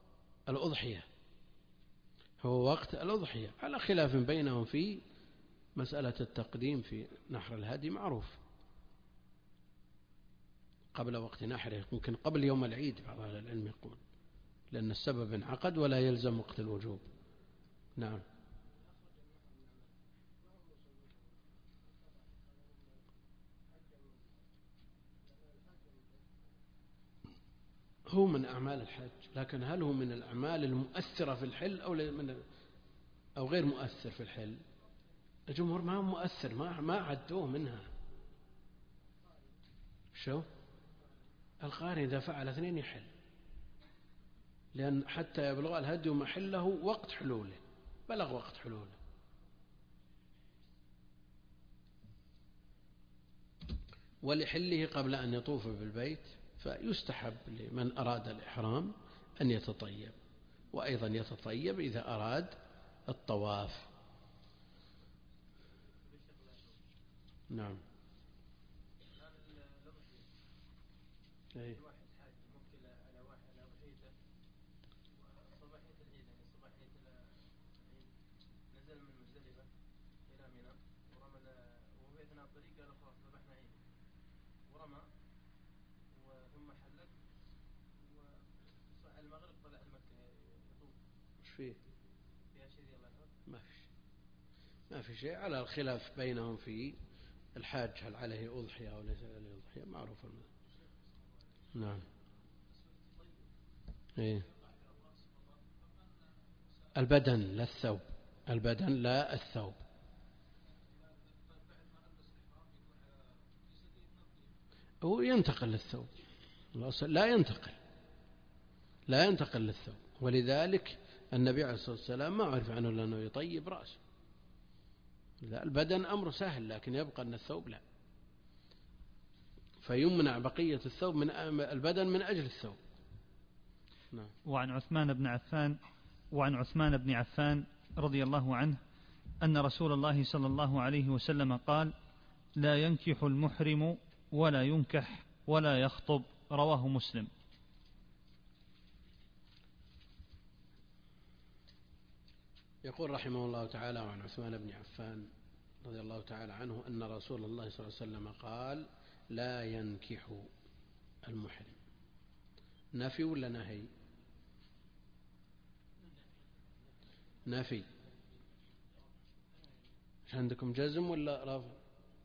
الأضحية، على خلاف بينهم في مسألة التقديم في نحر الهدي، معروف قبل وقت نحره، ممكن قبل يوم العيد بعض أهل العلم يقول، لأن السبب انعقد ولا يلزم وقت الوجوب. نعم. هو من أعمال الحج، لكن هل هو من الأعمال المؤثرة في الحل أو غير مؤثر في الحل؟ الجمهور ما هو مؤثر، ما عدوه منها. شو القارن إذا فعل 2 يحل، لأن حتى يبلغ الهدي محله وقت حلوله، بلغ وقت حلوله. ولحله قبل أن يطوف بالبيت، فيستحب لمن أراد الإحرام أن يتطيب، وأيضا يتطيب إذا أراد الطواف. نعم. أي. واحد حاج موكل على واحد على أضحيته صباحية العيد، يعني صباحية العيد نزل من مزدلفة إلى منى ورمى، وفي أثناء الطريق قال خلاص ذبحنا عيد، ورمى ثم حلق وصع المغرب طلع المكة يطوف. وش فيه؟ فيها شيء الله يحفظ؟ ما في شيء، على الخلاف بينهم في الحاج هل عليه أضحية أو ليس عليه أضحية، معروف المذهب. نعم. إيه؟ البدن لا الثوب، البدن لا الثوب. هو ينتقل للثوب، لا ينتقل للثوب، ولذلك النبي عليه الصلاة والسلام ما عرف عنه لأنه يطيب رأسه. لا، البدن أمر سهل، لكن يبقى أن الثوب لا، فيمنع بقية الثوب من البدن من أجل الثوب. نعم. وعن عثمان بن عفان رضي الله عنه أن رسول الله صلى الله عليه وسلم قال: لا ينكح المحرم ولا ينكح ولا يخطب. رواه مسلم. يقول رحمه الله تعالى: وعن عثمان بن عفان رضي الله تعالى عنه أن رسول الله صلى الله عليه وسلم قال: لا ينكح المحرم. نفي ولا نهي؟ نفي. عندكم جزم ولا رفع؟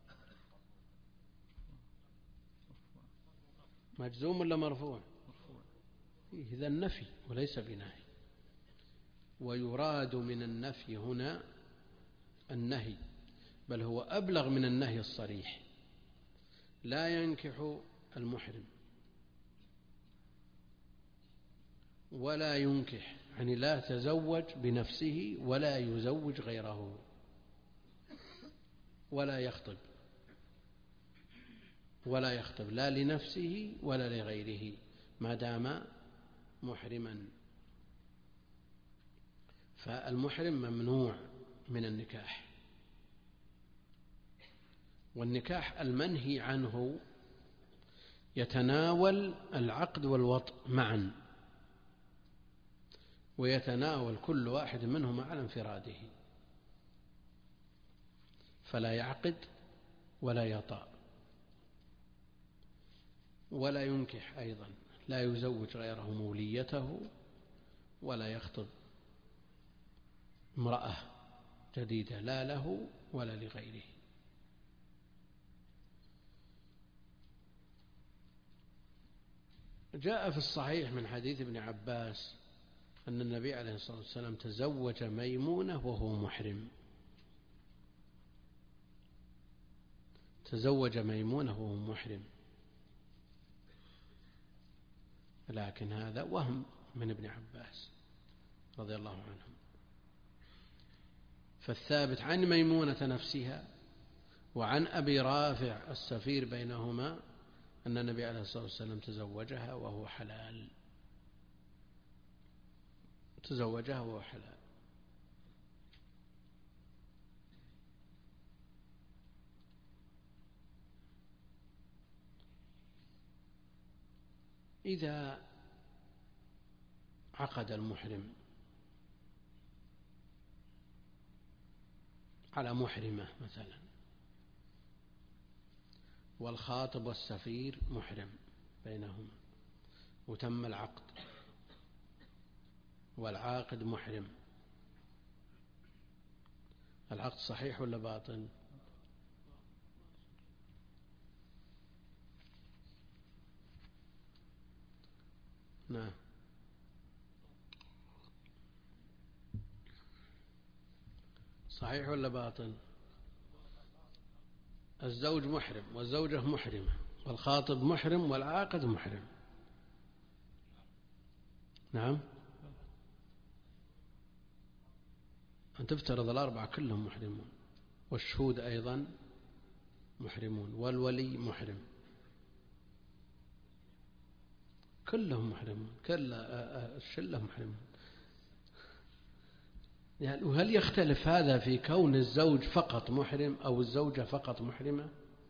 مجزوم ولا مرفوع؟ إذا النفي وليس بنهي، ويراد من النفي هنا النهي، بل هو أبلغ من النهي الصريح. لا ينكح المحرم ولا ينكح، يعني لا تزوج بنفسه ولا يزوج غيره، ولا يخطب لا لنفسه ولا لغيره ما دام محرما. فالمحرم ممنوع من النكاح، والنكاح المنهي عنه يتناول العقد والوطء معا، ويتناول كل واحد منهما على انفراده، فلا يعقد ولا يطأ ولا ينكح، أيضا لا يزوج غيره موليته ولا يخطب امرأة جديدة لا له ولا لغيره. جاء في الصحيح من حديث ابن عباس أن النبي عليه الصلاة والسلام تزوج ميمونة وهو محرم، تزوج ميمونة وهو محرم، لكن هذا وهم من ابن عباس رضي الله عنه. فالثابت عن ميمونة نفسها وعن أبي رافع السفير بينهما أن النبي عليه الصلاة والسلام تزوجها وهو حلال، تزوجها وهو حلال. إذا عقد المحرم على محرمة مثلا، والخاطب والسفير محرم بينهما، وتم العقد، والعاقد محرم، العقد صحيح ولا باطل؟ نعم. صحيح ولا باطل؟ الزوج محرم والزوجة محرمة والخاطب محرم والعاقد محرم. نعم. أن تفترض الأربعة كلهم محرمون، والشهود أيضا محرمون، والولي محرم. كلهم محرمون، كل الشلة محرمون. يعني وهل يختلف هذا في كون الزوج فقط محرم أو الزوجة فقط محرمة؟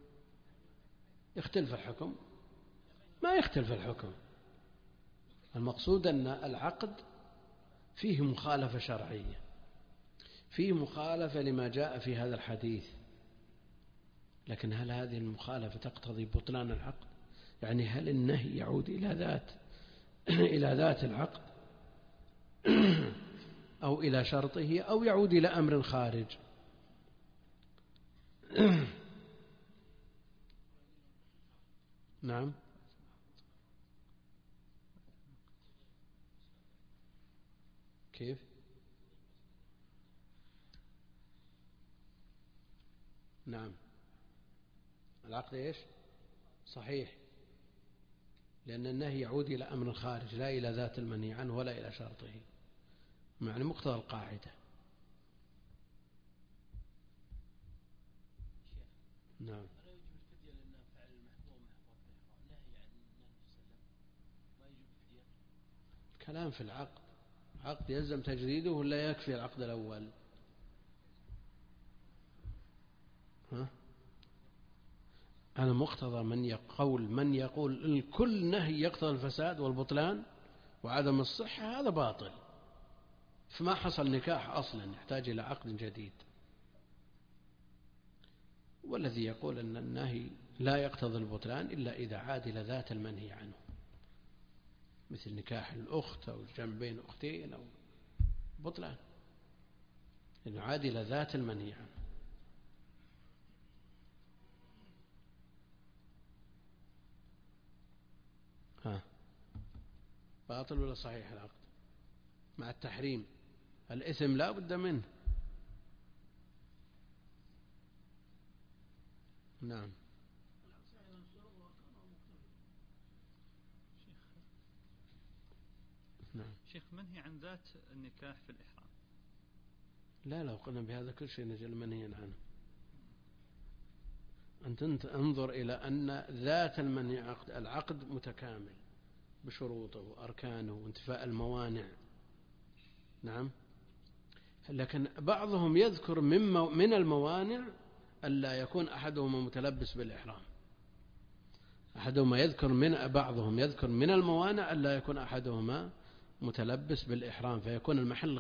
يختلف الحكم؟ ما يختلف الحكم. المقصود أن العقد فيه مخالفة شرعية، فيه مخالفة لما جاء في هذا الحديث، لكن هل هذه المخالفة تقتضي بطلان العقد؟ يعني هل النهي يعود إلى ذات العقد أو إلى شرطه أو يعود إلى أمر خارج؟ نعم. كيف؟ نعم، العقد إيش؟ صحيح، لأن النهي يعود إلى أمر خارج لا إلى ذات المنهي عنه ولا إلى شرطه، معنى مقتضى القاعدة. نعم. كلام في العقد، عقد يلزم تجديده ولا يكفي العقد الأول؟ ها؟ أنا مقتضى من يقول الكل نهي يقتضي الفساد والبطلان وعدم الصحة، هذا باطل، فما حصل نكاح أصلا، يحتاج إلى عقد جديد. والذي يقول أن النهي لا يقتضي البطلان إلا إذا عاد إلى ذات المنهي عنه، مثل نكاح الأخت أو الجمع بين أختين أو بطلان، إنه عاد إلى ذات المنهي عنه. ها، باطل ولا صحيح العقد مع التحريم؟ الإثم لا بد منه. نعم. نعم. شيخ، منهي عن ذات النكاح في الإحرام. لا، لو قلنا بهذا كل شيء نجعل منهيا عنه. أنت انظر إلى أن ذات المنهي العقد متكامل بشروطه وأركانه وانتفاء الموانع. نعم. لكن بعضهم يذكر من الموانع ألا يكون أحدهما متلبس بالإحرام. بعضهم يذكر من الموانع ألا يكون أحدهما متلبس بالإحرام، فيكون المحل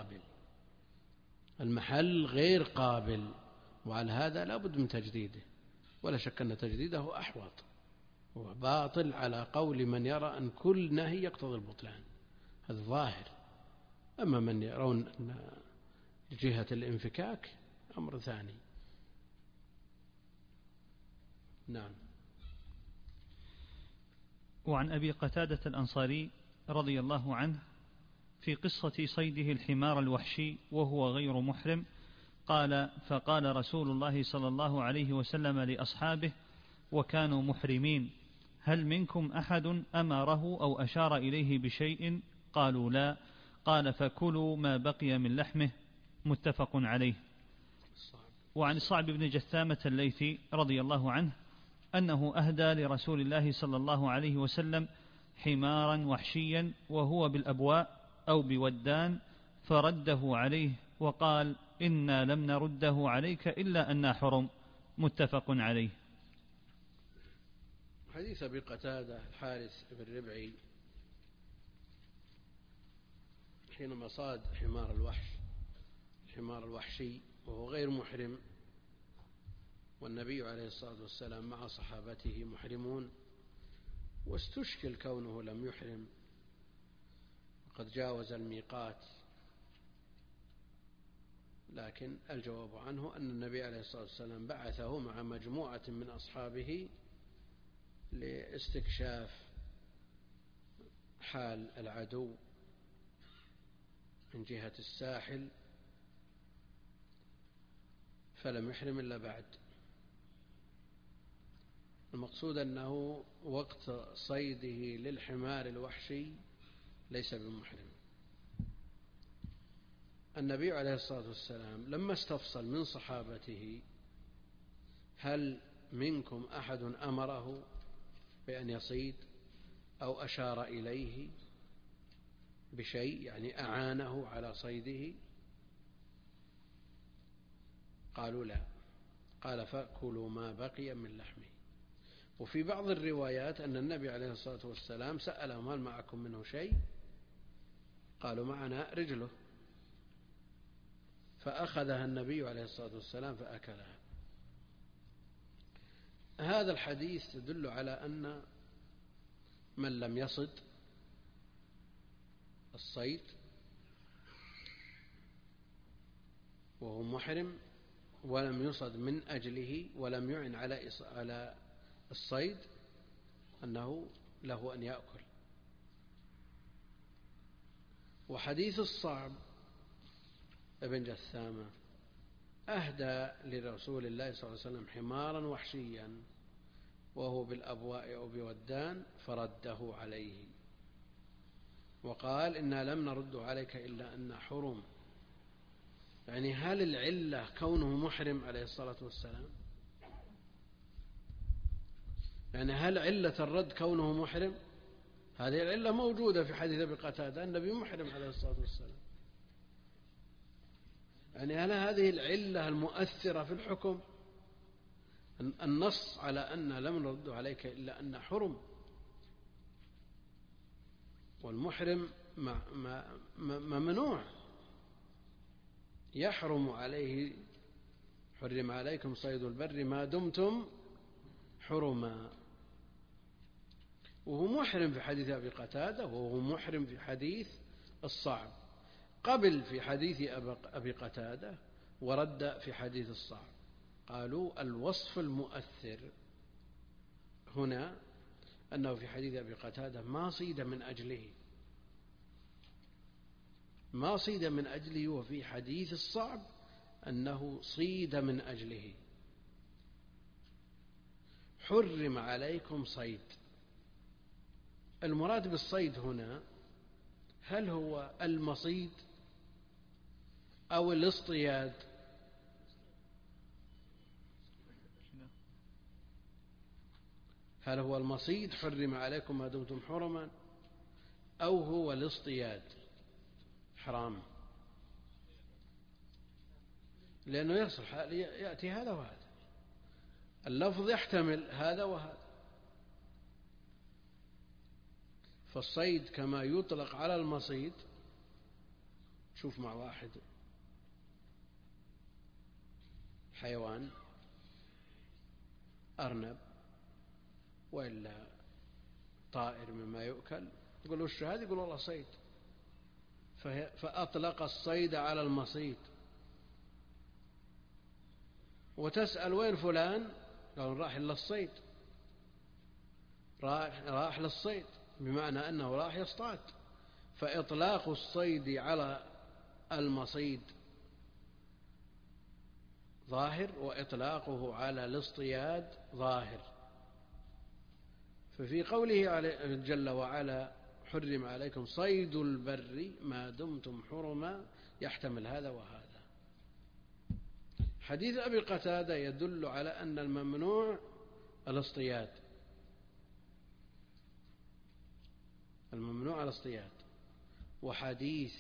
غير قابل، وعلى هذا لا بد من تجديده، ولا شك أن تجديده أحوط وباطل على قول من يرى أن كل نهي يقتضي البطلان، هذا ظاهر. أما من يرون أن جهة الانفكاك أمر ثاني. نعم. وعن أبي قتادة الأنصاري رضي الله عنه في قصة صيده الحمار الوحشي وهو غير محرم قال: فقال رسول الله صلى الله عليه وسلم لأصحابه وكانوا محرمين: هل منكم أحد أمره أو أشار إليه بشيء؟ قالوا: لا. قال: فكلوا ما بقي من لحمه. متفق عليه. وعن الصعب بن جثامة الليثي رضي الله عنه أنه أهدى لرسول الله صلى الله عليه وسلم حمارا وحشيا وهو بالأبواء أو بودان، فرده عليه وقال: إنا لم نرده عليك إلا أننا حرم. متفق عليه. حديث أبي قتادة الحارث بن ربعي حينما صاد الحمار الوحشي وهو غير محرم، والنبي عليه الصلاة والسلام مع صحابته محرمون، واستشكل كونه لم يحرم وقد جاوز الميقات، لكن الجواب عنه أن النبي عليه الصلاة والسلام بعثه مع مجموعة من أصحابه لاستكشاف حال العدو من جهة الساحل، فلم يحرم إلا بعد. المقصود أنه وقت صيده للحمار الوحشي ليس بمحرم. النبي عليه الصلاة والسلام لما استفصل من صحابته: هل منكم أحد أمره بأن يصيد؟ أو أشار إليه بشيء يعني أعانه على صيده؟ قالوا لا. قال فأكلوا ما بقي من لحمه. وفي بعض الروايات أن النبي عليه الصلاة والسلام سألهم هل معكم منه شيء؟ قالوا معنا رجله، فأخذها النبي عليه الصلاة والسلام فأكلها. هذا الحديث يدل على أن من لم يصد الصيد وهو محرم ولم يصد من أجله ولم يعن على الصيد أنه له أن يأكل. وحديث الصعب ابن جثامة أهدى لرسول الله صلى الله عليه وسلم حمارا وحشيا وهو بالأبواء أو بودان فرده عليه وقال إنا لم نرد عليك إلا أن حرم. يعني هل العلة كونه محرم عليه الصلاة والسلام؟ يعني هل علة الرد كونه محرم؟ هذه العلة موجودة في حديث أبي قتادة، النبي محرم عليه الصلاة والسلام. يعني هل هذه العلة المؤثرة في الحكم؟ النص على أن لم نرد عليك إلا أن حرم، والمحرم ممنوع، يحرم عليه، حرم عليكم صيد البر ما دمتم حرما. وهو محرم في حديث أبي قتادة، وهو محرم في حديث الصعب، قبل في حديث أبي قتادة ورد في حديث الصعب. قالوا الوصف المؤثر هنا أنه في حديث أبي قتادة ما صيد من أجله، ما صيد من أجله، وفي حديث الصعب أنه صيد من أجله. حرم عليكم صيد. المراد بالصيد هنا هل هو المصيد أو الاصطياد؟ هل هو المصيد حرم عليكم ما دمتم حرما، أو هو الاصطياد حرام؟ لأنه يصح يأتي هذا وهذا، اللفظ يحتمل هذا وهذا. فالصيد كما يطلق على المصيد، شوف مع واحد حيوان أرنب وإلا طائر مما يؤكل، يقول وش هذا؟ يقول والله صيد، فأطلق الصيد على المصيد. وتسأل وين فلان؟ قالوا راح للصيد، راح للصيد، بمعنى أنه راح يصطاد. فإطلاق الصيد على المصيد ظاهر، وإطلاقه على الاصطياد ظاهر. ففي قوله جل وعلا حرم عليكم صيد البر ما دمتم حرما يحتمل هذا وهذا. حديث أبي قتادة يدل على أن الممنوع الاصطياد، الممنوع الاصطياد. وحديث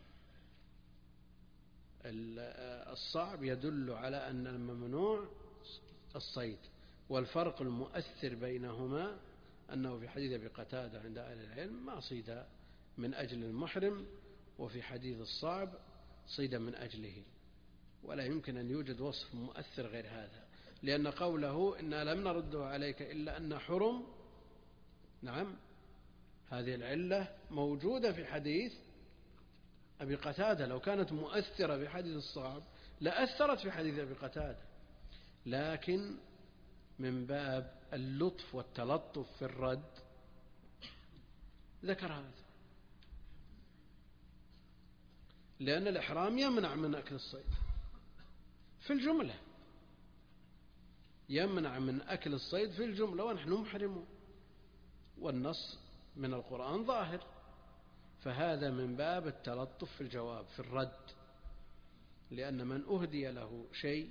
الصعب يدل على أن الممنوع الصيد. والفرق المؤثر بينهما أنه في حديث أبي قتادة عند أهل العلم ما صيد من أجل المحرم، وفي حديث الصعب صيد من أجله. ولا يمكن أن يوجد وصف مؤثر غير هذا، لأن قوله إنا لم نرده عليك إلا أن حرم، نعم، هذه العلة موجودة في حديث أبي قتادة. لو كانت مؤثرة في حديث الصعب لأثرت في حديث أبي قتادة، لكن من باب اللطف والتلطف في الرد ذكر هذا، لأن الإحرام يمنع من أكل الصيد في الجملة، يمنع من أكل الصيد في الجملة، ونحن محرمون، والنص من القرآن ظاهر. فهذا من باب التلطف في الجواب في الرد، لأن من أهدي له شيء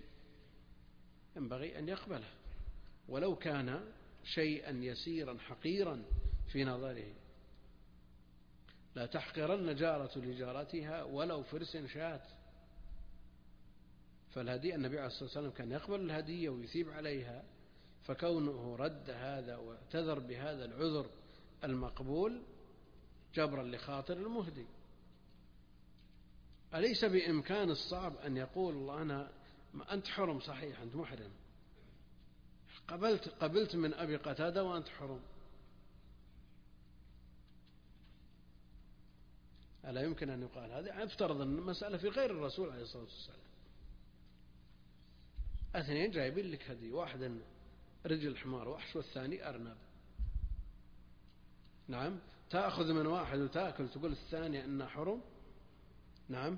ينبغي أن يقبله، ولو كان شيئا يسيرا حقيرا في نظره. لا تحقرن جارة لجارتها ولو فرس شاة. فالهدي النبي عليه الصلاة والسلام كان يقبل الهدية ويثيب عليها، فكونه رد هذا واعتذر بهذا العذر المقبول جبرا لخاطر المهدي. أليس بإمكان الصعب أن يقول الله أنا أنت حرم صحيح، أنت محرم، قبلت من أبي قتادة وأنت حرم، ألا يمكن أن يقال هذا؟ افترض أن المسألة في غير الرسول عليه الصلاة والسلام، اثنين جايبين لك هدي، واحد رجل حمار وحش والثاني أرنب، نعم، تأخذ من واحد وتأكل تقول الثاني أنه حرم؟ نعم.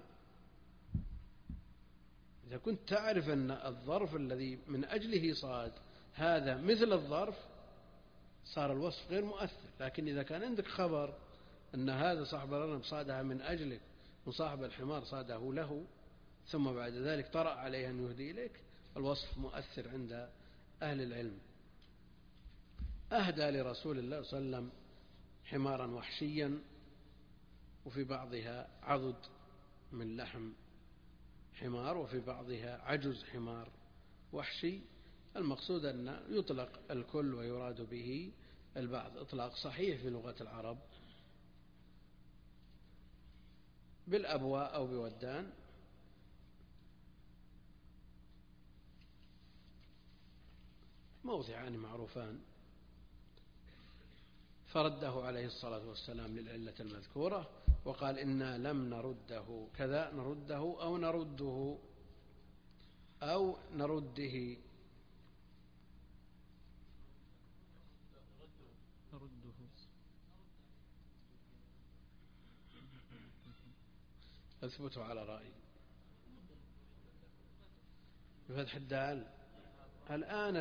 إذا كنت تعرف أن الظرف الذي من أجله صاد هذا مثل الظرف صار الوصف غير مؤثر. لكن إذا كان عندك خبر أن هذا صاحب الأرنب صادها من أجلك وصاحب الحمار صاده له، ثم بعد ذلك طرأ عليه أن يهدي إليك، الوصف مؤثر عند أهل العلم. أهدى لرسول الله صلى الله عليه وسلم حمارا وحشيا، وفي بعضها عضد من لحم حمار وفي بعضها عجز حمار وحشي. المقصود أن يطلق الكل ويراد به البعض، إطلاق صحيح في لغة العرب، بالأبواء أو بودان. موضعان معروفان. فرده عليه الصلاة والسلام للعلة المذكورة، وقال إنا لم نرده كذا، نرده أو نرده أو نرده. أثبته على رأي بفتح الدال. الآن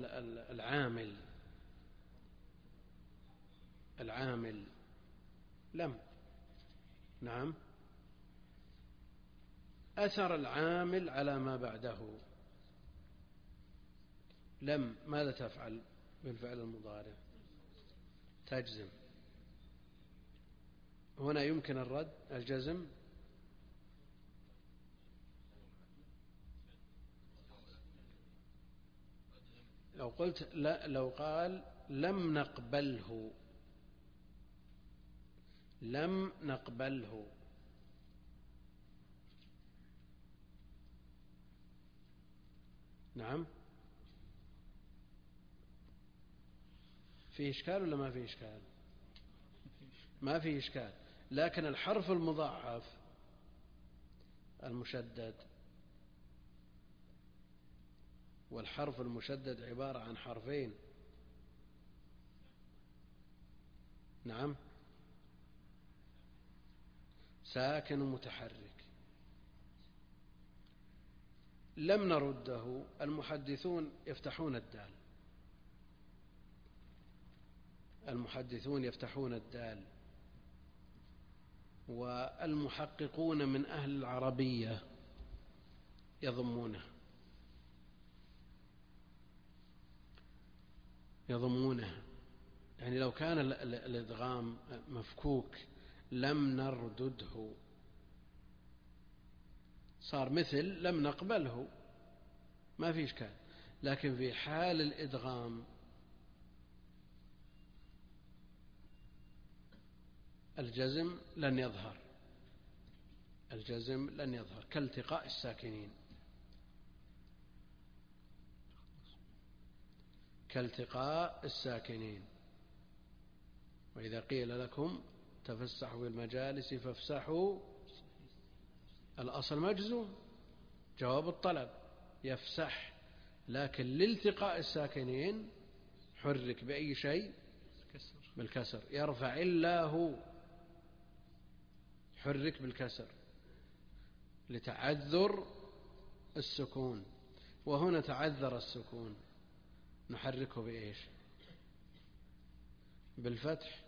العامل لم، نعم، أثر العامل على ما بعده. لم ماذا تفعل بالفعل المضارع؟ تجزم. هنا يمكن الرد الجزم. لو قلت لا، لو قال لم نقبله، لم نقبله، نعم، فيه إشكال ولا ما فيه إشكال؟ ما فيه إشكال. لكن الحرف المضاعف المشدد، والحرف المشدد عبارة عن حرفين، نعم، ساكن ومتحرك. لم نرده. المحدثون يفتحون الدال، المحدثون يفتحون الدال، والمحققون من أهل العربية يضمونه. يعني لو كان الإدغام مفكوك لم نردده صار مثل لم نقبله، ما في إشكال. لكن في حال الإدغام الجزم لن يظهر، الجزم لن يظهر كالتقاء الساكنين، كالتقاء الساكنين. وإذا قيل لكم تفسحوا بالمجالس فافسحوا، الأصل مجزوم، جواب الطلب يفسح، لكن لالتقاء الساكنين حرك بأي شيء؟ بالكسر. يرفع الله، حرك بالكسر لتعذر السكون، وهنا تعذر السكون، نحركه بإيش؟ بالفتح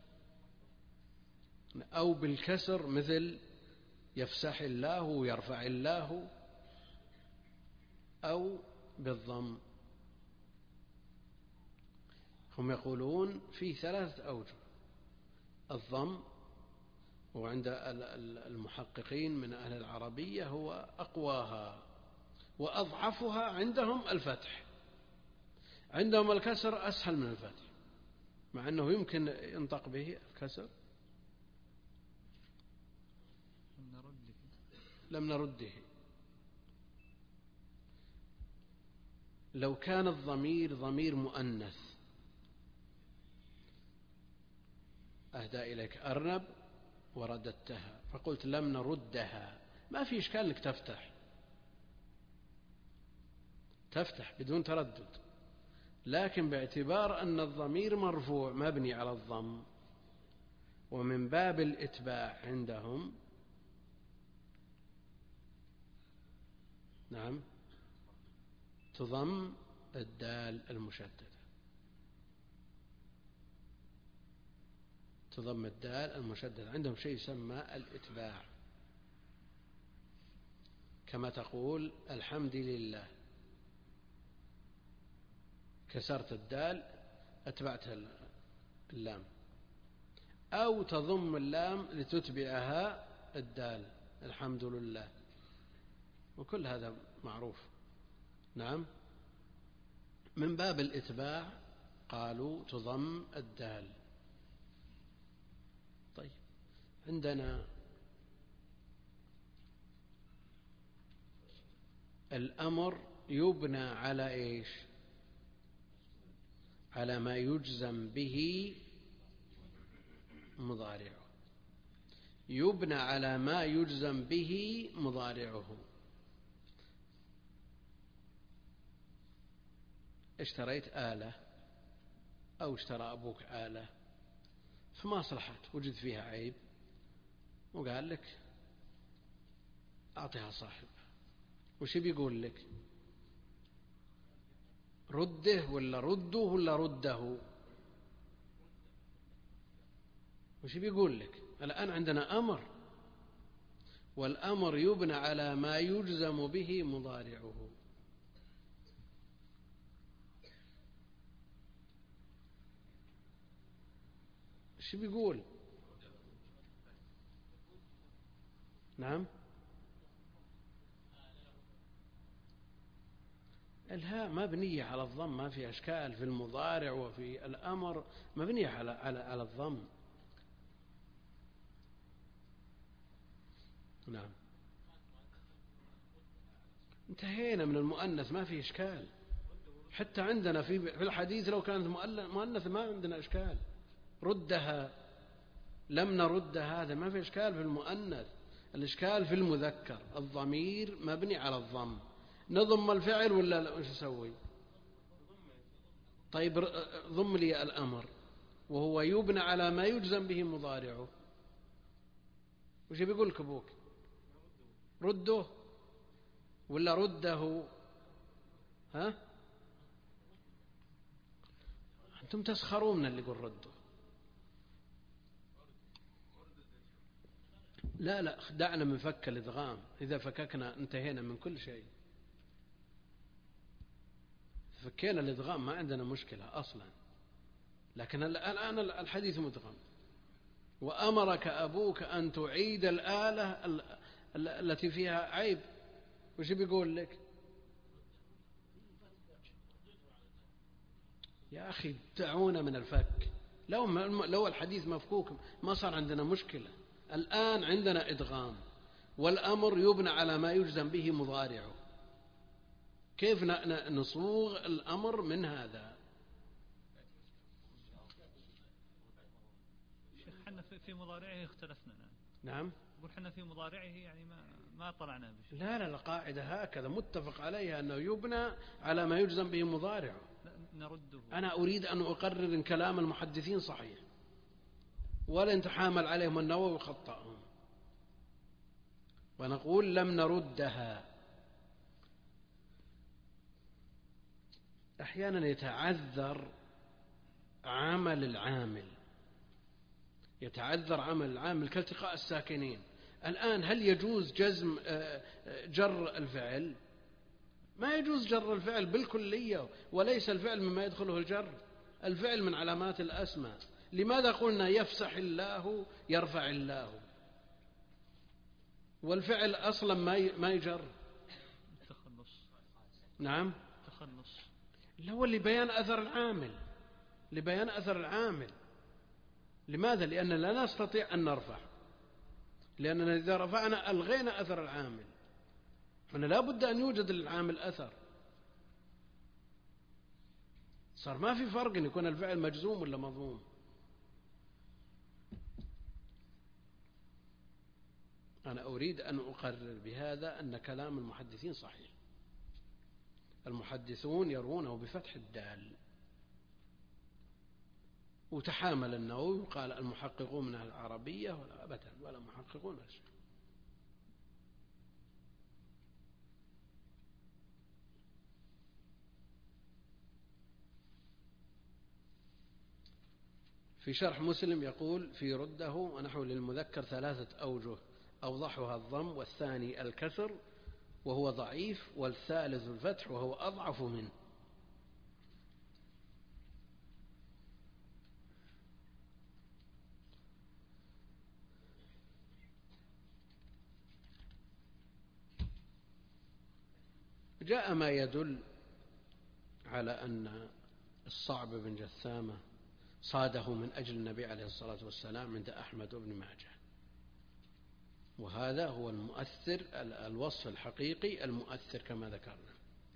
أو بالكسر، مثل يفسح الله ويرفع الله، أو بالضم. هم يقولون في 3 أوجه الضم، وعند المحققين من أهل العربية هو أقواها، وأضعفها عندهم الفتح، عندهم الكسر أسهل من الفتح، مع أنه يمكن ينطق به الكسر. لم نرده. لو كان الضمير ضمير مؤنث، أهدى إليك أرنب ورددتها، فقلت لم نردها، ما في إشكال أنك تفتح بدون تردد، لكن باعتبار أن الضمير مرفوع مبني على الضم، ومن باب الإتباع عندهم نعم تضم الدال المشددة، تضم الدال المشددة، عندهم شيء يسمى الإتباع، كما تقول الحمد لله، كسرت الدال أتبعت اللام، أو تضم اللام لتتبعها الدال الحمد لله، وكل هذا معروف. نعم، من باب الإتباع قالوا تضم الدال. طيب، عندنا الأمر يبنى على إيش؟ على ما يجزم به مضارعه، يبنى على ما يجزم به مضارعه. اشتريت آلة أو اشترى أبوك آلة، فما صلحت، وجد فيها عيب، وقال لك أعطيها صاحبها، وش بيقول لك؟ رده ولا رده ولا رده؟ وش بيقول لك؟ الآن عندنا أمر، والأمر يبنى على ما يجزم به مضارعه. وش بيقول؟ نعم، الهاء مبنية على الضم، ما في أشكال في المضارع وفي الأمر، مبنية على الضم. نعم، انتهينا من المؤنث، ما في إشكال، حتى عندنا في الحديث لو كانت مؤنث ما عندنا إشكال، ردها لم نرد، هذا ما في إشكال في المؤنث، الإشكال في المذكر، الضمير مبني على الضم، نضم الفعل ولا لا؟ وش نسوي؟ طيب ضم لي الأمر وهو يبنى على ما يجزم به مضارعه، وش بيقول لك أبوك؟ رده ولا رده؟ ها؟ أنتم تسخرون من اللي يقول رده. لا دعنا من فك الإدغام، إذا فككنا انتهينا من كل شيء، فكينا الإدغام ما عندنا مشكلة أصلا، لكن الآن الحديث مدغم، وأمرك أبوك أن تعيد الآلة التي فيها عيب، وش بيقول لك؟ يا أخي دعونا من الفك، لو الحديث مفكوك ما صار عندنا مشكلة، الآن عندنا إدغام، والأمر يبنى على ما يجزم به مضارعه، كيف نصوغ الأمر من هذا؟ شيخ حنا في مضارعه اختلفنا. نعم، نقول حنا في مضارعه يعني ما طلعنا بشيء. لا القاعدة هكذا متفق عليها أنه يبنى على ما يجزم به مضارعه. نرده. أنا أريد أن أقرر إن كلام المحدثين صحيح، ولا نتحامل عليهم النووي وخطأهم، ونقول لم نردها. أحيانا يتعذر عمل العامل كالتقاء الساكنين. الآن هل يجوز جزم جر الفعل؟ ما يجوز جر الفعل بالكلية، وليس الفعل مما يدخله الجر، الفعل من علامات الأسماء، لماذا قلنا يفسح الله يرفع الله؟ والفعل أصلا ما يجر. التخلص. نعم تخلص. هو لبيان أثر العامل، لبيان أثر العامل. لماذا؟ لأننا لا نستطيع أن نرفع، لأننا إذا رفعنا ألغينا أثر العامل، فأنا لا بد أن يوجد للعامل أثر. صار ما في فرق أن يكون الفعل مجزوم ولا مضموم. أنا أريد أن أقرر بهذا أن كلام المحدثين صحيح. المحدثون يرونه بفتح الدال. وتحامل النووي وقال المحققون من أهل العربية، ولا أبدا، ولا محققون ولا شيء. في شرح مسلم يقول في رده ونحو للمذكر 3 أوجه، أوضحها الضم، والثاني الكسر وهو ضعيف، والثالث الفتح وهو أضعف منه. جاء ما يدل على أن الصعب بن جثامة صاده من أجل النبي عليه الصلاة والسلام عند أحمد بن ماجه، وهذا هو المؤثر، الوصف الحقيقي المؤثر كما ذكرنا.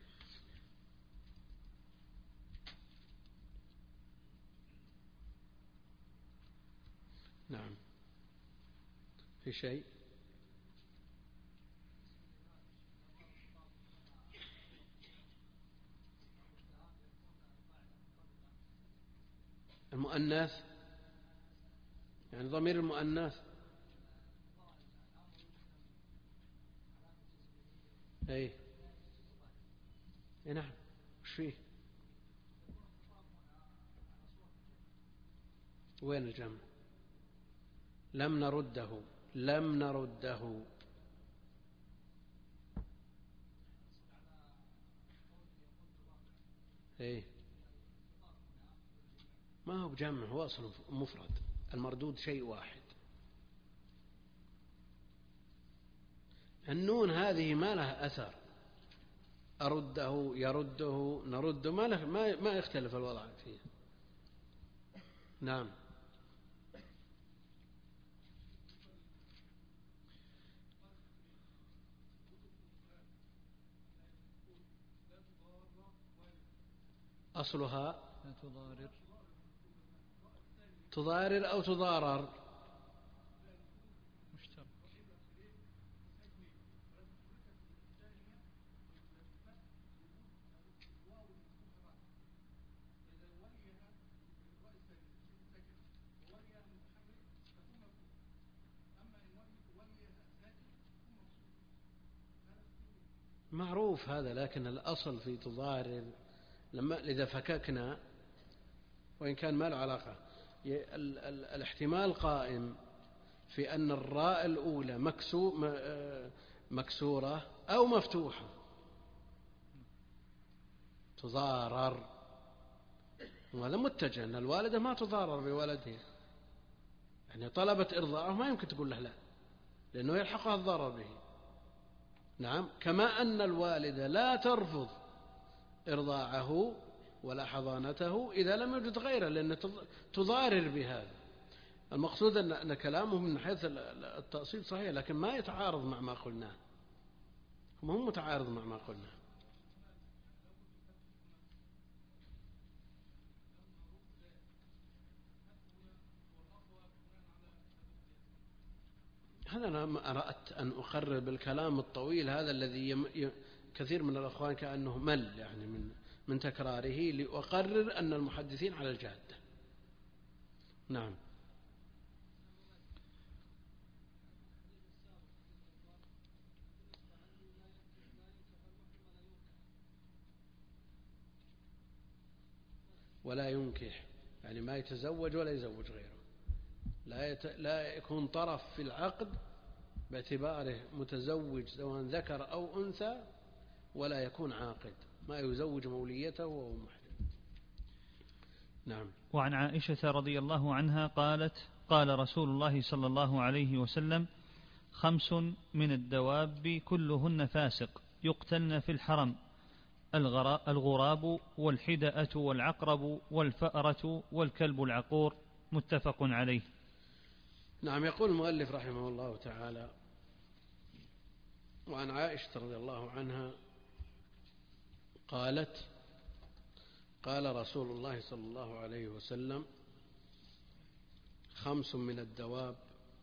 نعم. في شيء؟ المؤنث يعني ضمير المؤنث. اي نعم. وش فيه؟ وين الجمع؟ لم نرده، لم نرده. اي ما هو بجمع، هو أصلا مفرد. المردود شيء واحد. النون هذه ما لها أثر. أرده، يرده، نرده، ما يختلف الوضع فيه. نعم. أصلها تضارر أو تضارر. مشترك. معروف هذا، لكن الأصل في تضارر إذا فككنا، وإن كان ما له علاقة، الاحتمال قائم في أن الراء الأولى مكسورة أو مفتوحة. تضارر، وهذا متجه أن الوالدة ما تضارر بولدها، يعني طلبت إرضاعه ما يمكن تقول له لا، لأنه يلحقها الضرر به. نعم. كما أن الوالدة لا ترفض إرضاعه ولا حضانته إذا لم يوجد غيره، لأن تضارر بهذا. المقصود أن كلامه من حيث التأصيل صحيح، لكن ما يتعارض مع ما قلناه، هم متعارض مع ما قلناه. هذا أنا أردت أن أقرر بالكلام الطويل هذا الذي كثير من الأخوان كأنه مل يعني من تكراره، لأقرر أن المحدثين على الجادة. نعم. ولا ينكح يعني ما يتزوج ولا يزوج غيره، لا يكون طرف في العقد باعتباره متزوج سواء ذكر أو أنثى، ولا يكون عاقد، ما يزوج موليته وهو محرم. نعم. وعن عائشة رضي الله عنها قالت: قال رسول الله صلى الله عليه وسلم: 5 من الدواب كلهن فاسق يقتلن في الحرم: الغراب والحدأة والعقرب والفأرة والكلب العقور. متفق عليه. نعم. يقول المؤلف رحمه الله تعالى: وعن عائشة رضي الله عنها قالت: قال رسول الله صلى الله عليه وسلم: 5 من الدواب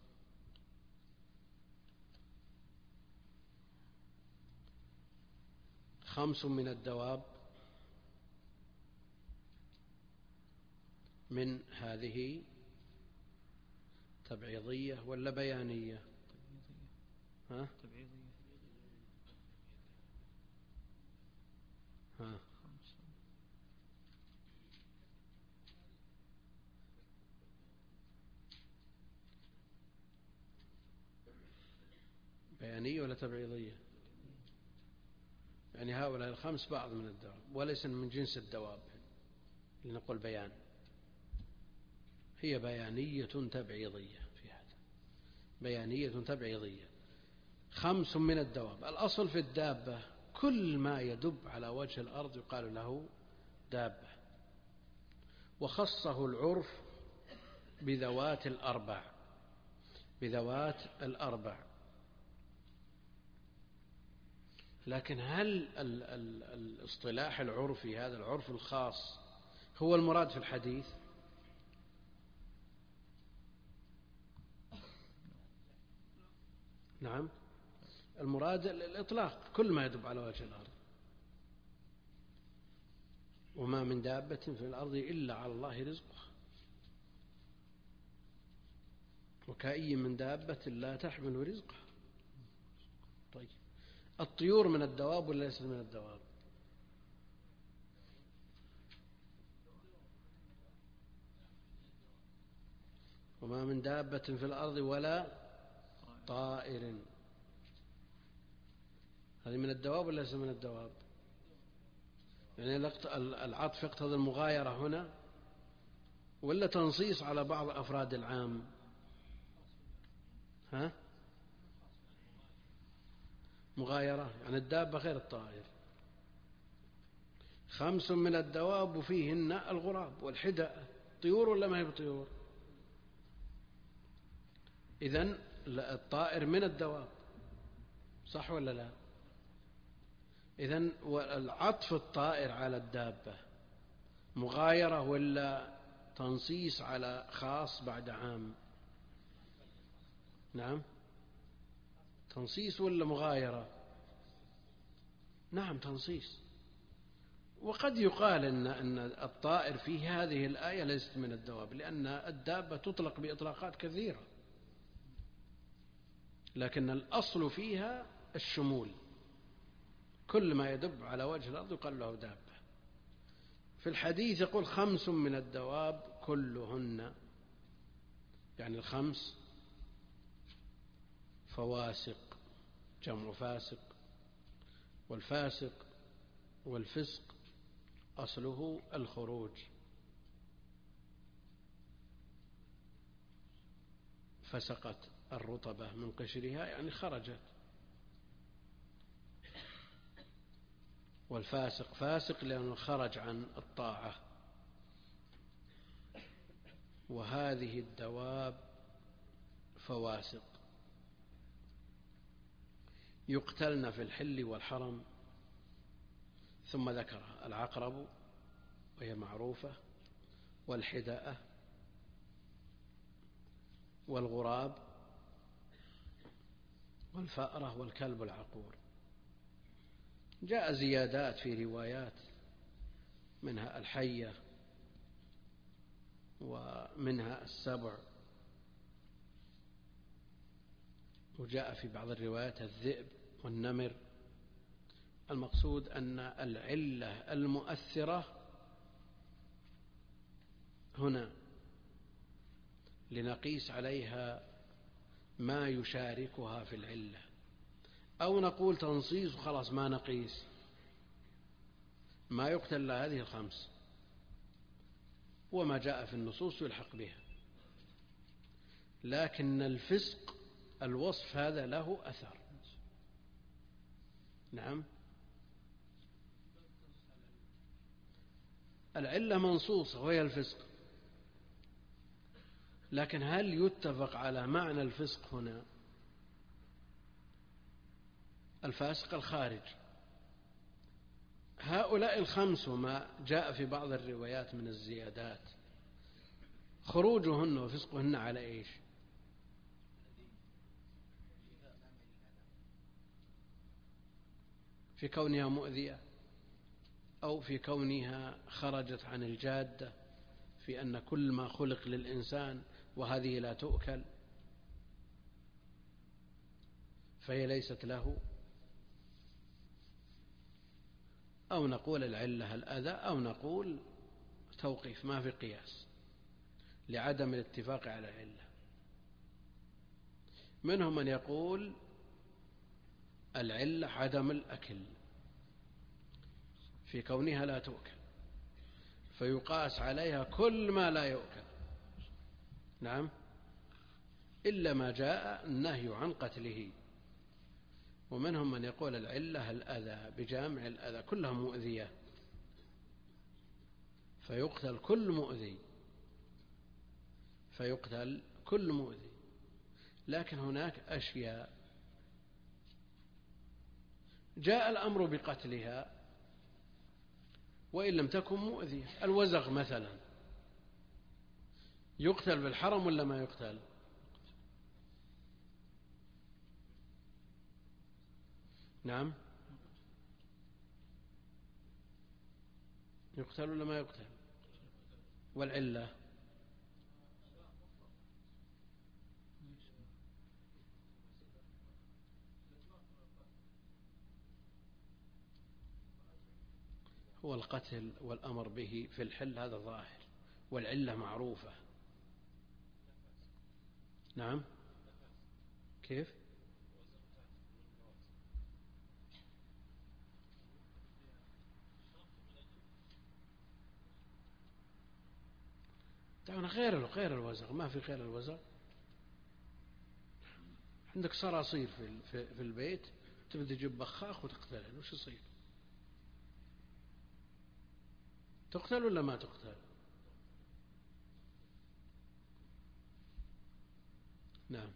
من هذه تبعيضية ولا بيانية؟ ها؟ ها؟ بيانية ولا تبعيضية؟ يعني هؤلاء 5 بعض من الدواب وليس من جنس الدواب لنقول بيان. هي بيانية تبعيضية في هذا، بيانية تبعيضية. 5 من الدواب. الأصل في الدابة كل ما يدب على وجه الأرض يقال له دابة، وخصه العرف بذوات الأربع. لكن هل الاصطلاح العرفي هذا العرف الخاص هو المراد في الحديث؟ نعم، المراد الإطلاق، كل ما يدب على وجه الأرض. وما من دابة في الأرض إلا على الله رزقها، وكأي من دابة لا تحمل رزقها. طيب، الطيور من الدواب ولا ليست من الدواب؟ وما من دابة في الأرض ولا طائر، هذه من الدواب ولا ليست من الدواب؟ يعني العطف يقتضي المغايرة هنا ولا تنصيص على بعض أفراد العام؟ ها؟ مغايرة، يعني الدابة غير الطائر. 5 من الدواب وفيهن الغراب والحدأ. طيور ولا ما هي بطيور؟ إذن الطائر من الدواب، صح ولا لا؟ إذن العطف الطائر على الدابة مغايرة ولا تنصيص على خاص بعد عام؟ نعم، تنصيص ولا مغايرة؟ نعم، تنصيص. وقد يقال أن الطائر في هذه الآية ليست من الدواب، لأن الدابة تطلق بإطلاقات كثيرة، لكن الأصل فيها الشمول، كل ما يدب على وجه الأرض يقال له دابة. في الحديث يقول 5 من الدواب كلهن، يعني 5 فواسق، جمع فاسق، والفاسق والفسق أصله الخروج، فسقت الرطبة من قشرها يعني خرجت. والفاسق فاسق لأنه خرج عن الطاعة. وهذه الدواب فواسق يقتلن في الحل والحرم، ثم ذكرها: العقرب وهي معروفة، والحداءة، والغراب، والفأرة، والكلب العقور. جاء زيادات في روايات، منها الحية، ومنها السبع، وجاء في بعض الروايات الذئب والنمر. المقصود أن العلة المؤثرة هنا لنقيس عليها ما يشاركها في العلة، أو نقول تنصيص وخلاص ما نقيس، ما يقتل إلا هذه 5. وما جاء في النصوص يلحق بها. لكن الفسق الوصف هذا له أثر. نعم. العلة منصوصة وهي الفسق، لكن هل يتفق على معنى الفسق هنا؟ الفاسق الخارج. هؤلاء الخمس ما جاء في بعض الروايات من الزيادات خروجهن وفسقهن على إيش؟ في كونها مؤذية، أو في كونها خرجت عن الجادة، في أن كل ما خلق للإنسان وهذه لا تؤكل فهي ليست له، أو نقول العلة الأذى، أو نقول توقيف ما في قياس لعدم الاتفاق على العلة. منهم من يقول العلة عدم الأكل في كونها لا تؤكل، فيقاس عليها كل ما لا يؤكل. نعم، إلا ما جاء النهي عن قتله. ومنهم من يقول العلة الأذى بجامع الأذى، كلها مؤذية فيقتل كل مؤذي، فيقتل كل مؤذي. لكن هناك أشياء جاء الأمر بقتلها وإن لم تكن مؤذية. الوزغ مثلا يقتل بالحرم ولا ما يقتل؟ نعم، يقتل ولا ما يقتل؟ والعلة هو القتل والأمر به في الحل، هذا ظاهر، والعلة معروفة. نعم، كيف؟ دعونا غير الوزغ، ما في غير الوزغ. عندك صراصير في البيت، تبدأ تجيب بخاخ وتقتلها، وش يصير؟ تقتل ولا ما تقتل؟ نعم.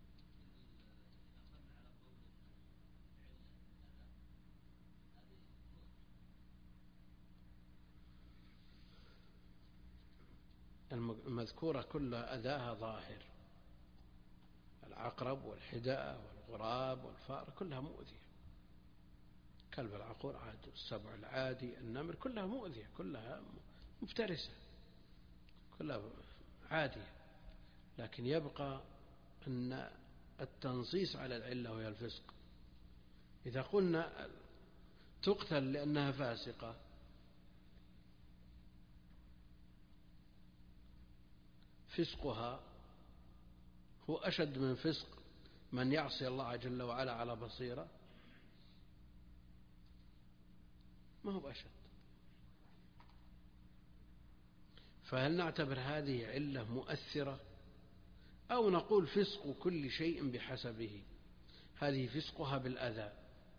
المذكورة كلها أذاها ظاهر، العقرب والحدأة والغراب والفأر كلها مؤذية، كلب العقور عاد، السبع العادي، النمر، كلها مؤذية، كلها مفترسة، كلها عادية. لكن يبقى أن التنصيص على العلة وهي الفسق. إذا قلنا تقتل لأنها فاسقة، فسقها هو أشد من فسق من يعصي الله جل وعلا على بصيرة؟ ما هو أشد. فهل نعتبر هذه علة مؤثرة، أو نقول فسق كل شيء بحسبه، هذه فسقها بالأذى؟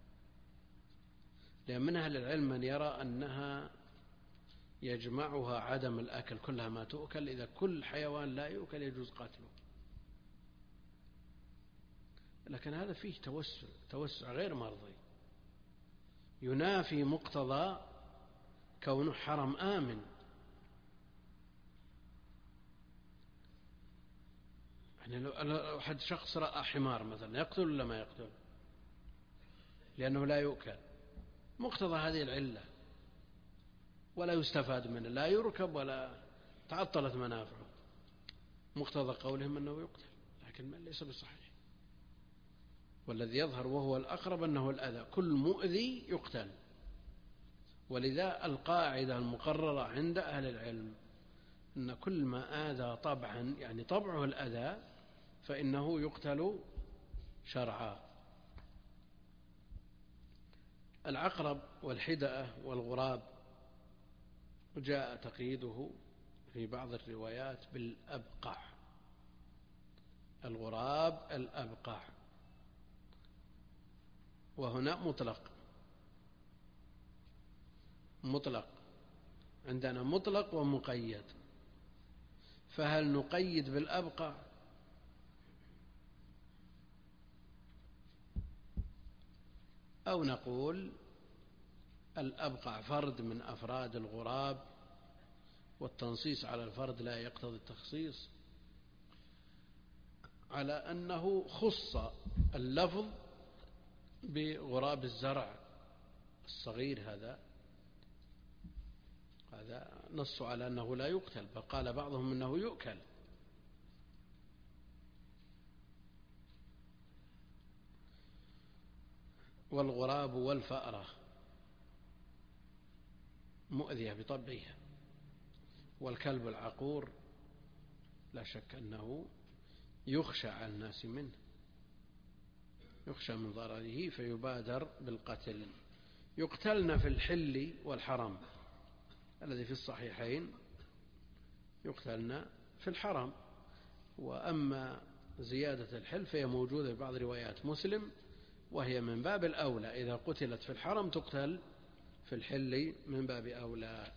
لأن من أهل العلم من يرى أنها يجمعها عدم الأكل، كلها ما تؤكل، إذا كل حيوان لا يؤكل يجوز قتله. لكن هذا فيه توسع غير مرضي، ينافي مقتضى كونه حرم آمن. يعني لو أحد شخص رأى حمار مثلا، يقتل ولا ما يقتل؟ لأنه لا يؤكل، مقتضى هذه العلة، ولا يستفاد منه، لا يركب ولا تعطلت منافعه، مقتضى قولهم أنه يقتل، لكن ليس بصحيح. والذي يظهر وهو الأقرب أنه الأذى، كل مؤذي يقتل. ولذا القاعدة المقررة عند أهل العلم أن كل ما آذى طبعا، يعني طبعه الأذى، فإنه يقتل شرعا. العقرب والحدأة والغراب جاء تقييده في بعض الروايات بالأبقع، الغراب الأبقع، وهنا مطلق، عندنا مطلق ومقيد، فهل نقيد بالأبقع أو نقول الأبقع فرد من أفراد الغراب والتنصيص على الفرد لا يقتضي التخصيص، على أنه خص اللفظ بغراب الزرع الصغير، هذا نص على أنه لا يقتل، بل قال بعضهم أنه يؤكل. والغراب والفأرة مؤذية بطبعها، والكلب العقور لا شك أنه يخشى على الناس منه، يخشى من ضرره فيبادر بالقتل. يقتلن في الحل والحرم الذي في الصحيحين، يقتلن في الحرم. وأما زيادة الحل فهي موجودة في بعض روايات مسلم، وهي من باب الأولى، إذا قتلت في الحرم تقتل في الحل من باب أولى.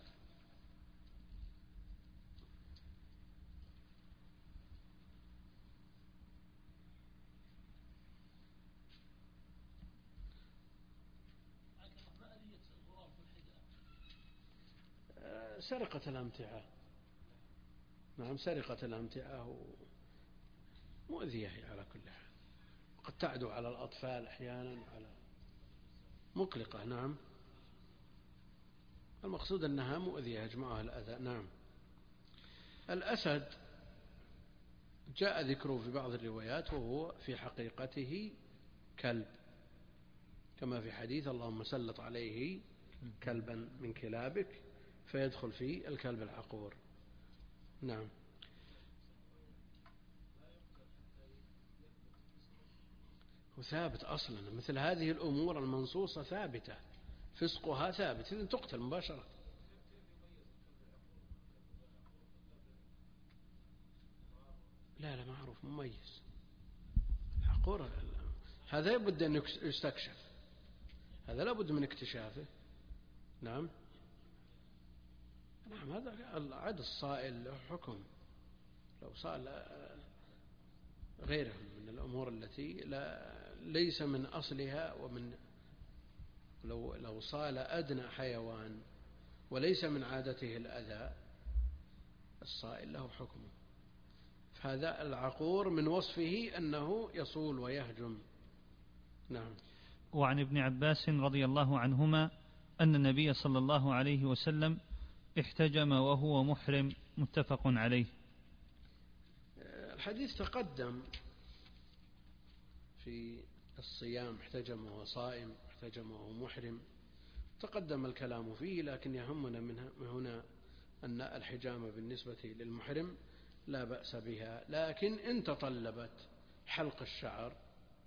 سرقة الأمتعة، نعم سرقة الأمتعة مؤذية على كل حال، قد تعدو على الأطفال أحيانا، على مقلقة. نعم المقصود أنها مؤذية يجمعها الأذى. نعم. الأسد جاء ذكره في بعض الروايات وهو في حقيقته كلب، كما في حديث اللهم سلط عليه كلبا من كلابك، فيدخل فيه الكلب العقور. نعم. وثابت أصلا، مثل هذه الأمور المنصوصة ثابتة، فسقها ثابت، إذن تقتل مباشرة. لا معروف مميز العقور، هذا يبد أن يستكشف، هذا لا بد من اكتشافه. نعم هذا العد الصائل له حكم، لو صال غيره من الأمور التي ليس من أصلها، ومن لو صال أدنى حيوان وليس من عادته الأذى، الصائل له حكم. فهذا العقور من وصفه أنه يصول ويهجم. نعم. وعن ابن عباس رضي الله عنهما أن النبي صلى الله عليه وسلم احتجم وهو محرم، متفق عليه. الحديث تقدم في الصيام، احتجم وهو صائم، احتجم وهو محرم، تقدم الكلام فيه، لكن يهمنا من هنا أن الحجامة بالنسبة للمحرم لا بأس بها، لكن إن تطلبت حلق الشعر،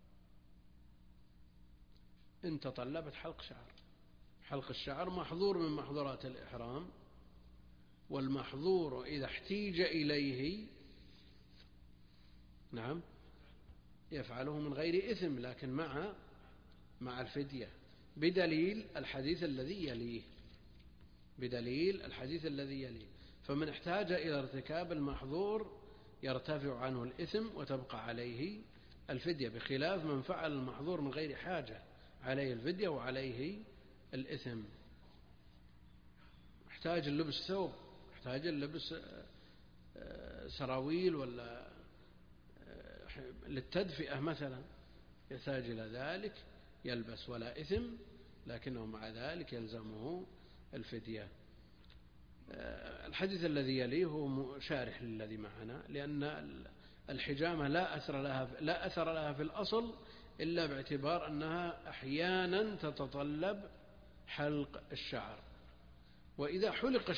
إن تطلبت حلق الشعر محظور من محظورات الإحرام، والمحظور إذا احتيج إليه نعم يفعله من غير إثم، لكن مع الفدية، بدليل الحديث الذي يليه، فمن احتاج إلى ارتكاب المحظور يرتفع عنه الإثم وتبقى عليه الفدية، بخلاف من فعل المحظور من غير حاجة، عليه الفدية وعليه الإثم. احتاج اللبس ثوب، احتاج اللبس سراويل ولا للتدفئة مثلا، يحتاج إلى ذلك يلبس ولا إثم، لكنه مع ذلك يلزمه الفدية. الحديث الذي يليه هو شارح للذي معنا، لأن الحجامة لا أثر لها في الأصل إلا باعتبار أنها أحيانا تتطلب حلق الشعر، وإذا حلق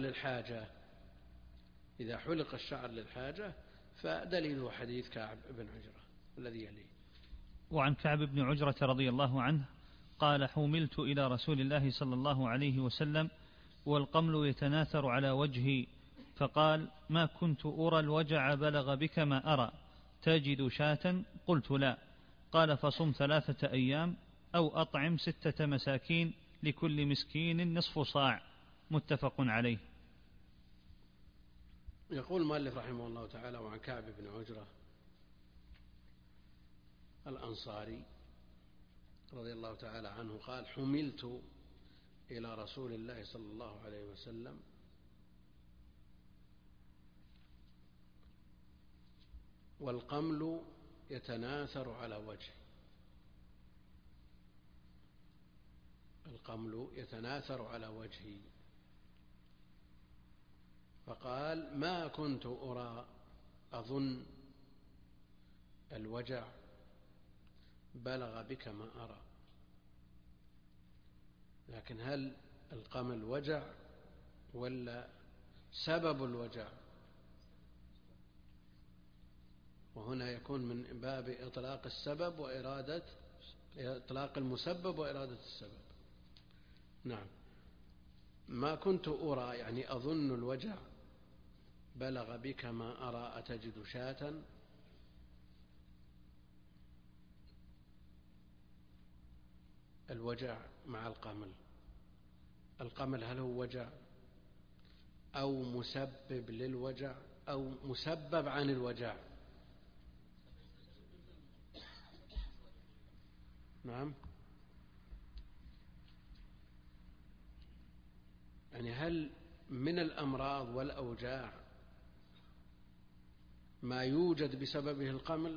الشعر للحاجة فدليله حديث كعب بن عجرة الذي يليه. وعن كعب بن عجرة رضي الله عنه قال: حملت إلى رسول الله صلى الله عليه وسلم والقمل يتناثر على وجهي فقال: ما كنت أرى الوجع بلغ بك ما أرى، تجد شاة؟ قلت: لا. قال: فصم 3 أيام أو أطعم 6 مساكين، لكل مسكين نصف صاع. متفق عليه. يقول المؤلف رحمه الله تعالى: وعن كعب بن عجرة الأنصاري رضي الله تعالى عنه قال: حملت إلى رسول الله صلى الله عليه وسلم والقمل يتناثر على وجهي. القمل يتناثر على وجهي. فقال: ما كنت أرى أظن الوجع بلغ بك ما أرى. لكن هل القمل وجع ولا سبب الوجع؟ وهنا يكون من باب إطلاق السبب وإرادة إطلاق المسبب وإرادة السبب. نعم. ما كنت أرى يعني أظن الوجع بلغ بك ما أرى، أتجد شاة؟ الوجع مع القمل. القمل هل هو وجع أو مسبب للوجع أو مسبب عن الوجع؟ نعم. يعني هل من الأمراض والأوجاع ما يوجد بسببه القمل،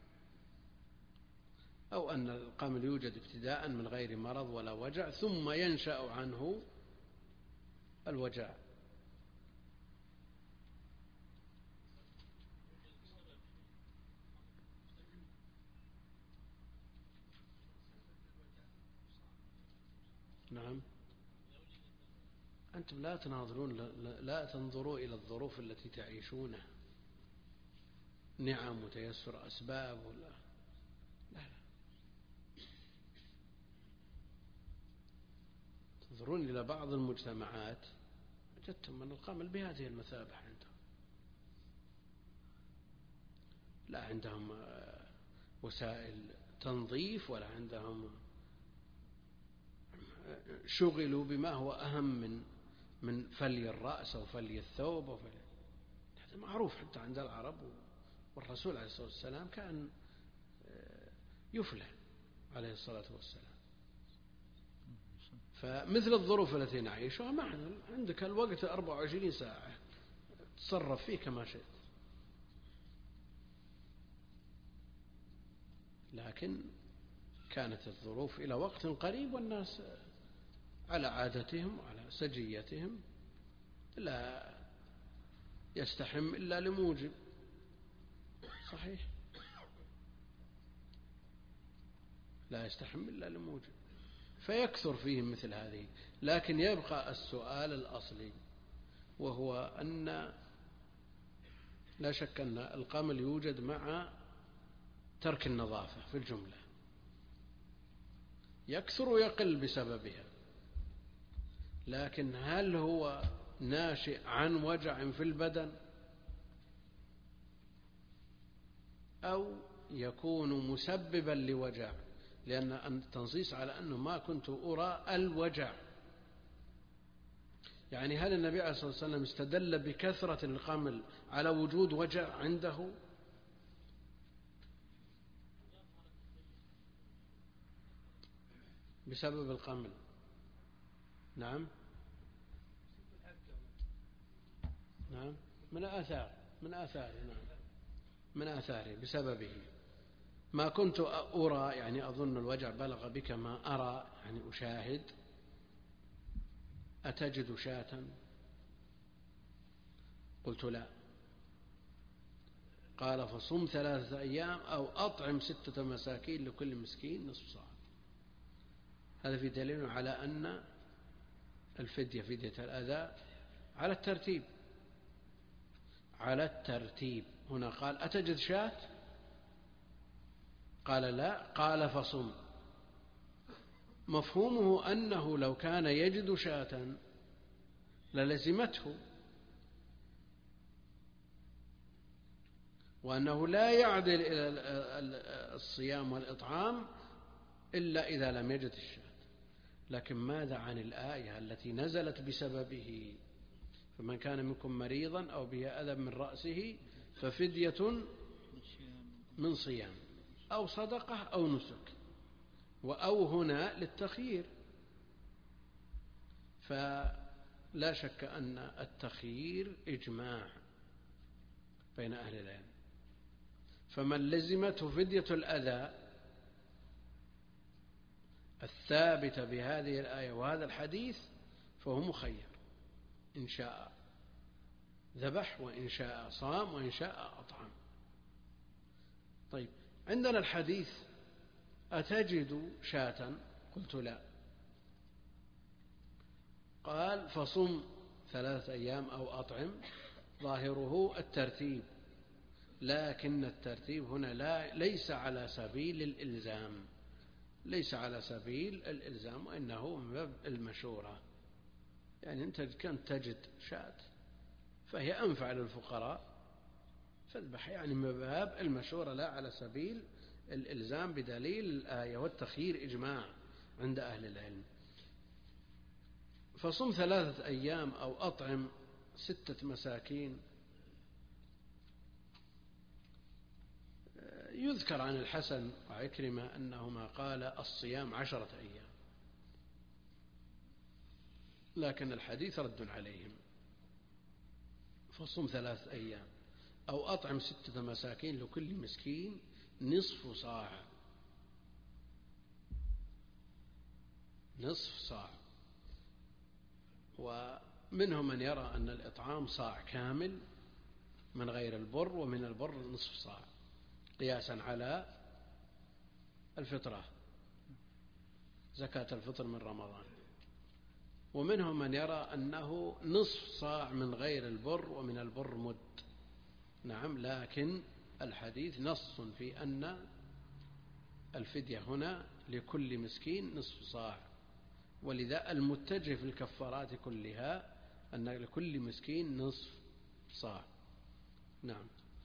أو أن القمل يوجد ابتداء من غير مرض ولا وجع ثم ينشأ عنه الوجع؟ نعم. أنتم لا تناظرون، لا تنظروا إلى الظروف التي تعيشونها، نعم وتيسر أسباب ولا لا. تنظرون إلى بعض المجتمعات وجدتم أن القمل بهذه المثابة عندهم، لا عندهم وسائل تنظيف ولا عندهم، شغلوا بما هو أهم من فلي الرأس أو فلي الثوب هذا معروف حتى عند العرب. والرسول عليه الصلاة والسلام كان يفلح عليه الصلاة والسلام. فمثل الظروف التي نعيشها ما عندك الوقت 24 ساعة تصرف فيه كما شئت، لكن كانت الظروف إلى وقت قريب والناس على عادتهم وعلى سجيتهم، لا يستحم إلا لموجب. صحيح، لا يستحم إلا لموجب، فيكثر فيهم مثل هذه. لكن يبقى السؤال الأصلي، وهو أن لا شك أن القمل يوجد مع ترك النظافة في الجملة، يكثر ويقل بسببها، لكن هل هو ناشئ عن وجع في البدن أو يكون مسببا لوجع؟ لأن التنصيص على أنه ما كنت أرى الوجع، يعني هل النبي عليه الصلاة والسلام استدل بكثرة القمل على وجود وجع عنده؟ بسبب القمل. نعم. نعم، من آثاره بسببه. ما كنت أرى يعني أظن الوجع بلغ بك ما أرى يعني أشاهد، أتجد شاة؟ قلت: لا. قال: فصم 3 أيام أو أطعم 6 مساكين، لكل مسكين نصف صاع. هذا في دليل على أن الفدية، فدية الأذى، على الترتيب. هنا قال: أتجد شاة؟ قال: لا. قال: فصم. مفهومه أنه لو كان يجد شاة للزمته، وأنه لا يعدل إلى الصيام والإطعام إلا إذا لم يجد الشاة. لكن ماذا عن الآية التي نزلت بسببه؟ فمن كان منكم مريضا أو به أذى من رأسه ففدية من صيام أو صدقة أو نسك، وأو هنا للتخيير. فلا شك أن التخيير إجماع بين أهل العلم، فمن لزمته فدية الأذى الثابتة بهذه الآية وهذا الحديث فهو مخير، إن شاء ذبح وإن شاء صام وإن شاء أطعم. طيب، عندنا الحديث أتجد شاة؟ قلت لا. قال فصم 3 أيام أو أطعم، ظاهره الترتيب، لكن الترتيب هنا ليس على سبيل الإلزام، ليس على سبيل الإلزام، وإنه من باب المشورة. يعني أنت كنت تجد شاة فهي أنفع للفقراء فاذبح، يعني من باب المشورة لا على سبيل الإلزام بدليل الآية. والتخيير إجماع عند أهل العلم. فصم 3 أيام أو أطعم 6 مساكين. يذكر عن الحسن وعكرمة أنهما قال الصيام 10 أيام، لكن الحديث رد عليهم. فصم 3 أيام أو أطعم 6 مساكين لكل مسكين نصف صاع، نصف صاع. ومنهم من يرى أن الإطعام صاع كامل من غير البر، ومن البر نصف صاع، قياسا على الفطرة، زكاة الفطر من رمضان. ومنهم من يرى أنه نصف صاع من غير البر، ومن البر مد. نعم، لكن الحديث نص في أن الفدية هنا لكل مسكين نصف صاع، ولذا المتجه في الكفارات كلها أن لكل مسكين نصف صاع. نعم.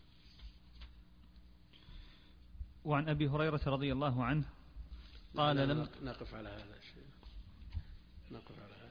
وعن أبي هريرة رضي الله عنه قال نقف على هذا الشيء، نقف على هذا.